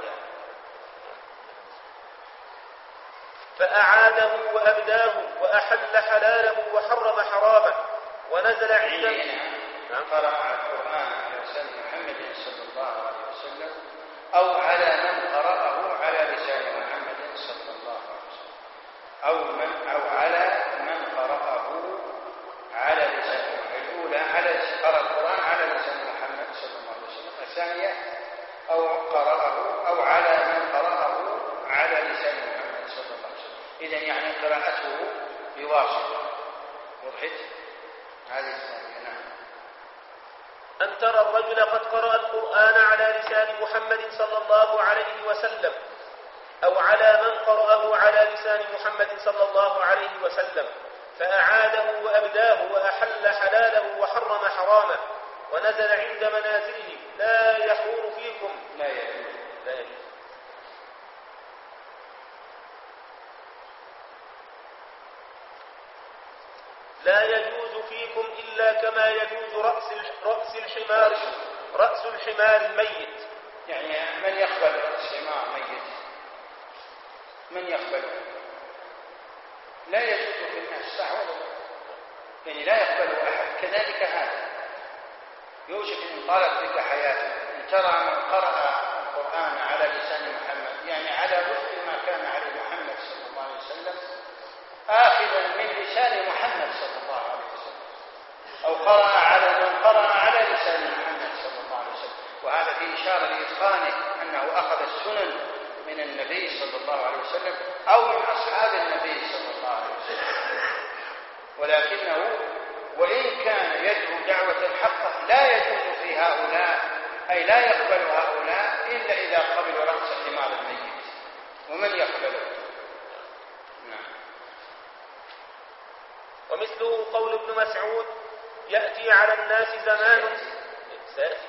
فأعاده وأبداه وأحل حلاله وحرم حرامه ونزل عنده من قرأ القرآن على لسان محمد صلى الله عليه وسلم أو على من قرأه على لسان محمد صلى الله عليه وسلم أو من أو على من قرأه على لسان الأولى على قرأ القرآن على لسان محمد صلى الله عليه وسلم، الثانية أو قرأه أو على من قرأه على لسان محمد صلى الله عليه وسلم. إذن يعني قراءته بواسطة. وضحت هذه الثانية. نعم. أن ترى الرجل قد قرأ القرآن على لسان محمد صلى الله عليه وسلم أو على من قرأه على لسان محمد صلى الله عليه وسلم فأعاده وأبداه وأحل حلاله وحرم حرامه ونزل عند منازله لا يحور فيكم لا يجوز لا يجوز لا يجوز فيكم إلا كما يجوز رأس رأس الحمار رأس الحمار الميت. يعني من يقبل رأس حمار ميت؟ من يقبل؟ لا يجوز في الناس، صح ولا لا؟ يعني لا يقبله أحد. كذلك هذا يوشك إن طالت بك حياته إن ترى من قرأ القرآن على لسان محمد، يعني على وفق ما كان عليه محمد صلى الله عليه وسلم، آخذا من لسان محمد صلى الله عليه وسلم، أو قرأ على من قرأ على لسان محمد صلى الله عليه وسلم، وهذا فيه إشارة لإتقانه أنه أخذ السنن من النبي صلى الله عليه وسلم أو من أصحاب النبي صلى الله عليه وسلم. ولكنه وإن كان يدعو دعوة حقه لا يجوز في هؤلاء، أي لا يقبل هؤلاء إلا إذا قبلوا رأس حمار الميت. ومن يقبله؟ نعم. ومثله قول ابن مسعود يأتي على الناس زمان سيأتي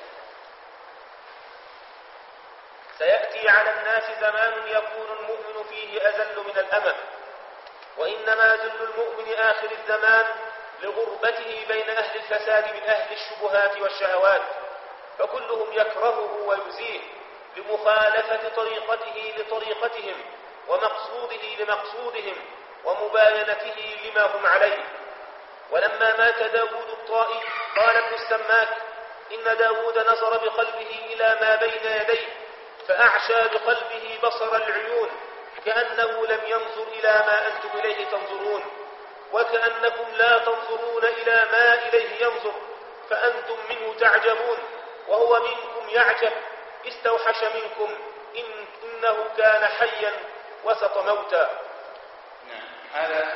سيأتي على الناس زمان يكون المؤمن فيه أذل من الأمة، وإنما ذل المؤمن آخر الزمان لغربته بين أهل الفساد من أهل الشبهات والشهوات، فكلهم يكرهه ويزيه لمخالفة طريقته لطريقتهم ومقصوده لمقصودهم ومباينته لما هم عليه. ولما مات داود الطائي قال ابن السماك إن داود نظر بقلبه إلى ما بين يديه فأعشى بقلبه بصر العيون كأنه لم ينظر إلى ما أنتم إليه تنظرون، وكأنكم لا تنظرون إلى ما إليه ينظر فأنتم منه تعجبون وهو منكم يعجب، استوحش منكم إن إنه كان حيا وسط موتى. نعم. هذا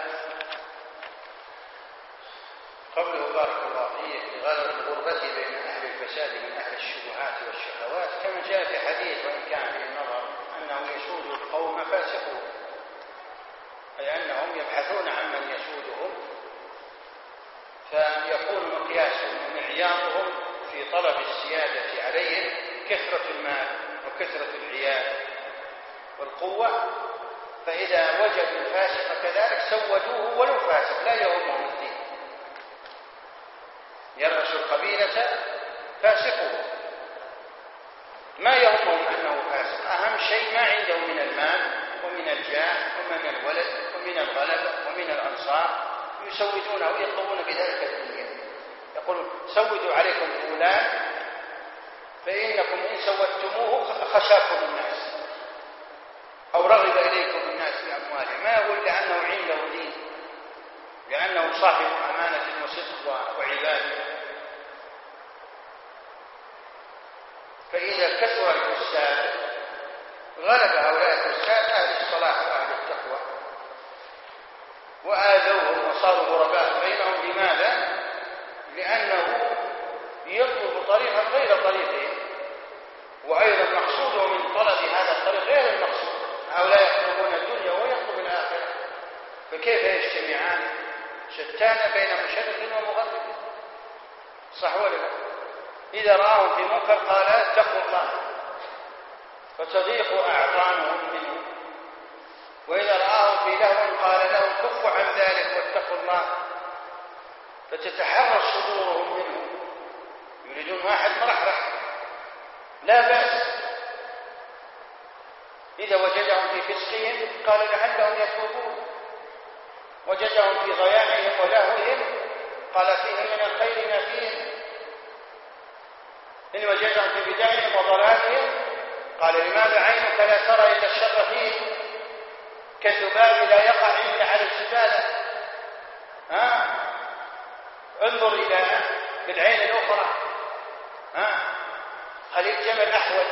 قوله بارك الله فيه لغرض الغربة بين أهل الفساد من أهل الشبهات والشهوات، كما جاء في حديث وإن كان فيه النظر أنه يسود القوم فاسقون، أي أنهم يبحثون عن من يسودهم، فيكون مقياسهم ومعيارهم في طلب السيادة عليهم كثرة المال وكثرة العيال والقوة، فإذا وجدوا الفاسق كذلك سودوه ولو فاسق لا يهمهم الدين، يرأس القبيلة فاسقه ما يهمهم أنه فاسق، أهم شيء ما عنده من المال ومن الجاه ومن الولد ومن الغلبة ومن الأنصار، يسودونه ويطلبون بذلك الدنيا. يقولون سودوا عليكم فلان فإنكم إن سودتموه خشاكم الناس أو رغب إليكم الناس بأموالهم، ما يقول لأنه عنده دين، لأنه صاحب أمانة وصدق وعبادة. فإذا كثر الفساد غلب هؤلاء الفساد أهل الصلاح وأهل التقوى وآذوهم وصاروا غرباء بينهم. لماذا؟ لأنه يطلب طريقا غير طريقهم، وأيضا مقصوده من طلب هذا الطريق غير المقصود. هؤلاء يطلبون الدنيا ويطلب الآخرة، فكيف يجتمعان؟ شتان بين مشرق ومغرب، صح ولا لا؟ إذا رآهم في منكر قال اتقوا الله فتضيق أعطانهم منه، وإذا رآهم في لهو قال لهم كفوا عن ذلك واتقوا الله فتتحرر صدورهم منه. يريدون واحد مرحرح لا بأس، إذا وجدهم في فسقهم قال لعلهم يتوبون، وجدهم في ضياعهم ولهوهم قال فيهم من الخير ما فيهم إن وجدهم في بدعهم وضلالهم قال لماذا عينك لا ترى إلا الشر فيه كالذباب لا يقع إلا على الزبالة. ها انظر إلى بالعين الأخرى. ها هل الجمل أحول؟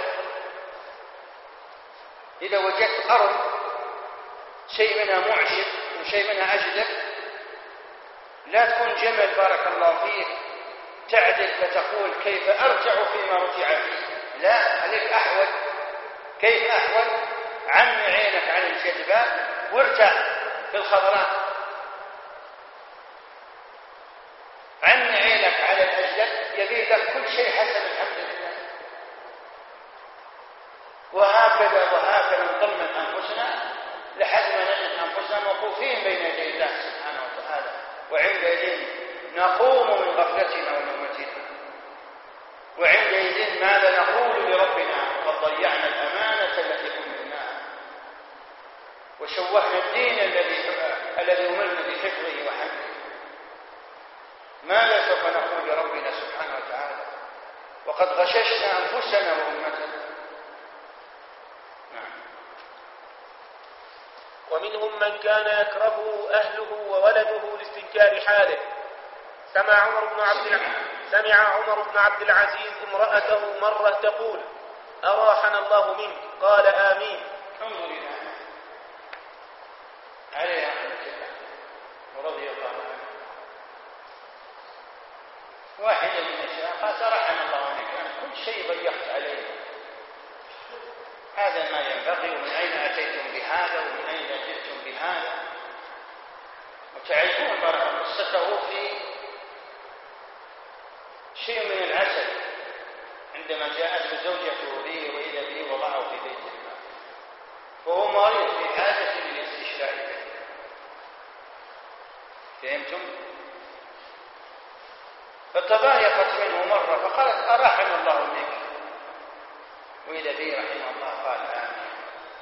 إذا وجدت أرض شيء منها معجب وشيء منها أجدب لا تكون جمل بارك الله فيك تعدل فتقول كيف أرجع فيما رجع فيه، لا عليك أحول. كيف أحول؟ عمي عينك عن الجدباء وارجع في الخضراء، عمي عينك على الأجدب يبي لك كل شيء حسن الحمد لله. وهكذا وهكذا نطمن أنفسنا لحد ما نجد أنفسنا موقوفين بين يدي الله سبحانه وتعالى، وعندئذ نقوم من غفلتنا ونومتنا، وعندئذ ماذا نقول لربنا؟ قد ضيعنا الأمانة التي حملناها وشوهنا الدين الذي الذي أمرنا بحفظه وحمله. ماذا سوف نقول لربنا سبحانه وتعالى وقد غششنا أنفسنا وأمتنا؟ نعم. ومنهم من كان يكرهه أهله وولده لاستنكار حاله. سمع عمر بن عبد العزيز سمع عمر بن عبد العزيز امرأته مرة تقول: أراحنا الله منك. قال: آمين. انظر إلى عليه ورضي الله عنه. واحدة من الشيخ قالت: أراحنا الله منك، يعني كل شيء ضيقت عليه، هذا ما ينبغي، ومن أين أتيتم بهذا ومن أين جئتم بهذا. وتعرفون برا قصته في شيء من العسل عندما جاءته زوجته به وإذا به وضعه في بيت المال، وهو مريض في حاجة للاستشفاء به. فهمتم؟ فتضايقت منه مرة فقالت: أراحنا الله منك. وإذا به رحمه الله قال: آمين.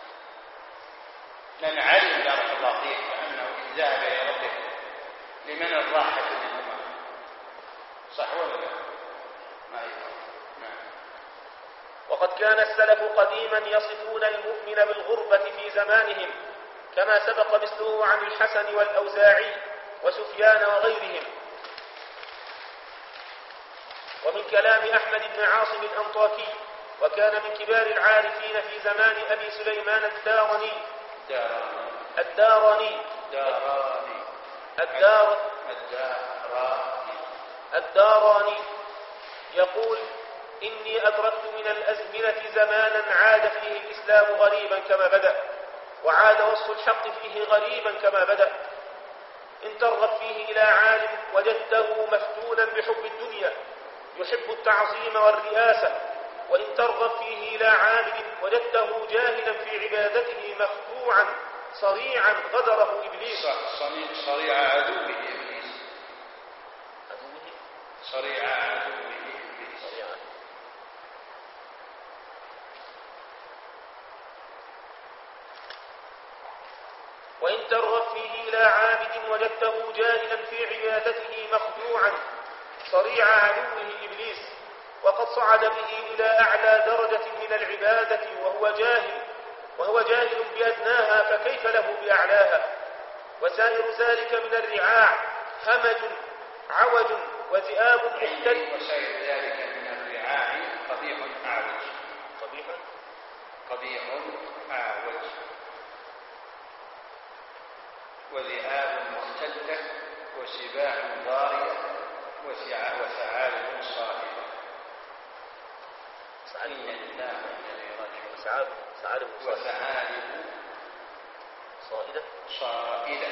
لأن علم بارك الله فيك أنه إن ذهب إلى ربك لمن الراحة منهما. صح ولا لا؟ ما يفهم. نعم. وقد كان السلف قديما يصفون المؤمن بالغربة في زمانهم، كما سبق مثله عن الحسن والأوزاعي وسفيان وغيرهم. ومن كلام أحمد بن عاصم الأنطاكي، وكان من كبار العارفين في زمان أبي سليمان الداراني الداراني الداراني الدار الداراني الداراني يقول: إني أدركت من الأزمنة زمانا عاد فيه الإسلام غريبا كما بدأ، وعاد وصف الحق فيه غريبا كما بدأ. إن ترغب فيه إلى عالم وجدته مفتونا بحب الدنيا يحب التعظيم والرئاسة، وإن ترغب فيه إلى عابد وجدته جاهلا في عبادته مخدوعا صريعا غدره إبليس. صريع عدوه إبليس. صريع عدوه إبليس. وإن ترغب فيه إلى عابد وجدته جاهلا في عبادته مخدوعا صريع عدوه إبليس، وقد صعد به إلى أعلى درجة من العبادة وهو جاهل وهو جاهل بأدناها، فكيف له بأعلاها؟ وسائر ذلك من الرعاع همج عوج وذئاب مختلف. وسائر ذلك من الرعاع قبيح أعوج قبيح قبيح أعوج وذئاب مختلة وسباع ضارية وثعالب صائبة. إن لله وإنا إليه راجعون. وثعالب صائدة صائدة.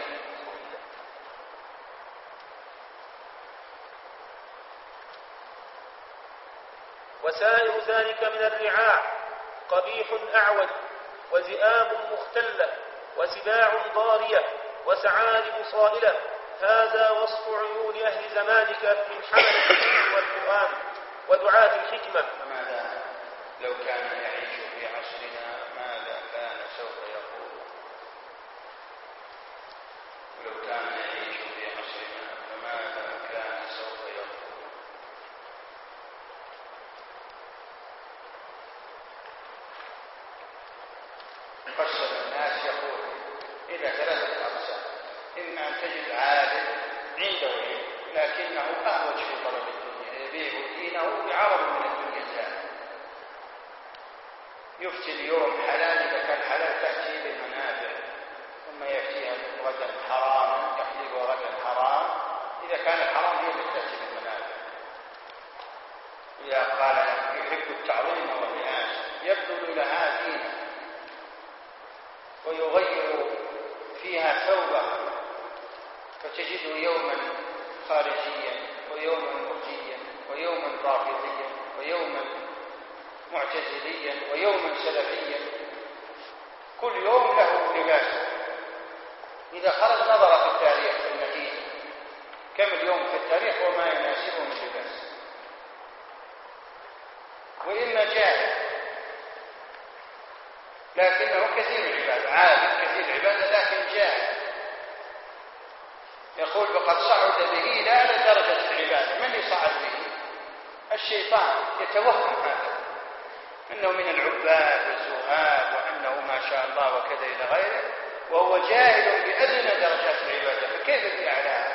وسائر ذلك من الرعاع قبيح أعوج وذئاب مختلة وسباع ضارية وثعالب صائلة. هذا وصف عيون أهل زمانك من حملة العلم والقرآن ودعاة الحكمة. ماذا لو كان يعيش في عصرنا ماذا كان سوف يقول؟ ولو كان يعيش في عصرنا فماذا كان سوف يقول؟ تجد عالم عنده علم لكنه أهوج في طلب الدنيا، يبيع دينه بعرض من الدنيا زاد، يفتي اليوم حلال إذا كان حلال تأتي بالمنافع، ثم يأتيها غدا حراما يحلب غدا حرام، إذا كان الحرام هي التي تأتي بالمنافع. إذا قال يحب التعظيم والرئاسة يبذل لها دينه ويغير فيها ثوبه، فتجده يوما خارجيا ويوما مرجيا ويوما رافضيا ويوما معتزليا ويوما سلفيا، كل يوم له لباسه. إذا خرج نظر في التاريخ في النتيجة كم اليوم في التاريخ وما يناسبه من لباس. وإما جاهل لكنه كثير العبادة، عابد كثير العبادة لكن جاهل، يقول وقد صعد به لا لدرجة العبادة. من اللي صعد به؟ الشيطان يتوهم هذا أنه من العباد والزهاد وأنه ما شاء الله وكذا إلى غيره، وهو جاهل بأدنى درجات العبادة، فكيف بأعلاها؟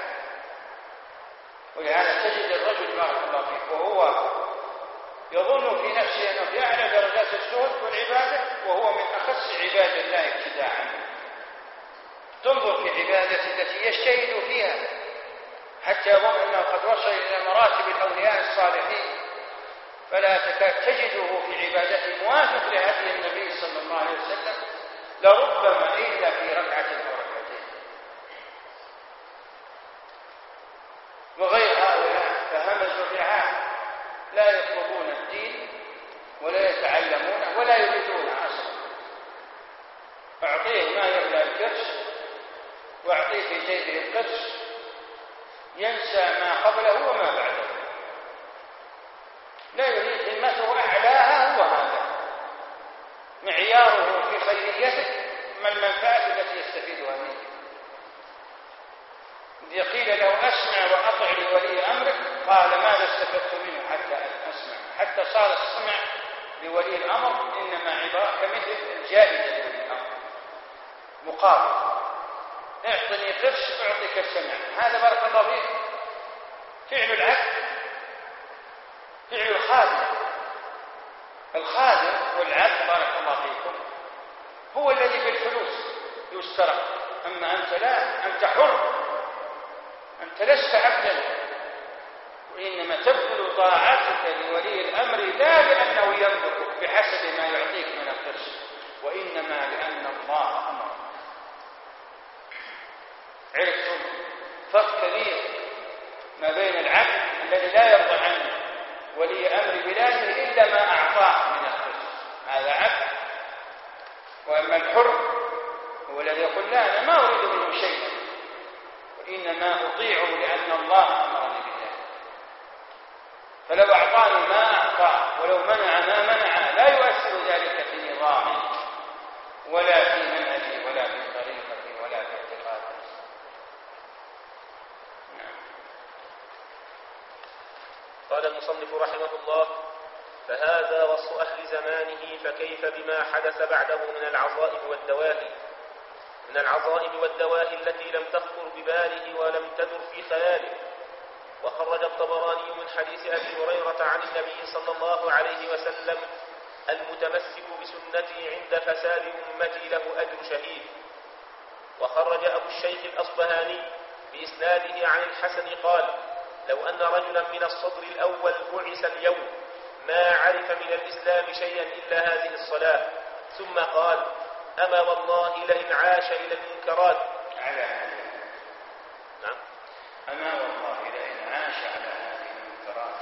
ولهذا تجد الرجل بارك الله فيه وهو يظن في نفسه أنه في أعلى درجات الزهد والعبادة وهو من أخص عباد الله ابتداءً. تنظر في عبادته التي يجتهد فيها حتى يظن أنه قد وصل إلى مراتب الأولياء الصالحين، فلا تكاد تجده في عبادته موافق لهدي النبي صلى الله عليه وسلم، لربما إلا في ركعة أو ركعتين. وغير هؤلاء فهمزوا الرعاع لا يطلبون الدين ولا يتعلمونه ولا يريدونه أصلا. أعطيه ما يبلى الكرش وأعطيه في جيبه القرش، ينسى ما قبله وما بعده، لا يريد همته أعلاها. هو هذا معياره في خيريته ما المنفعة التي يستفيدها منه. إذا قيل له أسمع وأطع لولي أمرك قال ماذا استفدت منه حتى أسمع، حتى صار السمع لولي الأمر إنما عبارة كمثل الجائزة لولي الأمر مقابل، اعطني قرش أعطيك السمع. هذا بارك الله فيه فعل العبد، فعل الخادم. الخادم والعبد بارك الله فيكم هو الذي بالفلوس يسترق، أما أنت لا، أنت حر، أنت لست عبدا، وإنما تبذل طاعتك لولي الأمر لا لأنه يملكك بحسب ما يعطيك من القرش، وإنما لأن الله أمر. عرفتم فرق كبير ما بين العبد الذي لا يرضى عنه ولي أمر بلاده إلا ما أعطاه من القرش، هذا عبد. وأما الحر هو الذي يقول لا أنا ما أريد منه شيئا، وإنما أطيعه لأن الله أمرني بذلك، فلو أعطاني ما أعطاه ولو منع ما منع لا يؤثر ذلك في نظامي ولا في منهجي ولا في طريقتي ولا في اعتقادي. نعم. قال المصنف رحمه الله: فهذا وصف أهل زمانه، فكيف بما حدث بعده من العظائم والدواهي من العظائم والدواهي التي لم تخطر بباله ولم تدر في خياله. وخرج الطبراني من حديث أبي هريرة عن النبي صلى الله عليه وسلم: المتمسك بسنتي عند فساد أمتي له أجر شهيد. وخرج أبو الشيخ الأصبهاني بإسناده عن الحسن قال: لو أن رجلا من الصدر الأول بعث اليوم ما عرف من الإسلام شيئا إلا هذه الصلاة، ثم قال: أما والله لئن عاش إلى المنكرات على نعم أما والله لئن عاش على هذه المنكرات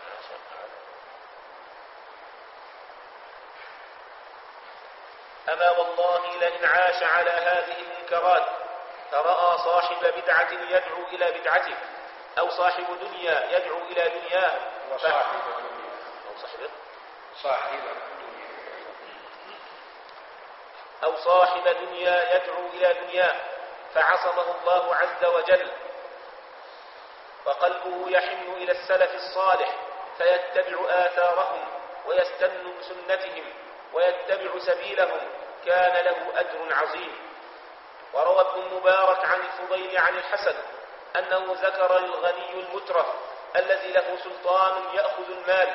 أما والله لئن عاش على هذه المنكرات فرأى صاحب بدعة يدعو إلى بدعته، أو صاحب دنيا يدعو إلى دنياه، وصاحب دنيا أو صاحب صاحب دنيا أو صاحب دنيا يدعو إلى دنياه فعصمه الله عز وجل، وقلبه يحن إلى السلف الصالح فيتبع آثارهم ويستن بسنتهم ويتبع سبيلهم، كان له أجر عظيم. وروى ابن المبارك عن الفضيل عن الحسن أنه ذكر الغني المترف الذي له سلطان يأخذ المال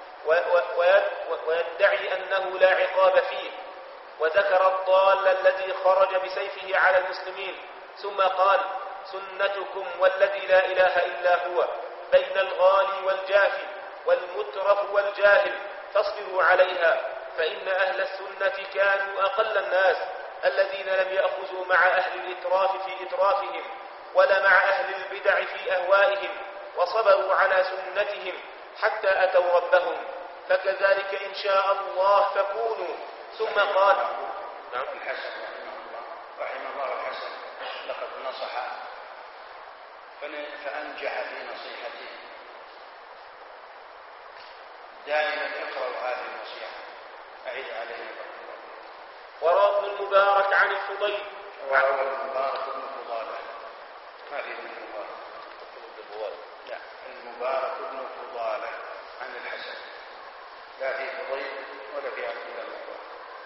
ويدعي أنه لا عقاب فيه، وذكر الضال الذي خرج بسيفه على المسلمين، ثم قال: سنتكم والذي لا إله إلا هو بين الغالي والجافي والمترف والجاهل فاصبروا عليها، فإن أهل السنة كانوا أقل الناس الذين لم يأخذوا مع أهل الإتراف في إترافهم ولا مع أهل البدع في أهوائهم، وصبروا على سنتهم حتى أتوا ربهم، فكذلك إن شاء الله فكونوا. ثم قال: نعم. الحسن رحمه الله رحمه الله الحسن لقد نصح فأنجح في نصيحته. دائما اقرأوا هذه النصيحة، أعيد علينا. وروى ابن المبارك عن الفضيل وروى المبارك بن فضالة، ما في ابن المبارك، لا، المبارك بن فضالة عن الحسن، لا في فضيل ولا في عبد الله المبارك.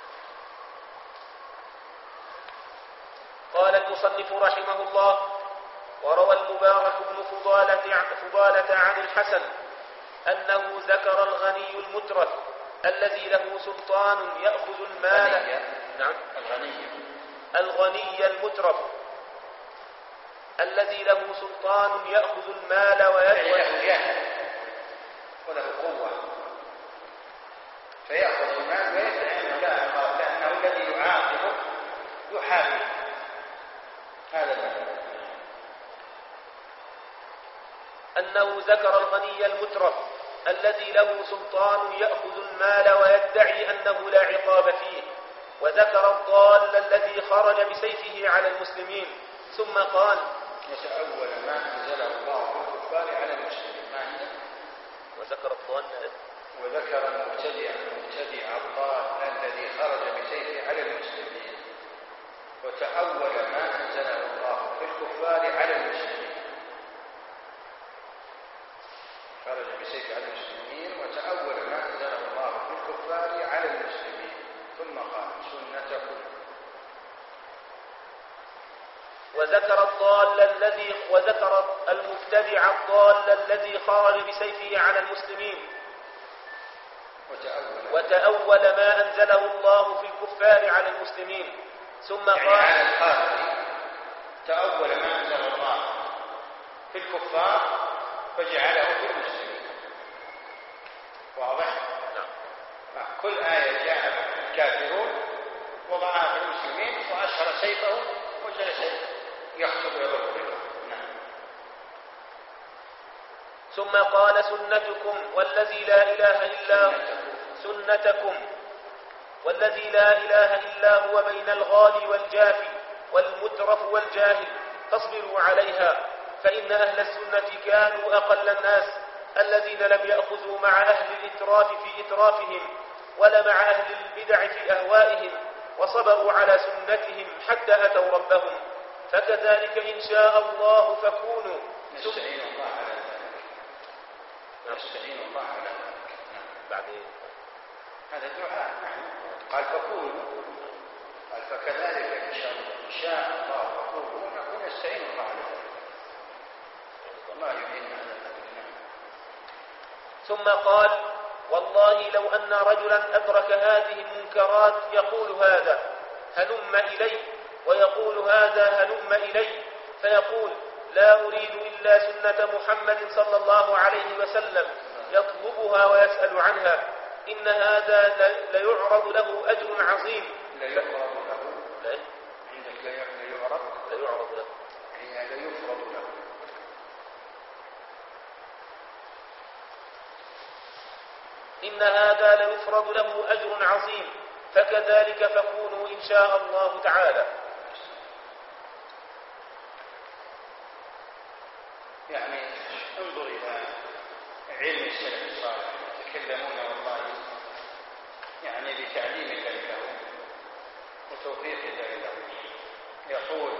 قال المصنف رحمه الله: وروى المبارك بن فضالة, فضالة عن الحسن أنه ذكر الغني المترف الذي له سلطان يأخذ المال. غنية. نعم. الغني الغني المترف الذي له سلطان يأخذ المال ويدعو له جاه وله قوة فيأخذ المال ويدعي أنه لا عقاب، لأنه الذي يعاقبه يحابي هذا المال. أنه ذكر الغني المترف الذي له سلطان يأخذ المال ويدعي أنه لا عقاب فيه، وذكر الضال الذي خرج بسيفه على المسلمين، ثم قال: يتأول ما أنزله الله في الكفار على المسلمين. ما هي؟ وذكر الضال وذكر المبتدع المبتدع الضال الذي خرج بسيفه على المسلمين، وتأول ما أنزله الله في الكفار على المسلمين. خرج بسيفه على المسلمين وتأول ما أنزله الله في الكفار على المسلمين، ثم قال: سنتكم. وذكر الضال الذي وذكر المبتدع الضال الذي خرج بسيفه على المسلمين، وتأول, وتأول ما أنزله الله في الكفار على المسلمين، ثم يعني قال: على الخارج تأول ما أنزل الله في الكفار فجعله في المسلمين. واضح؟ نعم. كل آية جاء الكافرون وضعها في المسلمين وأشهر سيفه وجلس يخطب ويضرب به. نعم. ثم قال: سنتكم والذي لا إله إلا هو سنتكم والذي لا إله إلا هو بين الغالي والجافي والمترف والجاهل فاصبروا عليها، فإن أهل السنة كانوا أقل الناس الذين لم يأخذوا مع أهل الإتراف في إترافهم ولا مع أهل البدع في أهوائهم، وصبروا على سنتهم حتى أتوا ربهم، فكذلك إن شاء الله فكونوا. نستعين الله على ذلك. نستعين الله على ذلك. بعدين هذا الدعاء. قال: فكونوا. قال: فكذلك إن شاء الله إن شاء الله فكونوا، ونكون نستعين الله على ذلك. الله يعين على ذلك. ثم قال: والله لو أن رجلا أدرك هذه المنكرات يقول هذا هلم إلي ويقول هذا هلم إلي، فيقول: لا أريد إلا سنة محمد صلى الله عليه وسلم، يطلبها ويسأل عنها، إن هذا ليعرض له أجر عظيم. لا يعرض له. لا. عندك لا يعرض. لا يعرض له. هي لا يفرض له. إن هذا ليفرض له أجر عظيم، فكذلك فكونوا إن شاء الله تعالى. يعني انظر إلى علم السلف الصالح، يتكلمون والله يعني بتعليم الله لهم وتوفيق الله لهم. يقول: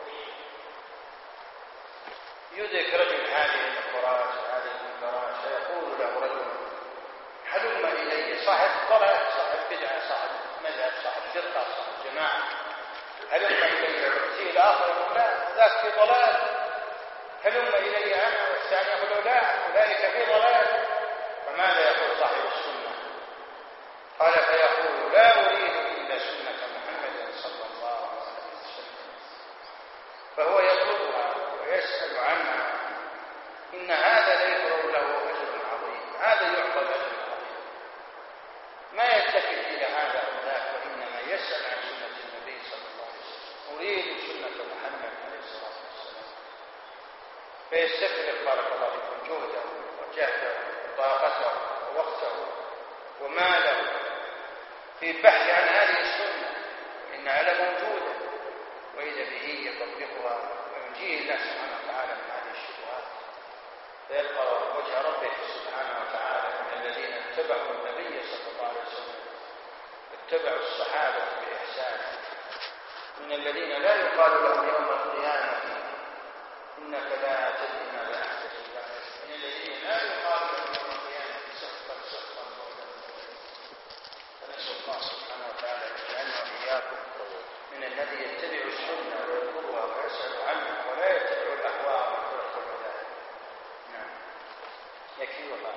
يدرك رجل هذه المنكرات هذه المنكرات فيقول له رجل: هلم إلي، صاحب ضلال صاحب بدعة صاحب مذهب صاحب فرقة صاحب جماعة، هلم إلي ويأتيه الآخر يقول لا ذاك في ضلال، هلم إلي أنا، والثاني يقول لا أولئك في ضلال. فماذا يقول صاحب السنة؟ قال فيقول لا أريد إلا سنة محمد صلى الله عليه وسلم، فهو يطلبها ويسأل عنها. إن هذا لا يفرغ له أجر عظيم، هذا يعطى أجر عظيم، ما يتكل إلى هذا أو ذاك، وإنما يسأل عن سنة النبي صلى الله عليه وسلم، أريد سنة محمد عليه الصلاة والسلام. فيستفرغ بارك الله فيكم جهده وجهده وطاقته ووقته وماله في البحث عن هذه السنة، إنها لموجودة، وإذا به يطبقها وينجيه الله سبحانه وتعالى من هذه الشبهات، فيلقى وجه ربه سبحانه وتعالى من الذين اتبعوا النبي صلى الله عليه وسلم، اتبعوا الصحابة بإحسان، من الذين لا يقال لهم يوم القيامة إنك لا تدري ما لا أحدث الله، من الذين لا يقال لهم يوم القيامة سخطا سخطا مولا. فنسأل الله سبحانه وتعالى أن وإياكم من الذي يتبع السنة ويذكرها ويسأل عنها ولا يتبع الأهواء والفرق والمذاهب. نعم يكفي والله.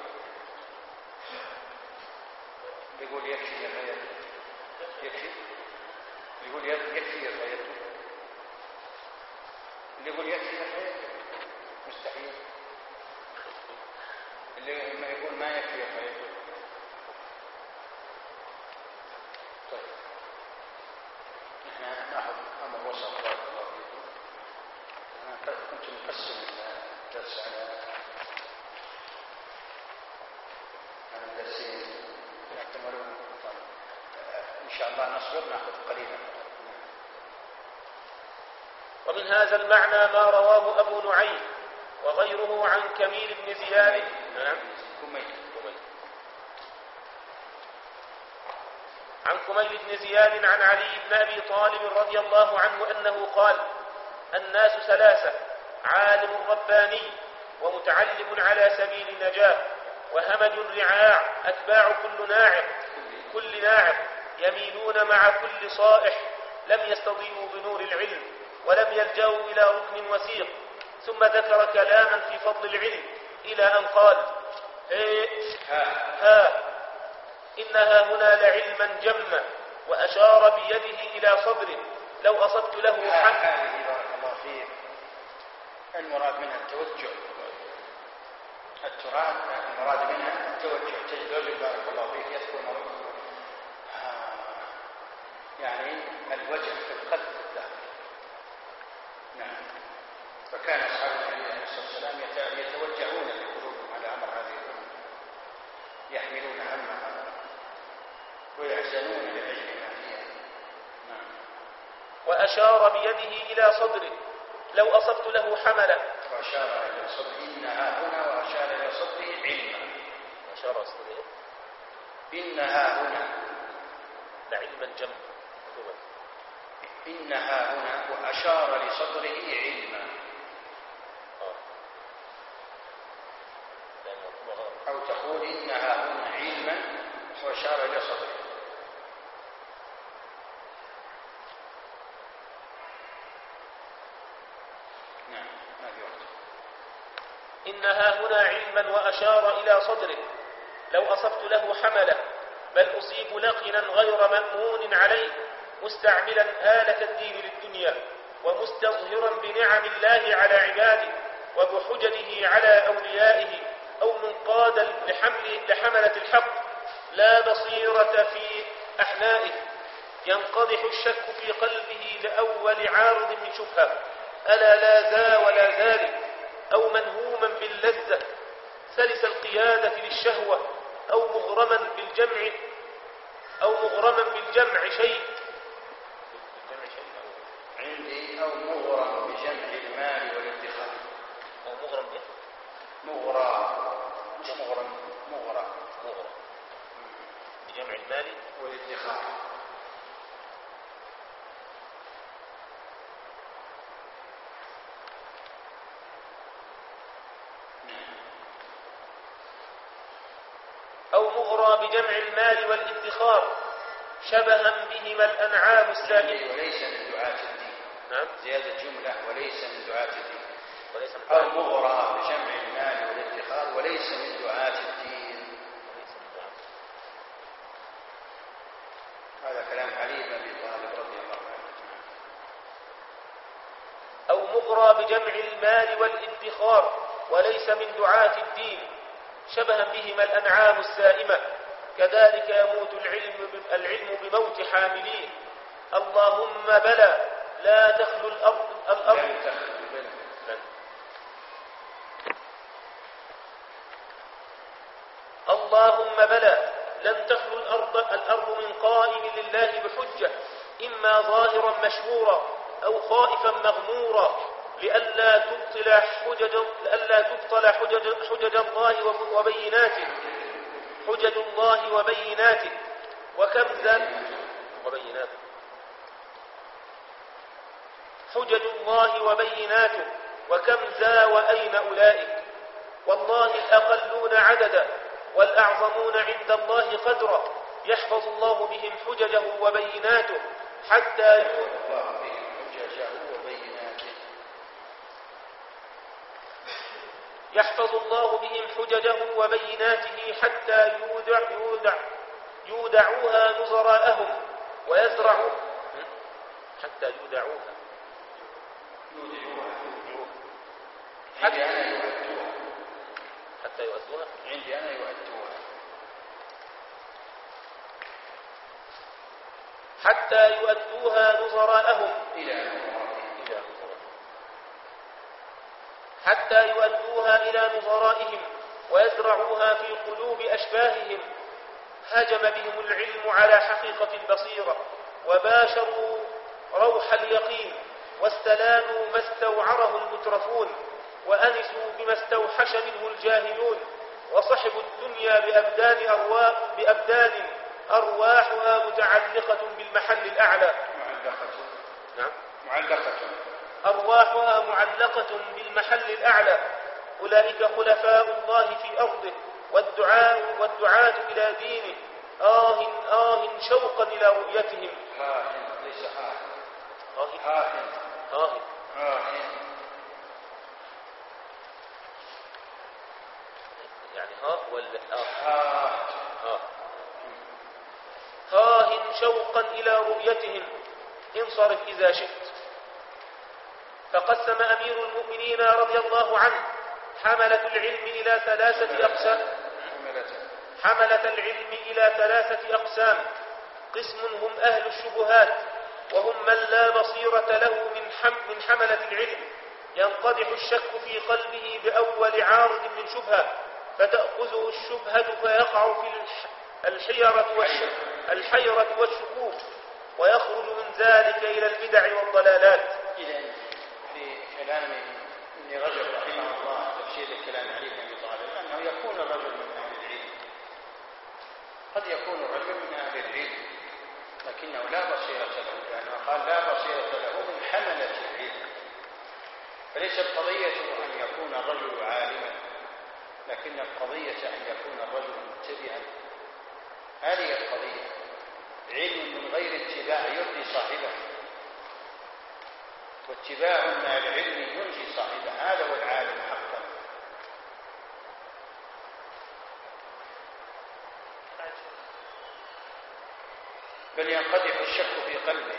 يقول يكفي يا خير، يكفي، يقول يكفي يا خير، اللي يقول يكفي يا خير مستحيل، اللي ما يقول ما يكفي يا خير. طيب احنا ناخذ امر وسط بارك الله فيكم. انا كنت مقسم الدرس على على الدرسين، لكن ولو ان شاء الله نصبر ناخذ قليلا. ومن هذا المعنى ما رواه أبو نعيم وغيره عن كميل بن زياد. نعم عن كميل بن زياد عن علي بن أبي طالب رضي الله عنه أنه قال: الناس ثلاثة: عالم رباني، ومتعلم على سبيل النجاة، وهمج رعاع أتباع كل ناعق كل ناعق يميلون مع كل صائح، لم يستضيئوا بنور العلم ولم يلجأوا إلى ركن وثيق. ثم ذكر كلاما في فضل العلم إلى أن قال: ها, ها إنها هنا لعلما جما، وأشار بيده إلى صدره لو أصبت له حق. هذه بارك الله فيك المراد منها التوجه، التراد المراد منها التوجه. تجد رجل بارك الله فيك يذكر مرضه يعني الوجه في القلب الداخلي. نعم. فكان أصحاب النبي عليه الصلاة والسلام يتوجهون بقلوبهم على أمر هذه الأمة، يحملون همها ويحزنون لأجل ما فيها. نعم. وأشار بيده إلى صدره لو أصبت له حملا. وأشار إلى صدره إنها هنا، وأشار إلى صدره علما. وأشار صدره إنها هنا لعلما جما. إنها هنا وأشار لصدره علما، أو تقول إنها هنا علما وأشار إلى صدره. نعم ما في وقت. إنها هنا علما وأشار إلى صدره لو أصبت له حملا، بل أصيب لقنا غير مأمون عليه، مستعملا آلة الدين للدنيا، ومستظهرا بنعم الله على عباده وبحججه على أوليائه، أو منقادا لحمل لحملة الحق لا بصيرة في أحنائه، ينقضح الشك في قلبه لأول عارض من شبهة، ألا لا ذا ولا ذلك، أو منهوما باللذة سلس القيادة للشهوة، أو مغرما بالجمع أو مغرما بالجمع شيء عندي، أو مغرم بجمع المال والادخار. أو مغرم به مغرى مش مغرم مغرى مغرم بجمع المال والادخار. أو مغرى بجمع المال والادخار، شبها بهما الأنعام السائمة. وليس من دعاة الدين. نعم. زيادة جملة وليس من دعاة الدين. وليس من أو مغرى بجمع المال والادخار وليس من دعاة الدين. هذا كلام علي بن أبي طالب رضي الله عنه. أو مغرى بجمع المال والادخار وليس من دعاة الدين شبها بهما الأنعام السائمة. كذلك يموت العلم العلم بموت حامليه. اللهم بلى لا تخلو الأرض الأرض اللهم بلى لن تخلو الأرض, الأرض من قائم لله بحجة إما ظاهرا مشهورا أو خائفا مغمورا لئلا تبطل حجج لئلا تبطل حجج, حجج الله وبيناته حجج الله وبيناته وكم ذا وبيناته حجج الله وبيناته وكم ذا وأين أولئك. والله الأقلون عددا والأعظمون عند الله قدرا يحفظ الله بهم حججه وبيناته حتى يحفظ الله بهم حججه وبيناته حتى يودع يودع يودعوها نظراءهم ويزرعوا حتى يودعوها حتى يؤدوها حتى يؤدوها عندي أنا يؤدوها حتى يؤدوها نظراءهم إلى حتى يؤدوها إلى نظرائهم ويزرعوها في قلوب أشباههم. هجم بهم العلم على حقيقة البصيرة وباشروا روح اليقين واستلانوا ما استوعره المترفون وأنسوا بما استوحش منه الجاهلون وصحبوا الدنيا بأبدان, أرواح بأبدان أرواحها متعلقة بالمحل الأعلى. معلقة. نعم. معلقة. أرواحها معلقة بالمحل الأعلى. أولئك خلفاء الله في أرضه والدعاء والدعاة إلى دينه. آه آه شوقا إلى رؤيتهم. آه ليس آه آه آه آه آه يعني ها ولا آه آه آه آه شوقا إلى رؤيتهم. انصرف إذا شئت. فقسم أمير المؤمنين رضي الله عنه حملة العلم إلى ثلاثة أقسام حملة العلم إلى ثلاثة أقسام. قسم هم أهل الشبهات وهم من لا بصيرة له من, حم من حملة العلم ينقدح الشك في قلبه بأول عارض من شبهة فتأخذه الشبهة فيقع في الحيرة, الحيرة والشكوك ويخرج من ذلك إلى البدع والضلالات. إذن في كلام ابن رجب رحمه الله تفسير الكلام علي بن أبي طالب أنه يكون الرجل من أهل العلم. قد يكون الرجل من أهل العلم لكنه لا بصيرة له لأنه قال لا بصيرة له من حملة العلم. فليست قضية أن يكون الرجل عالما لكن القضية أن يكون الرجل متبعا. هذه القضية. علم من غير اتباع يرضي صاحبه واتباع مع العلم ينجي صاحبه. هذا هو العالم حقا. بل ينقدح الشك في قلبه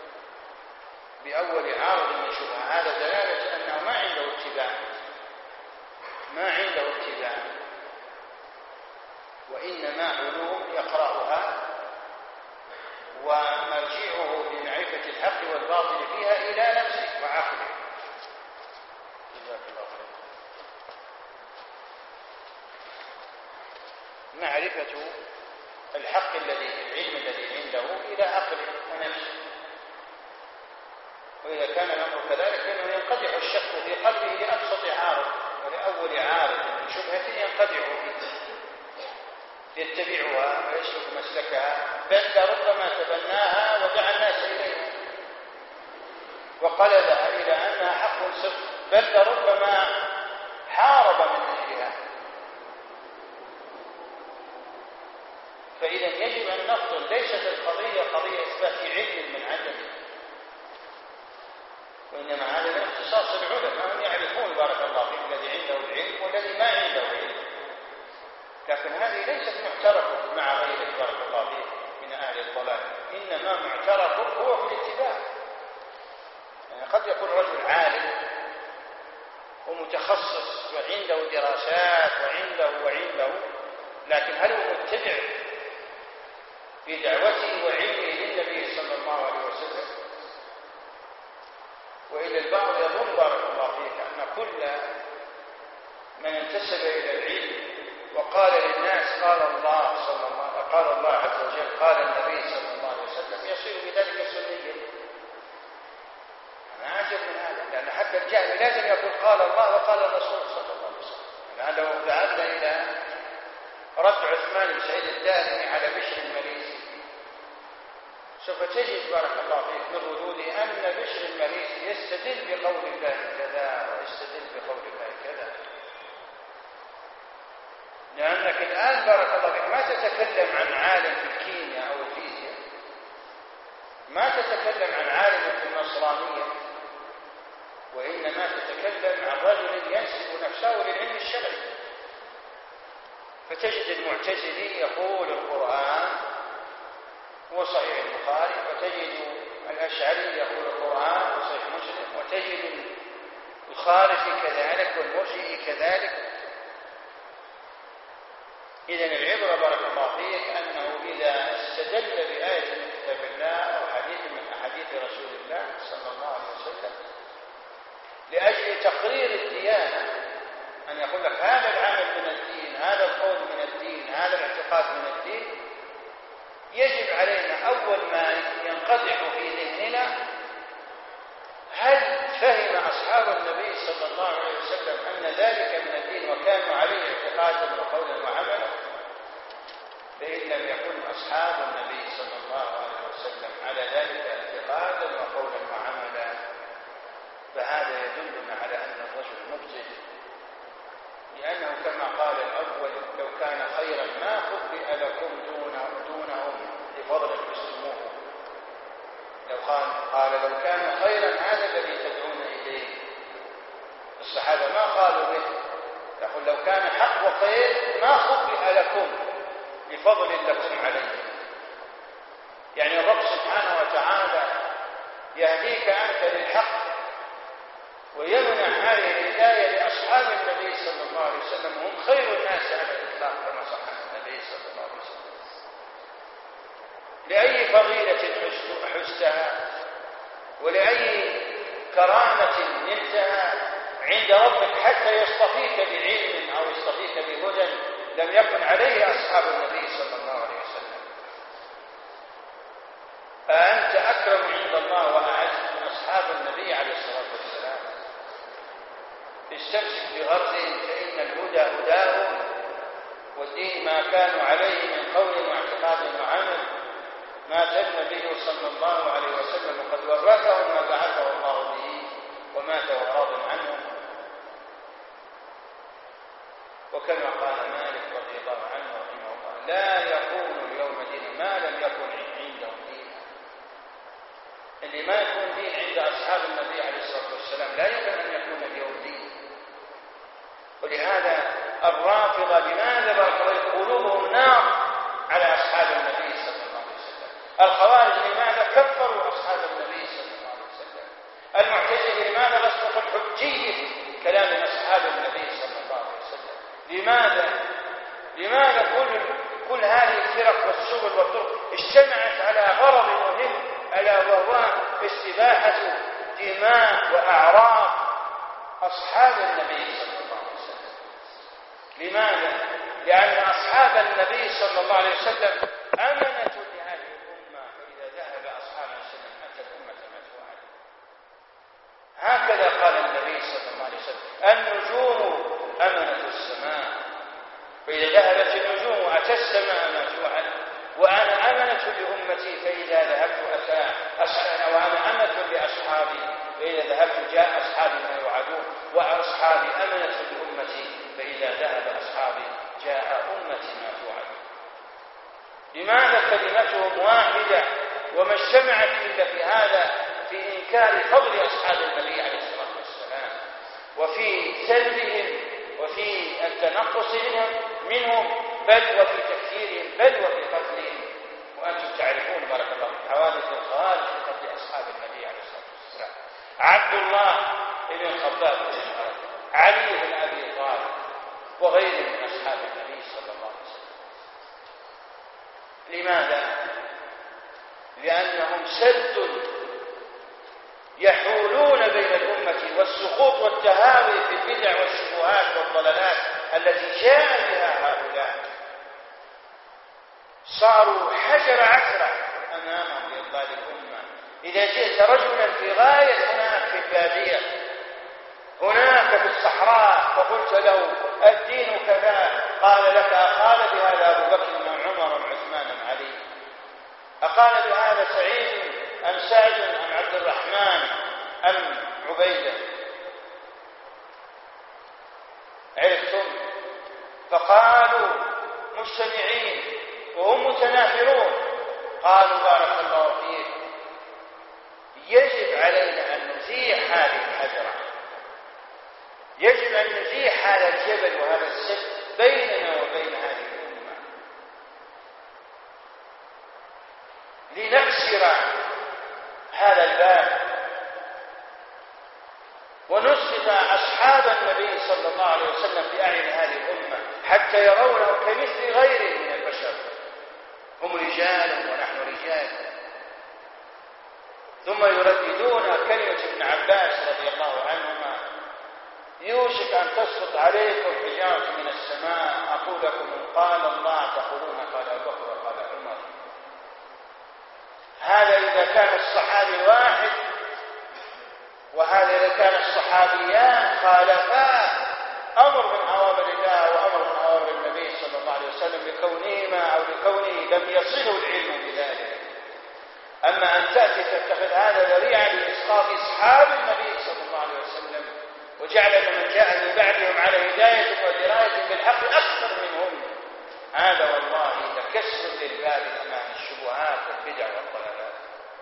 بأول عارض من شبهة. هذا دلالة أنه ما عنده اتباع ما عنده اتباع وإنما علوم يقرأها ومرجعه بمعرفة الحق والباطل فيها إلى نفسه وعقله. جزاك الله خير. معرفة الحق الذي العلم الذي عنده إلى عقله ونفسه. وإذا كان الأمر كذلك فإنه ينقدح الشك في قلبه لأبسط عارض ولأول عارض من شبهة ينقدح فيه يتبعها ويسلك مسلكها بل ربما تبناها ودعا الناس إليها وقلدها إلى أنها حق صدق بل ربما حارب من أجلها. فإذا يجب أن نفصل، ليست القضية قضية إثبات علم من عدمه، وإنما هذا من اختصاص العلماء، هم يعرفون بارك الله فيك الذي عنده العلم والذي ما عنده علم، لكن هذه ليست معترفة مع غيره بارك الله فيك من أهل الضلال، إنما معترف هو في الاتباع. يعني قد يكون رجل عالم ومتخصص وعنده دراسات وعنده وعنده، لكن هل هو متبع في دعوته وعلمه للنبي صلى الله عليه وسلم؟ وإلى البعض يظن بارك الله فيك أن كل من انتسب إلى العلم وقال للناس قال الله صلى الله قال الله عز وجل قال النبي صلى الله عليه وسلم يصير بذلك سنيا. أنا أعجب من هذا، لأن حتى الجهل لازم يقول قال الله وقال الرسول صلى الله عليه وسلم. يعني لو ذهبنا إلى رد عثمان بن سعيد الدارمي على بشر المريسي سوف تجد بارك الله فيك من ردوده أن بشر المريسي يستدل بقول الله كذا ويستدل بقول الله كذا. لأنك الآن بارك الله فيك ما تتكلم عن عالم في الكيمياء أو الفيزياء، ما تتكلم عن عالم في النصرانية، وإنما تتكلم عن رجل ينسب نفسه للعلم الشرعي. فتجد المعتزلي يقول القرآن هو صحيح البخاري، وتجد الأشعري يقول القرآن هو صحيح مسلم، وتجد الخارجي كذلك والمرجئي كذلك. إذن العبرة بارك الله فيك أنه إذا استدل بآية من كتاب الله أو حديث من أحاديث رسول الله صلى الله عليه وسلم لأجل تقرير الديانة، أن يقول لك هذا العمل من الدين، هذا القول من الدين، هذا الاعتقاد من الدين، يجب علينا أول ما ينقطع في ذهننا هل فهم أصحاب النبي صلى الله عليه وسلم أن ذلك من الدين وكانوا عليه اعتقادا وقولا وعملا؟ فإن لم يكن أصحاب النبي صلى الله عليه وسلم على ذلك اعتقادا وقولا وعملا فهذا يدلنا على أن الرجل مبطل، لأنه كما قال الأول لو كان خيرا ما خبئ لكم دونه دونهم لفضل مسلموه. لو قال, قال لو كان خيرا هذا الذي تدعون إليه، الصحابة ما قالوا به، يقول لو كان حق وخير ما خبئ لكم لفضل لكم عليه. يعني الرب سبحانه وتعالى يهديك أنت للحق ويمنع هذه الهداية لأصحاب النبي صلى الله عليه وسلم، هم خير الناس على الإطلاق كما صح النبي صلى الله عليه وسلم. لأي فضيلة حزتها ولأي كرامة نلتها عند ربك حتى يصطفيك بعلم أو يصطفيك بهدى لم يكن عليه أصحاب النبي صلى الله عليه وسلم. فأنت أكرم عند الله وأعز من أصحاب النبي عليه الصلاة والسلام. استمسك بغرزهم فإن الهدى هداهم، والدين ما كانوا عليه من قول واعتقاد وعمل ما تم به صلى الله عليه وسلم، وقد ورثهم ما بعثه الله به ومات وراض عنه. وكما قال مالك رضي الله عنه رحمه الله لا يكون اليوم دين ما لم يكن عندهم دين. اللي ما يكون دين عند أصحاب النبي عليه الصلاة والسلام لا يمكن أن يكون اليوم دين. ولهذا الرافضة لماذا بارك قلوبهم نار على أصحاب النبي صلى الله عليه وسلم؟ الخوارج لماذا كفروا أصحاب النبي صلى الله عليه وسلم؟ المعتزلة لماذا رسخت حجية كلام أصحاب النبي صلى الله عليه وسلم؟ لماذا لماذا كل كل هذه الفرق والسبل والطرق اجتمعت على غرض مهم ألا وهو استباحة دماء وأعراض أصحاب النبي صلى الله عليه وسلم؟ لماذا؟ لأن أصحاب النبي صلى الله عليه وسلم أمنة لهذه الأمة، فإذا ذهب أصحاب السنة أتت الأمة مدفوعة. هكذا قال النبي صلى الله عليه وسلم النجوم أمنة السماء، فإذا ذهبت النجوم أتى السماء مدفوعة. وأنا أمنة لأمتي فإذا ذهبت أتى أسأل، وأنا أمنة لأصحابي فإذا ذهبت جاء أصحابي ما يوعدون، وأصحابي أمنة لأمتي فإذا ذهب أصحابي جاء أمتي ما توعدون. لماذا كلمتهم واحدة وما اجتمعت إلا في هذا، في إنكار فضل أصحاب النبي عليه الصلاة والسلام وفي سلبهم وفي التنقص منهم بل وفي تكفيرهم بل وفي قتلهم. وأنتم تعرفون بارك الله حوادث الخوارج في قتل أصحاب النبي عليه الصلاة والسلام. عبد الله بن الخطاب بن الخطاب، علي بن أبي طالب وغيرهم من أصحاب النبي صلى الله عليه وسلم. لماذا؟ لأنهم سد يحولون بين الأمة والسقوط والتهاوي في البدع والشبهات والضلالات التي جاء بها هؤلاء. صاروا حجر عثرة أمامهم لإضلال الأمة. إذا جئت رجلا في غاية هناك في البادية هناك في الصحراء فقلت له الدين كذا، قال لك أقال بهذا أبو بكر أم عمر أم عثمان أم علي؟ أقال بهذا سعيد أم سعد أم عبد الرحمن أم عبيدة؟ عرفتم؟ فقالوا مجتمعين وهم متنافرون. قالوا بارك الله فيك يجب علينا أن نزيح هذه الحجرة، يجب أن نزيح هذا الجبل وهذا السد بيننا وبين هذه الأمة، لنكسر هذا الباب ونسقط أصحاب النبي صلى الله عليه وسلم في أعين هذه الأمة حتى يرونه كمثل غيره من البشر. هم رجال ونحن رجال. ثم يرددون كلمة ابن عباس رضي الله عنهما: يوشك أن تسقط عليكم حجارة من السماء أقول لكم إن قال الله تقولون قال أبو بكر وقال عمر. هذا إذا كان الصحابي واحد، وهذا إذا كان الصحابيان خالفا أمر من أوامر الله وأمر من أوامر النبي صلى الله عليه وسلم لكونهما أو لكونه لم يصله العلم بذلك. أما أن تأتي تتخذ هذا ذريعا لإسقاط أصحاب النبي صلى الله عليه وسلم وجعل من جاء من بعدهم على هداية ودراية بالحق أكثر منهم، هذا والله تكسر للباب أمام الشبهات والبدع والضلالات.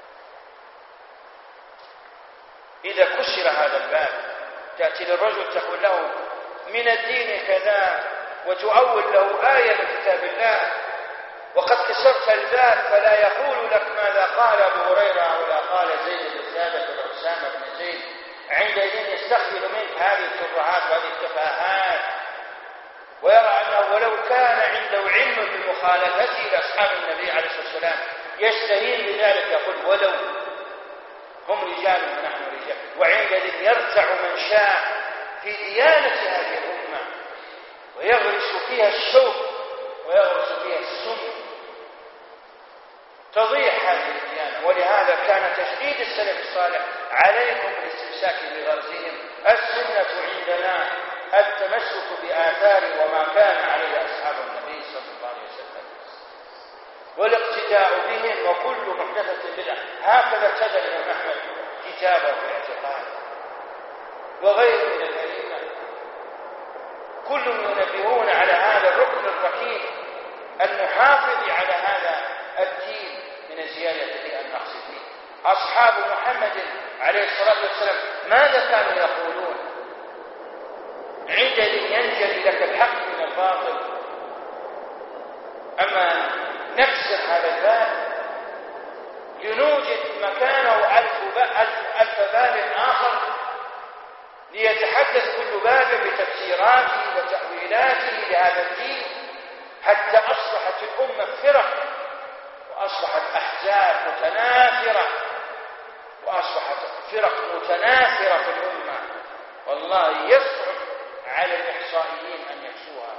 إذا كسر هذا الباب تأتي للرجل تقول له من الدين كذا وتؤول له آية من كتاب الله وقد كسرت الباب، فلا يقول لك ماذا قال أبو هريرة ولا قال زيد بن ثابت ولا أسامة بن زيد. عندئذ يستقبل منك هذه الترهات وهذه التفاهات ويرى أنه ولو كان عنده علم بمخالفته لأصحاب النبي عليه الصلاة والسلام يستهين بذلك، يقول ولو هم رجال ونحن رجال. وعندئذ يرتع من شاء في ديانة هذه الأمة ويغرس فيها الشوك ويغرس فيها السم، تضيع هذه الديانة. ولهذا كان تشديد السلف الصالح عليكم بالاستمساك بغرزهم. السنة عندنا التمسك بآثار وما كان عليه أصحاب النبي صلى الله عليه وسلم والاقتداء بهم، وكل محدثة بدعة. هكذا ابتدأ الإمام أحمد كتابه في الاعتقاد وغيره من الأئمة، كلهم ينبهون على هذا الركن الركيك المحافظ على هذا الدين من الزيادة في النقص فيه. أصحاب محمد عليه الصلاة والسلام ماذا كانوا يقولون؟ عندئذ ينجلي لك الحق من الباطل. أما نكسر هذا الباب لنوجد مكانه ألف, ألف, ألف باب آخر ليتحدث كل باب بتفسيراته وتأويلاته لهذا الدين، حتى أصبحت الأمة فرق وأصبحت أحزاب متنافرة وأصبحت فرق متنافرة في الأمة. والله يصعب على الإحصائيين أن يحصوها.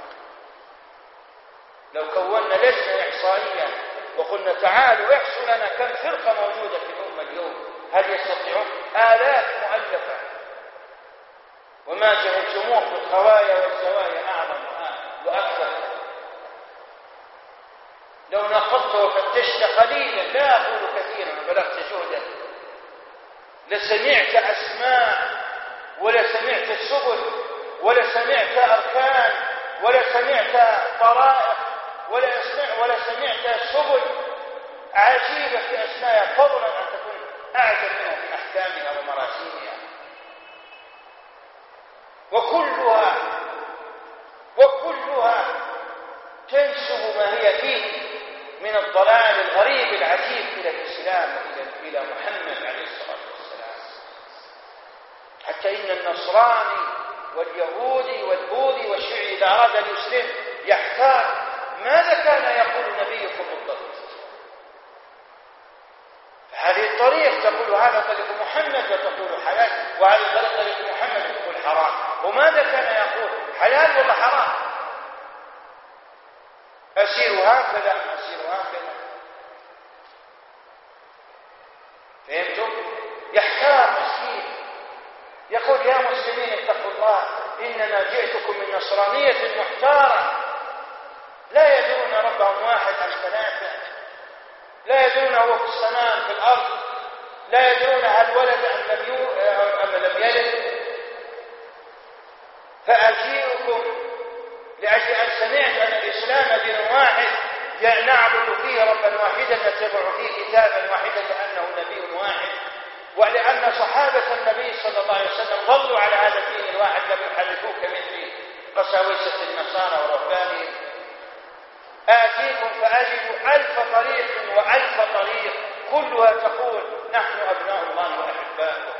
لو كونا لجنة إحصائية وقلنا تعالوا احصوا لنا كم فرقة موجودة في الأمة اليوم، هل يستطيعون؟ آلاف مؤلفة، وما جهلتموه في الخوايا والزوايا أعظم وأكثر. لو نقضت وفتشت قليلا، لا أقول كثيرا وبلغت جهدا، لسمعت أسماء ولا سمعت سبل ولا سمعت أركان ولا سمعت طرائق ولا, ولا سمعت سبل عجيبة في أسمائها فضلا أن تكون أعجب منها في أحكامها ومراسيمها، وكلها وكلها تنسب ما هي فيه من الضلال الغريب العجيب إلى الإسلام وإلى إلى محمد عليه الصلاة والسلام. حتى إن النصراني واليهودي والبوذي والشيعي إذا أراد أن يسلم يحتار ماذا كان يقول نبيكم بالضبط. هذه الطريق تقول هذا طريق محمد وتقول حلال، وهذا طريق محمد وتقول حرام. وماذا كان يقول؟ حلال ولا حرام؟ أسير هكذا أسير هكذا. فهمتم؟ يحتار مسكين يقول يا مسلمين اتقوا الله، إنما جئتكم من نصرانية محتارة لا يدرون ربهم واحد أم ثلاثة، لا يدرون هو في السماء في الأرض، لا يدرون هل ولد أم لم يولد أم لم يلد. فأجيئكم لأجل أن سمعت أن الإسلام دين واحد نعبد فيه ربا واحدا نتبع فيه كتابا واحدا لأنه نبي واحد، ولأن صحابة النبي صلى الله عليه وسلم ظلوا على هذا الدين الواحد لم يحرفوه كمثل قساوسة النصارى ورهبانهم. آتيكم فأجد ألف طريق وألف طريق كلها تقول نحن أبناء الله وأحباؤه.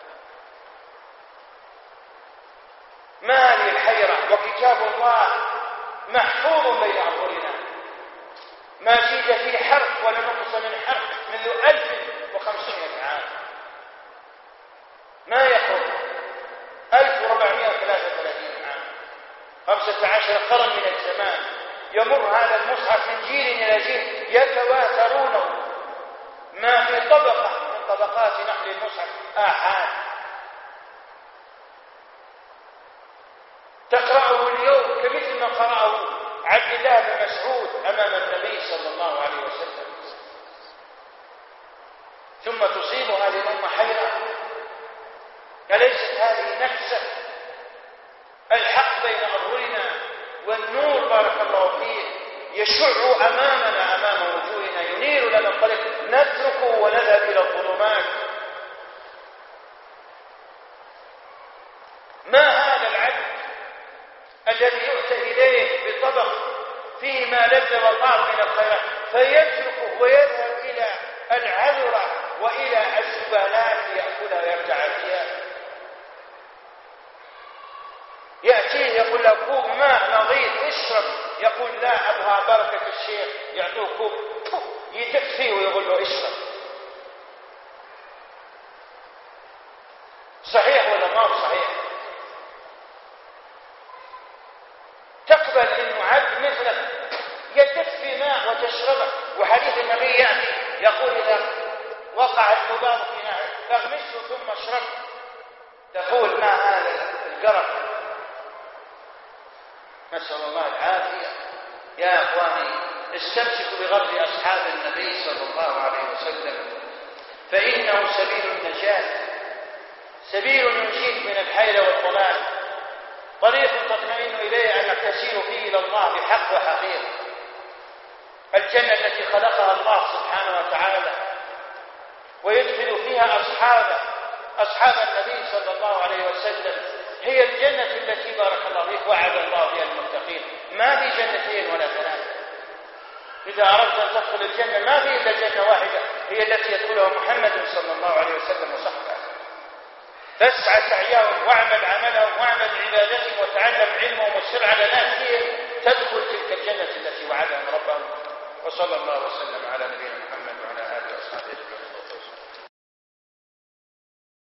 ما لي الحيرة، وكتاب الله محفوظ بين أظهرنا ما زيد فيه حرف ولا نقص من حرف منذ ألف وخمسمائة عام، ما يخرج ألف وأربعمائة وثلاثة وثلاثين عام، خمسة عشر قرن من الزمان يمر هذا المصحف من جيل إلى جيل يتواترونه. ما في طبقة من طبقات نقل المصحف آحاد تقرأه اليوم كمثل ما قرأه عبد الله بن مسعود أمام النبي صلى الله عليه وسلم. ثم تصيب هذه الأمة حيرة، أليست هذه نفسه الحق بين أظهرنا والنور بارك الله فيه يشع أمامنا أمام وجوهنا ينير لنا الطريق نتركه ونذهب إلى الظلمات. ما هذا العبد الذي يؤتى إليه بطبق فيه ما لذ والله من الخيرات فيتركه ويذهب إلى العذرة وإلى الزبالات ليأكلها ويرتع فيها. يأتيه يقول له كوب ماء نظيف اشرب، يقول لا أبغى بركة الشيخ، يعطوه كوب يدق فيه ويقول له اشرب. صحيح ولا ما هو صحيح؟ تقبل انه عبد مثلك يدق في ماء وتشربه؟ وحديث النبي يعني يقول اذا وقع الذباب في نهر فاغمسه ثم اشربه. تقول ما هذا القرف؟ نسأل الله العافية. يا أخواني استمسكوا بغرض أصحاب النبي صلى الله عليه وسلم، فإنه سبيل النجاة، سبيل ينجيك من الحيل والضلال، طريق تطمئن إليه أنك تسير فيه إلى الله بحق وحقيقة. الجنة التي خلقها الله سبحانه وتعالى ويدخل فيها أصحابه أصحاب النبي صلى الله عليه وسلم هي الجنة التي بارك الله فيك وعد الله بها المتقين. ما في جنتين ولا ثلاث. إذا أردت أن تدخل الجنة ما في إلا جنة واحدة هي التي يدخلها محمد صلى الله عليه وسلم وصحبه. فاسعى سعيهم واعمل عملهم واعمل عبادتهم وتعلم علمهم وسر على ناسهم تدخل تلك الجنة التي وعدهم ربهم. وصلى الله وسلم على نبينا محمد وعلى آله وصحبه أجمعين.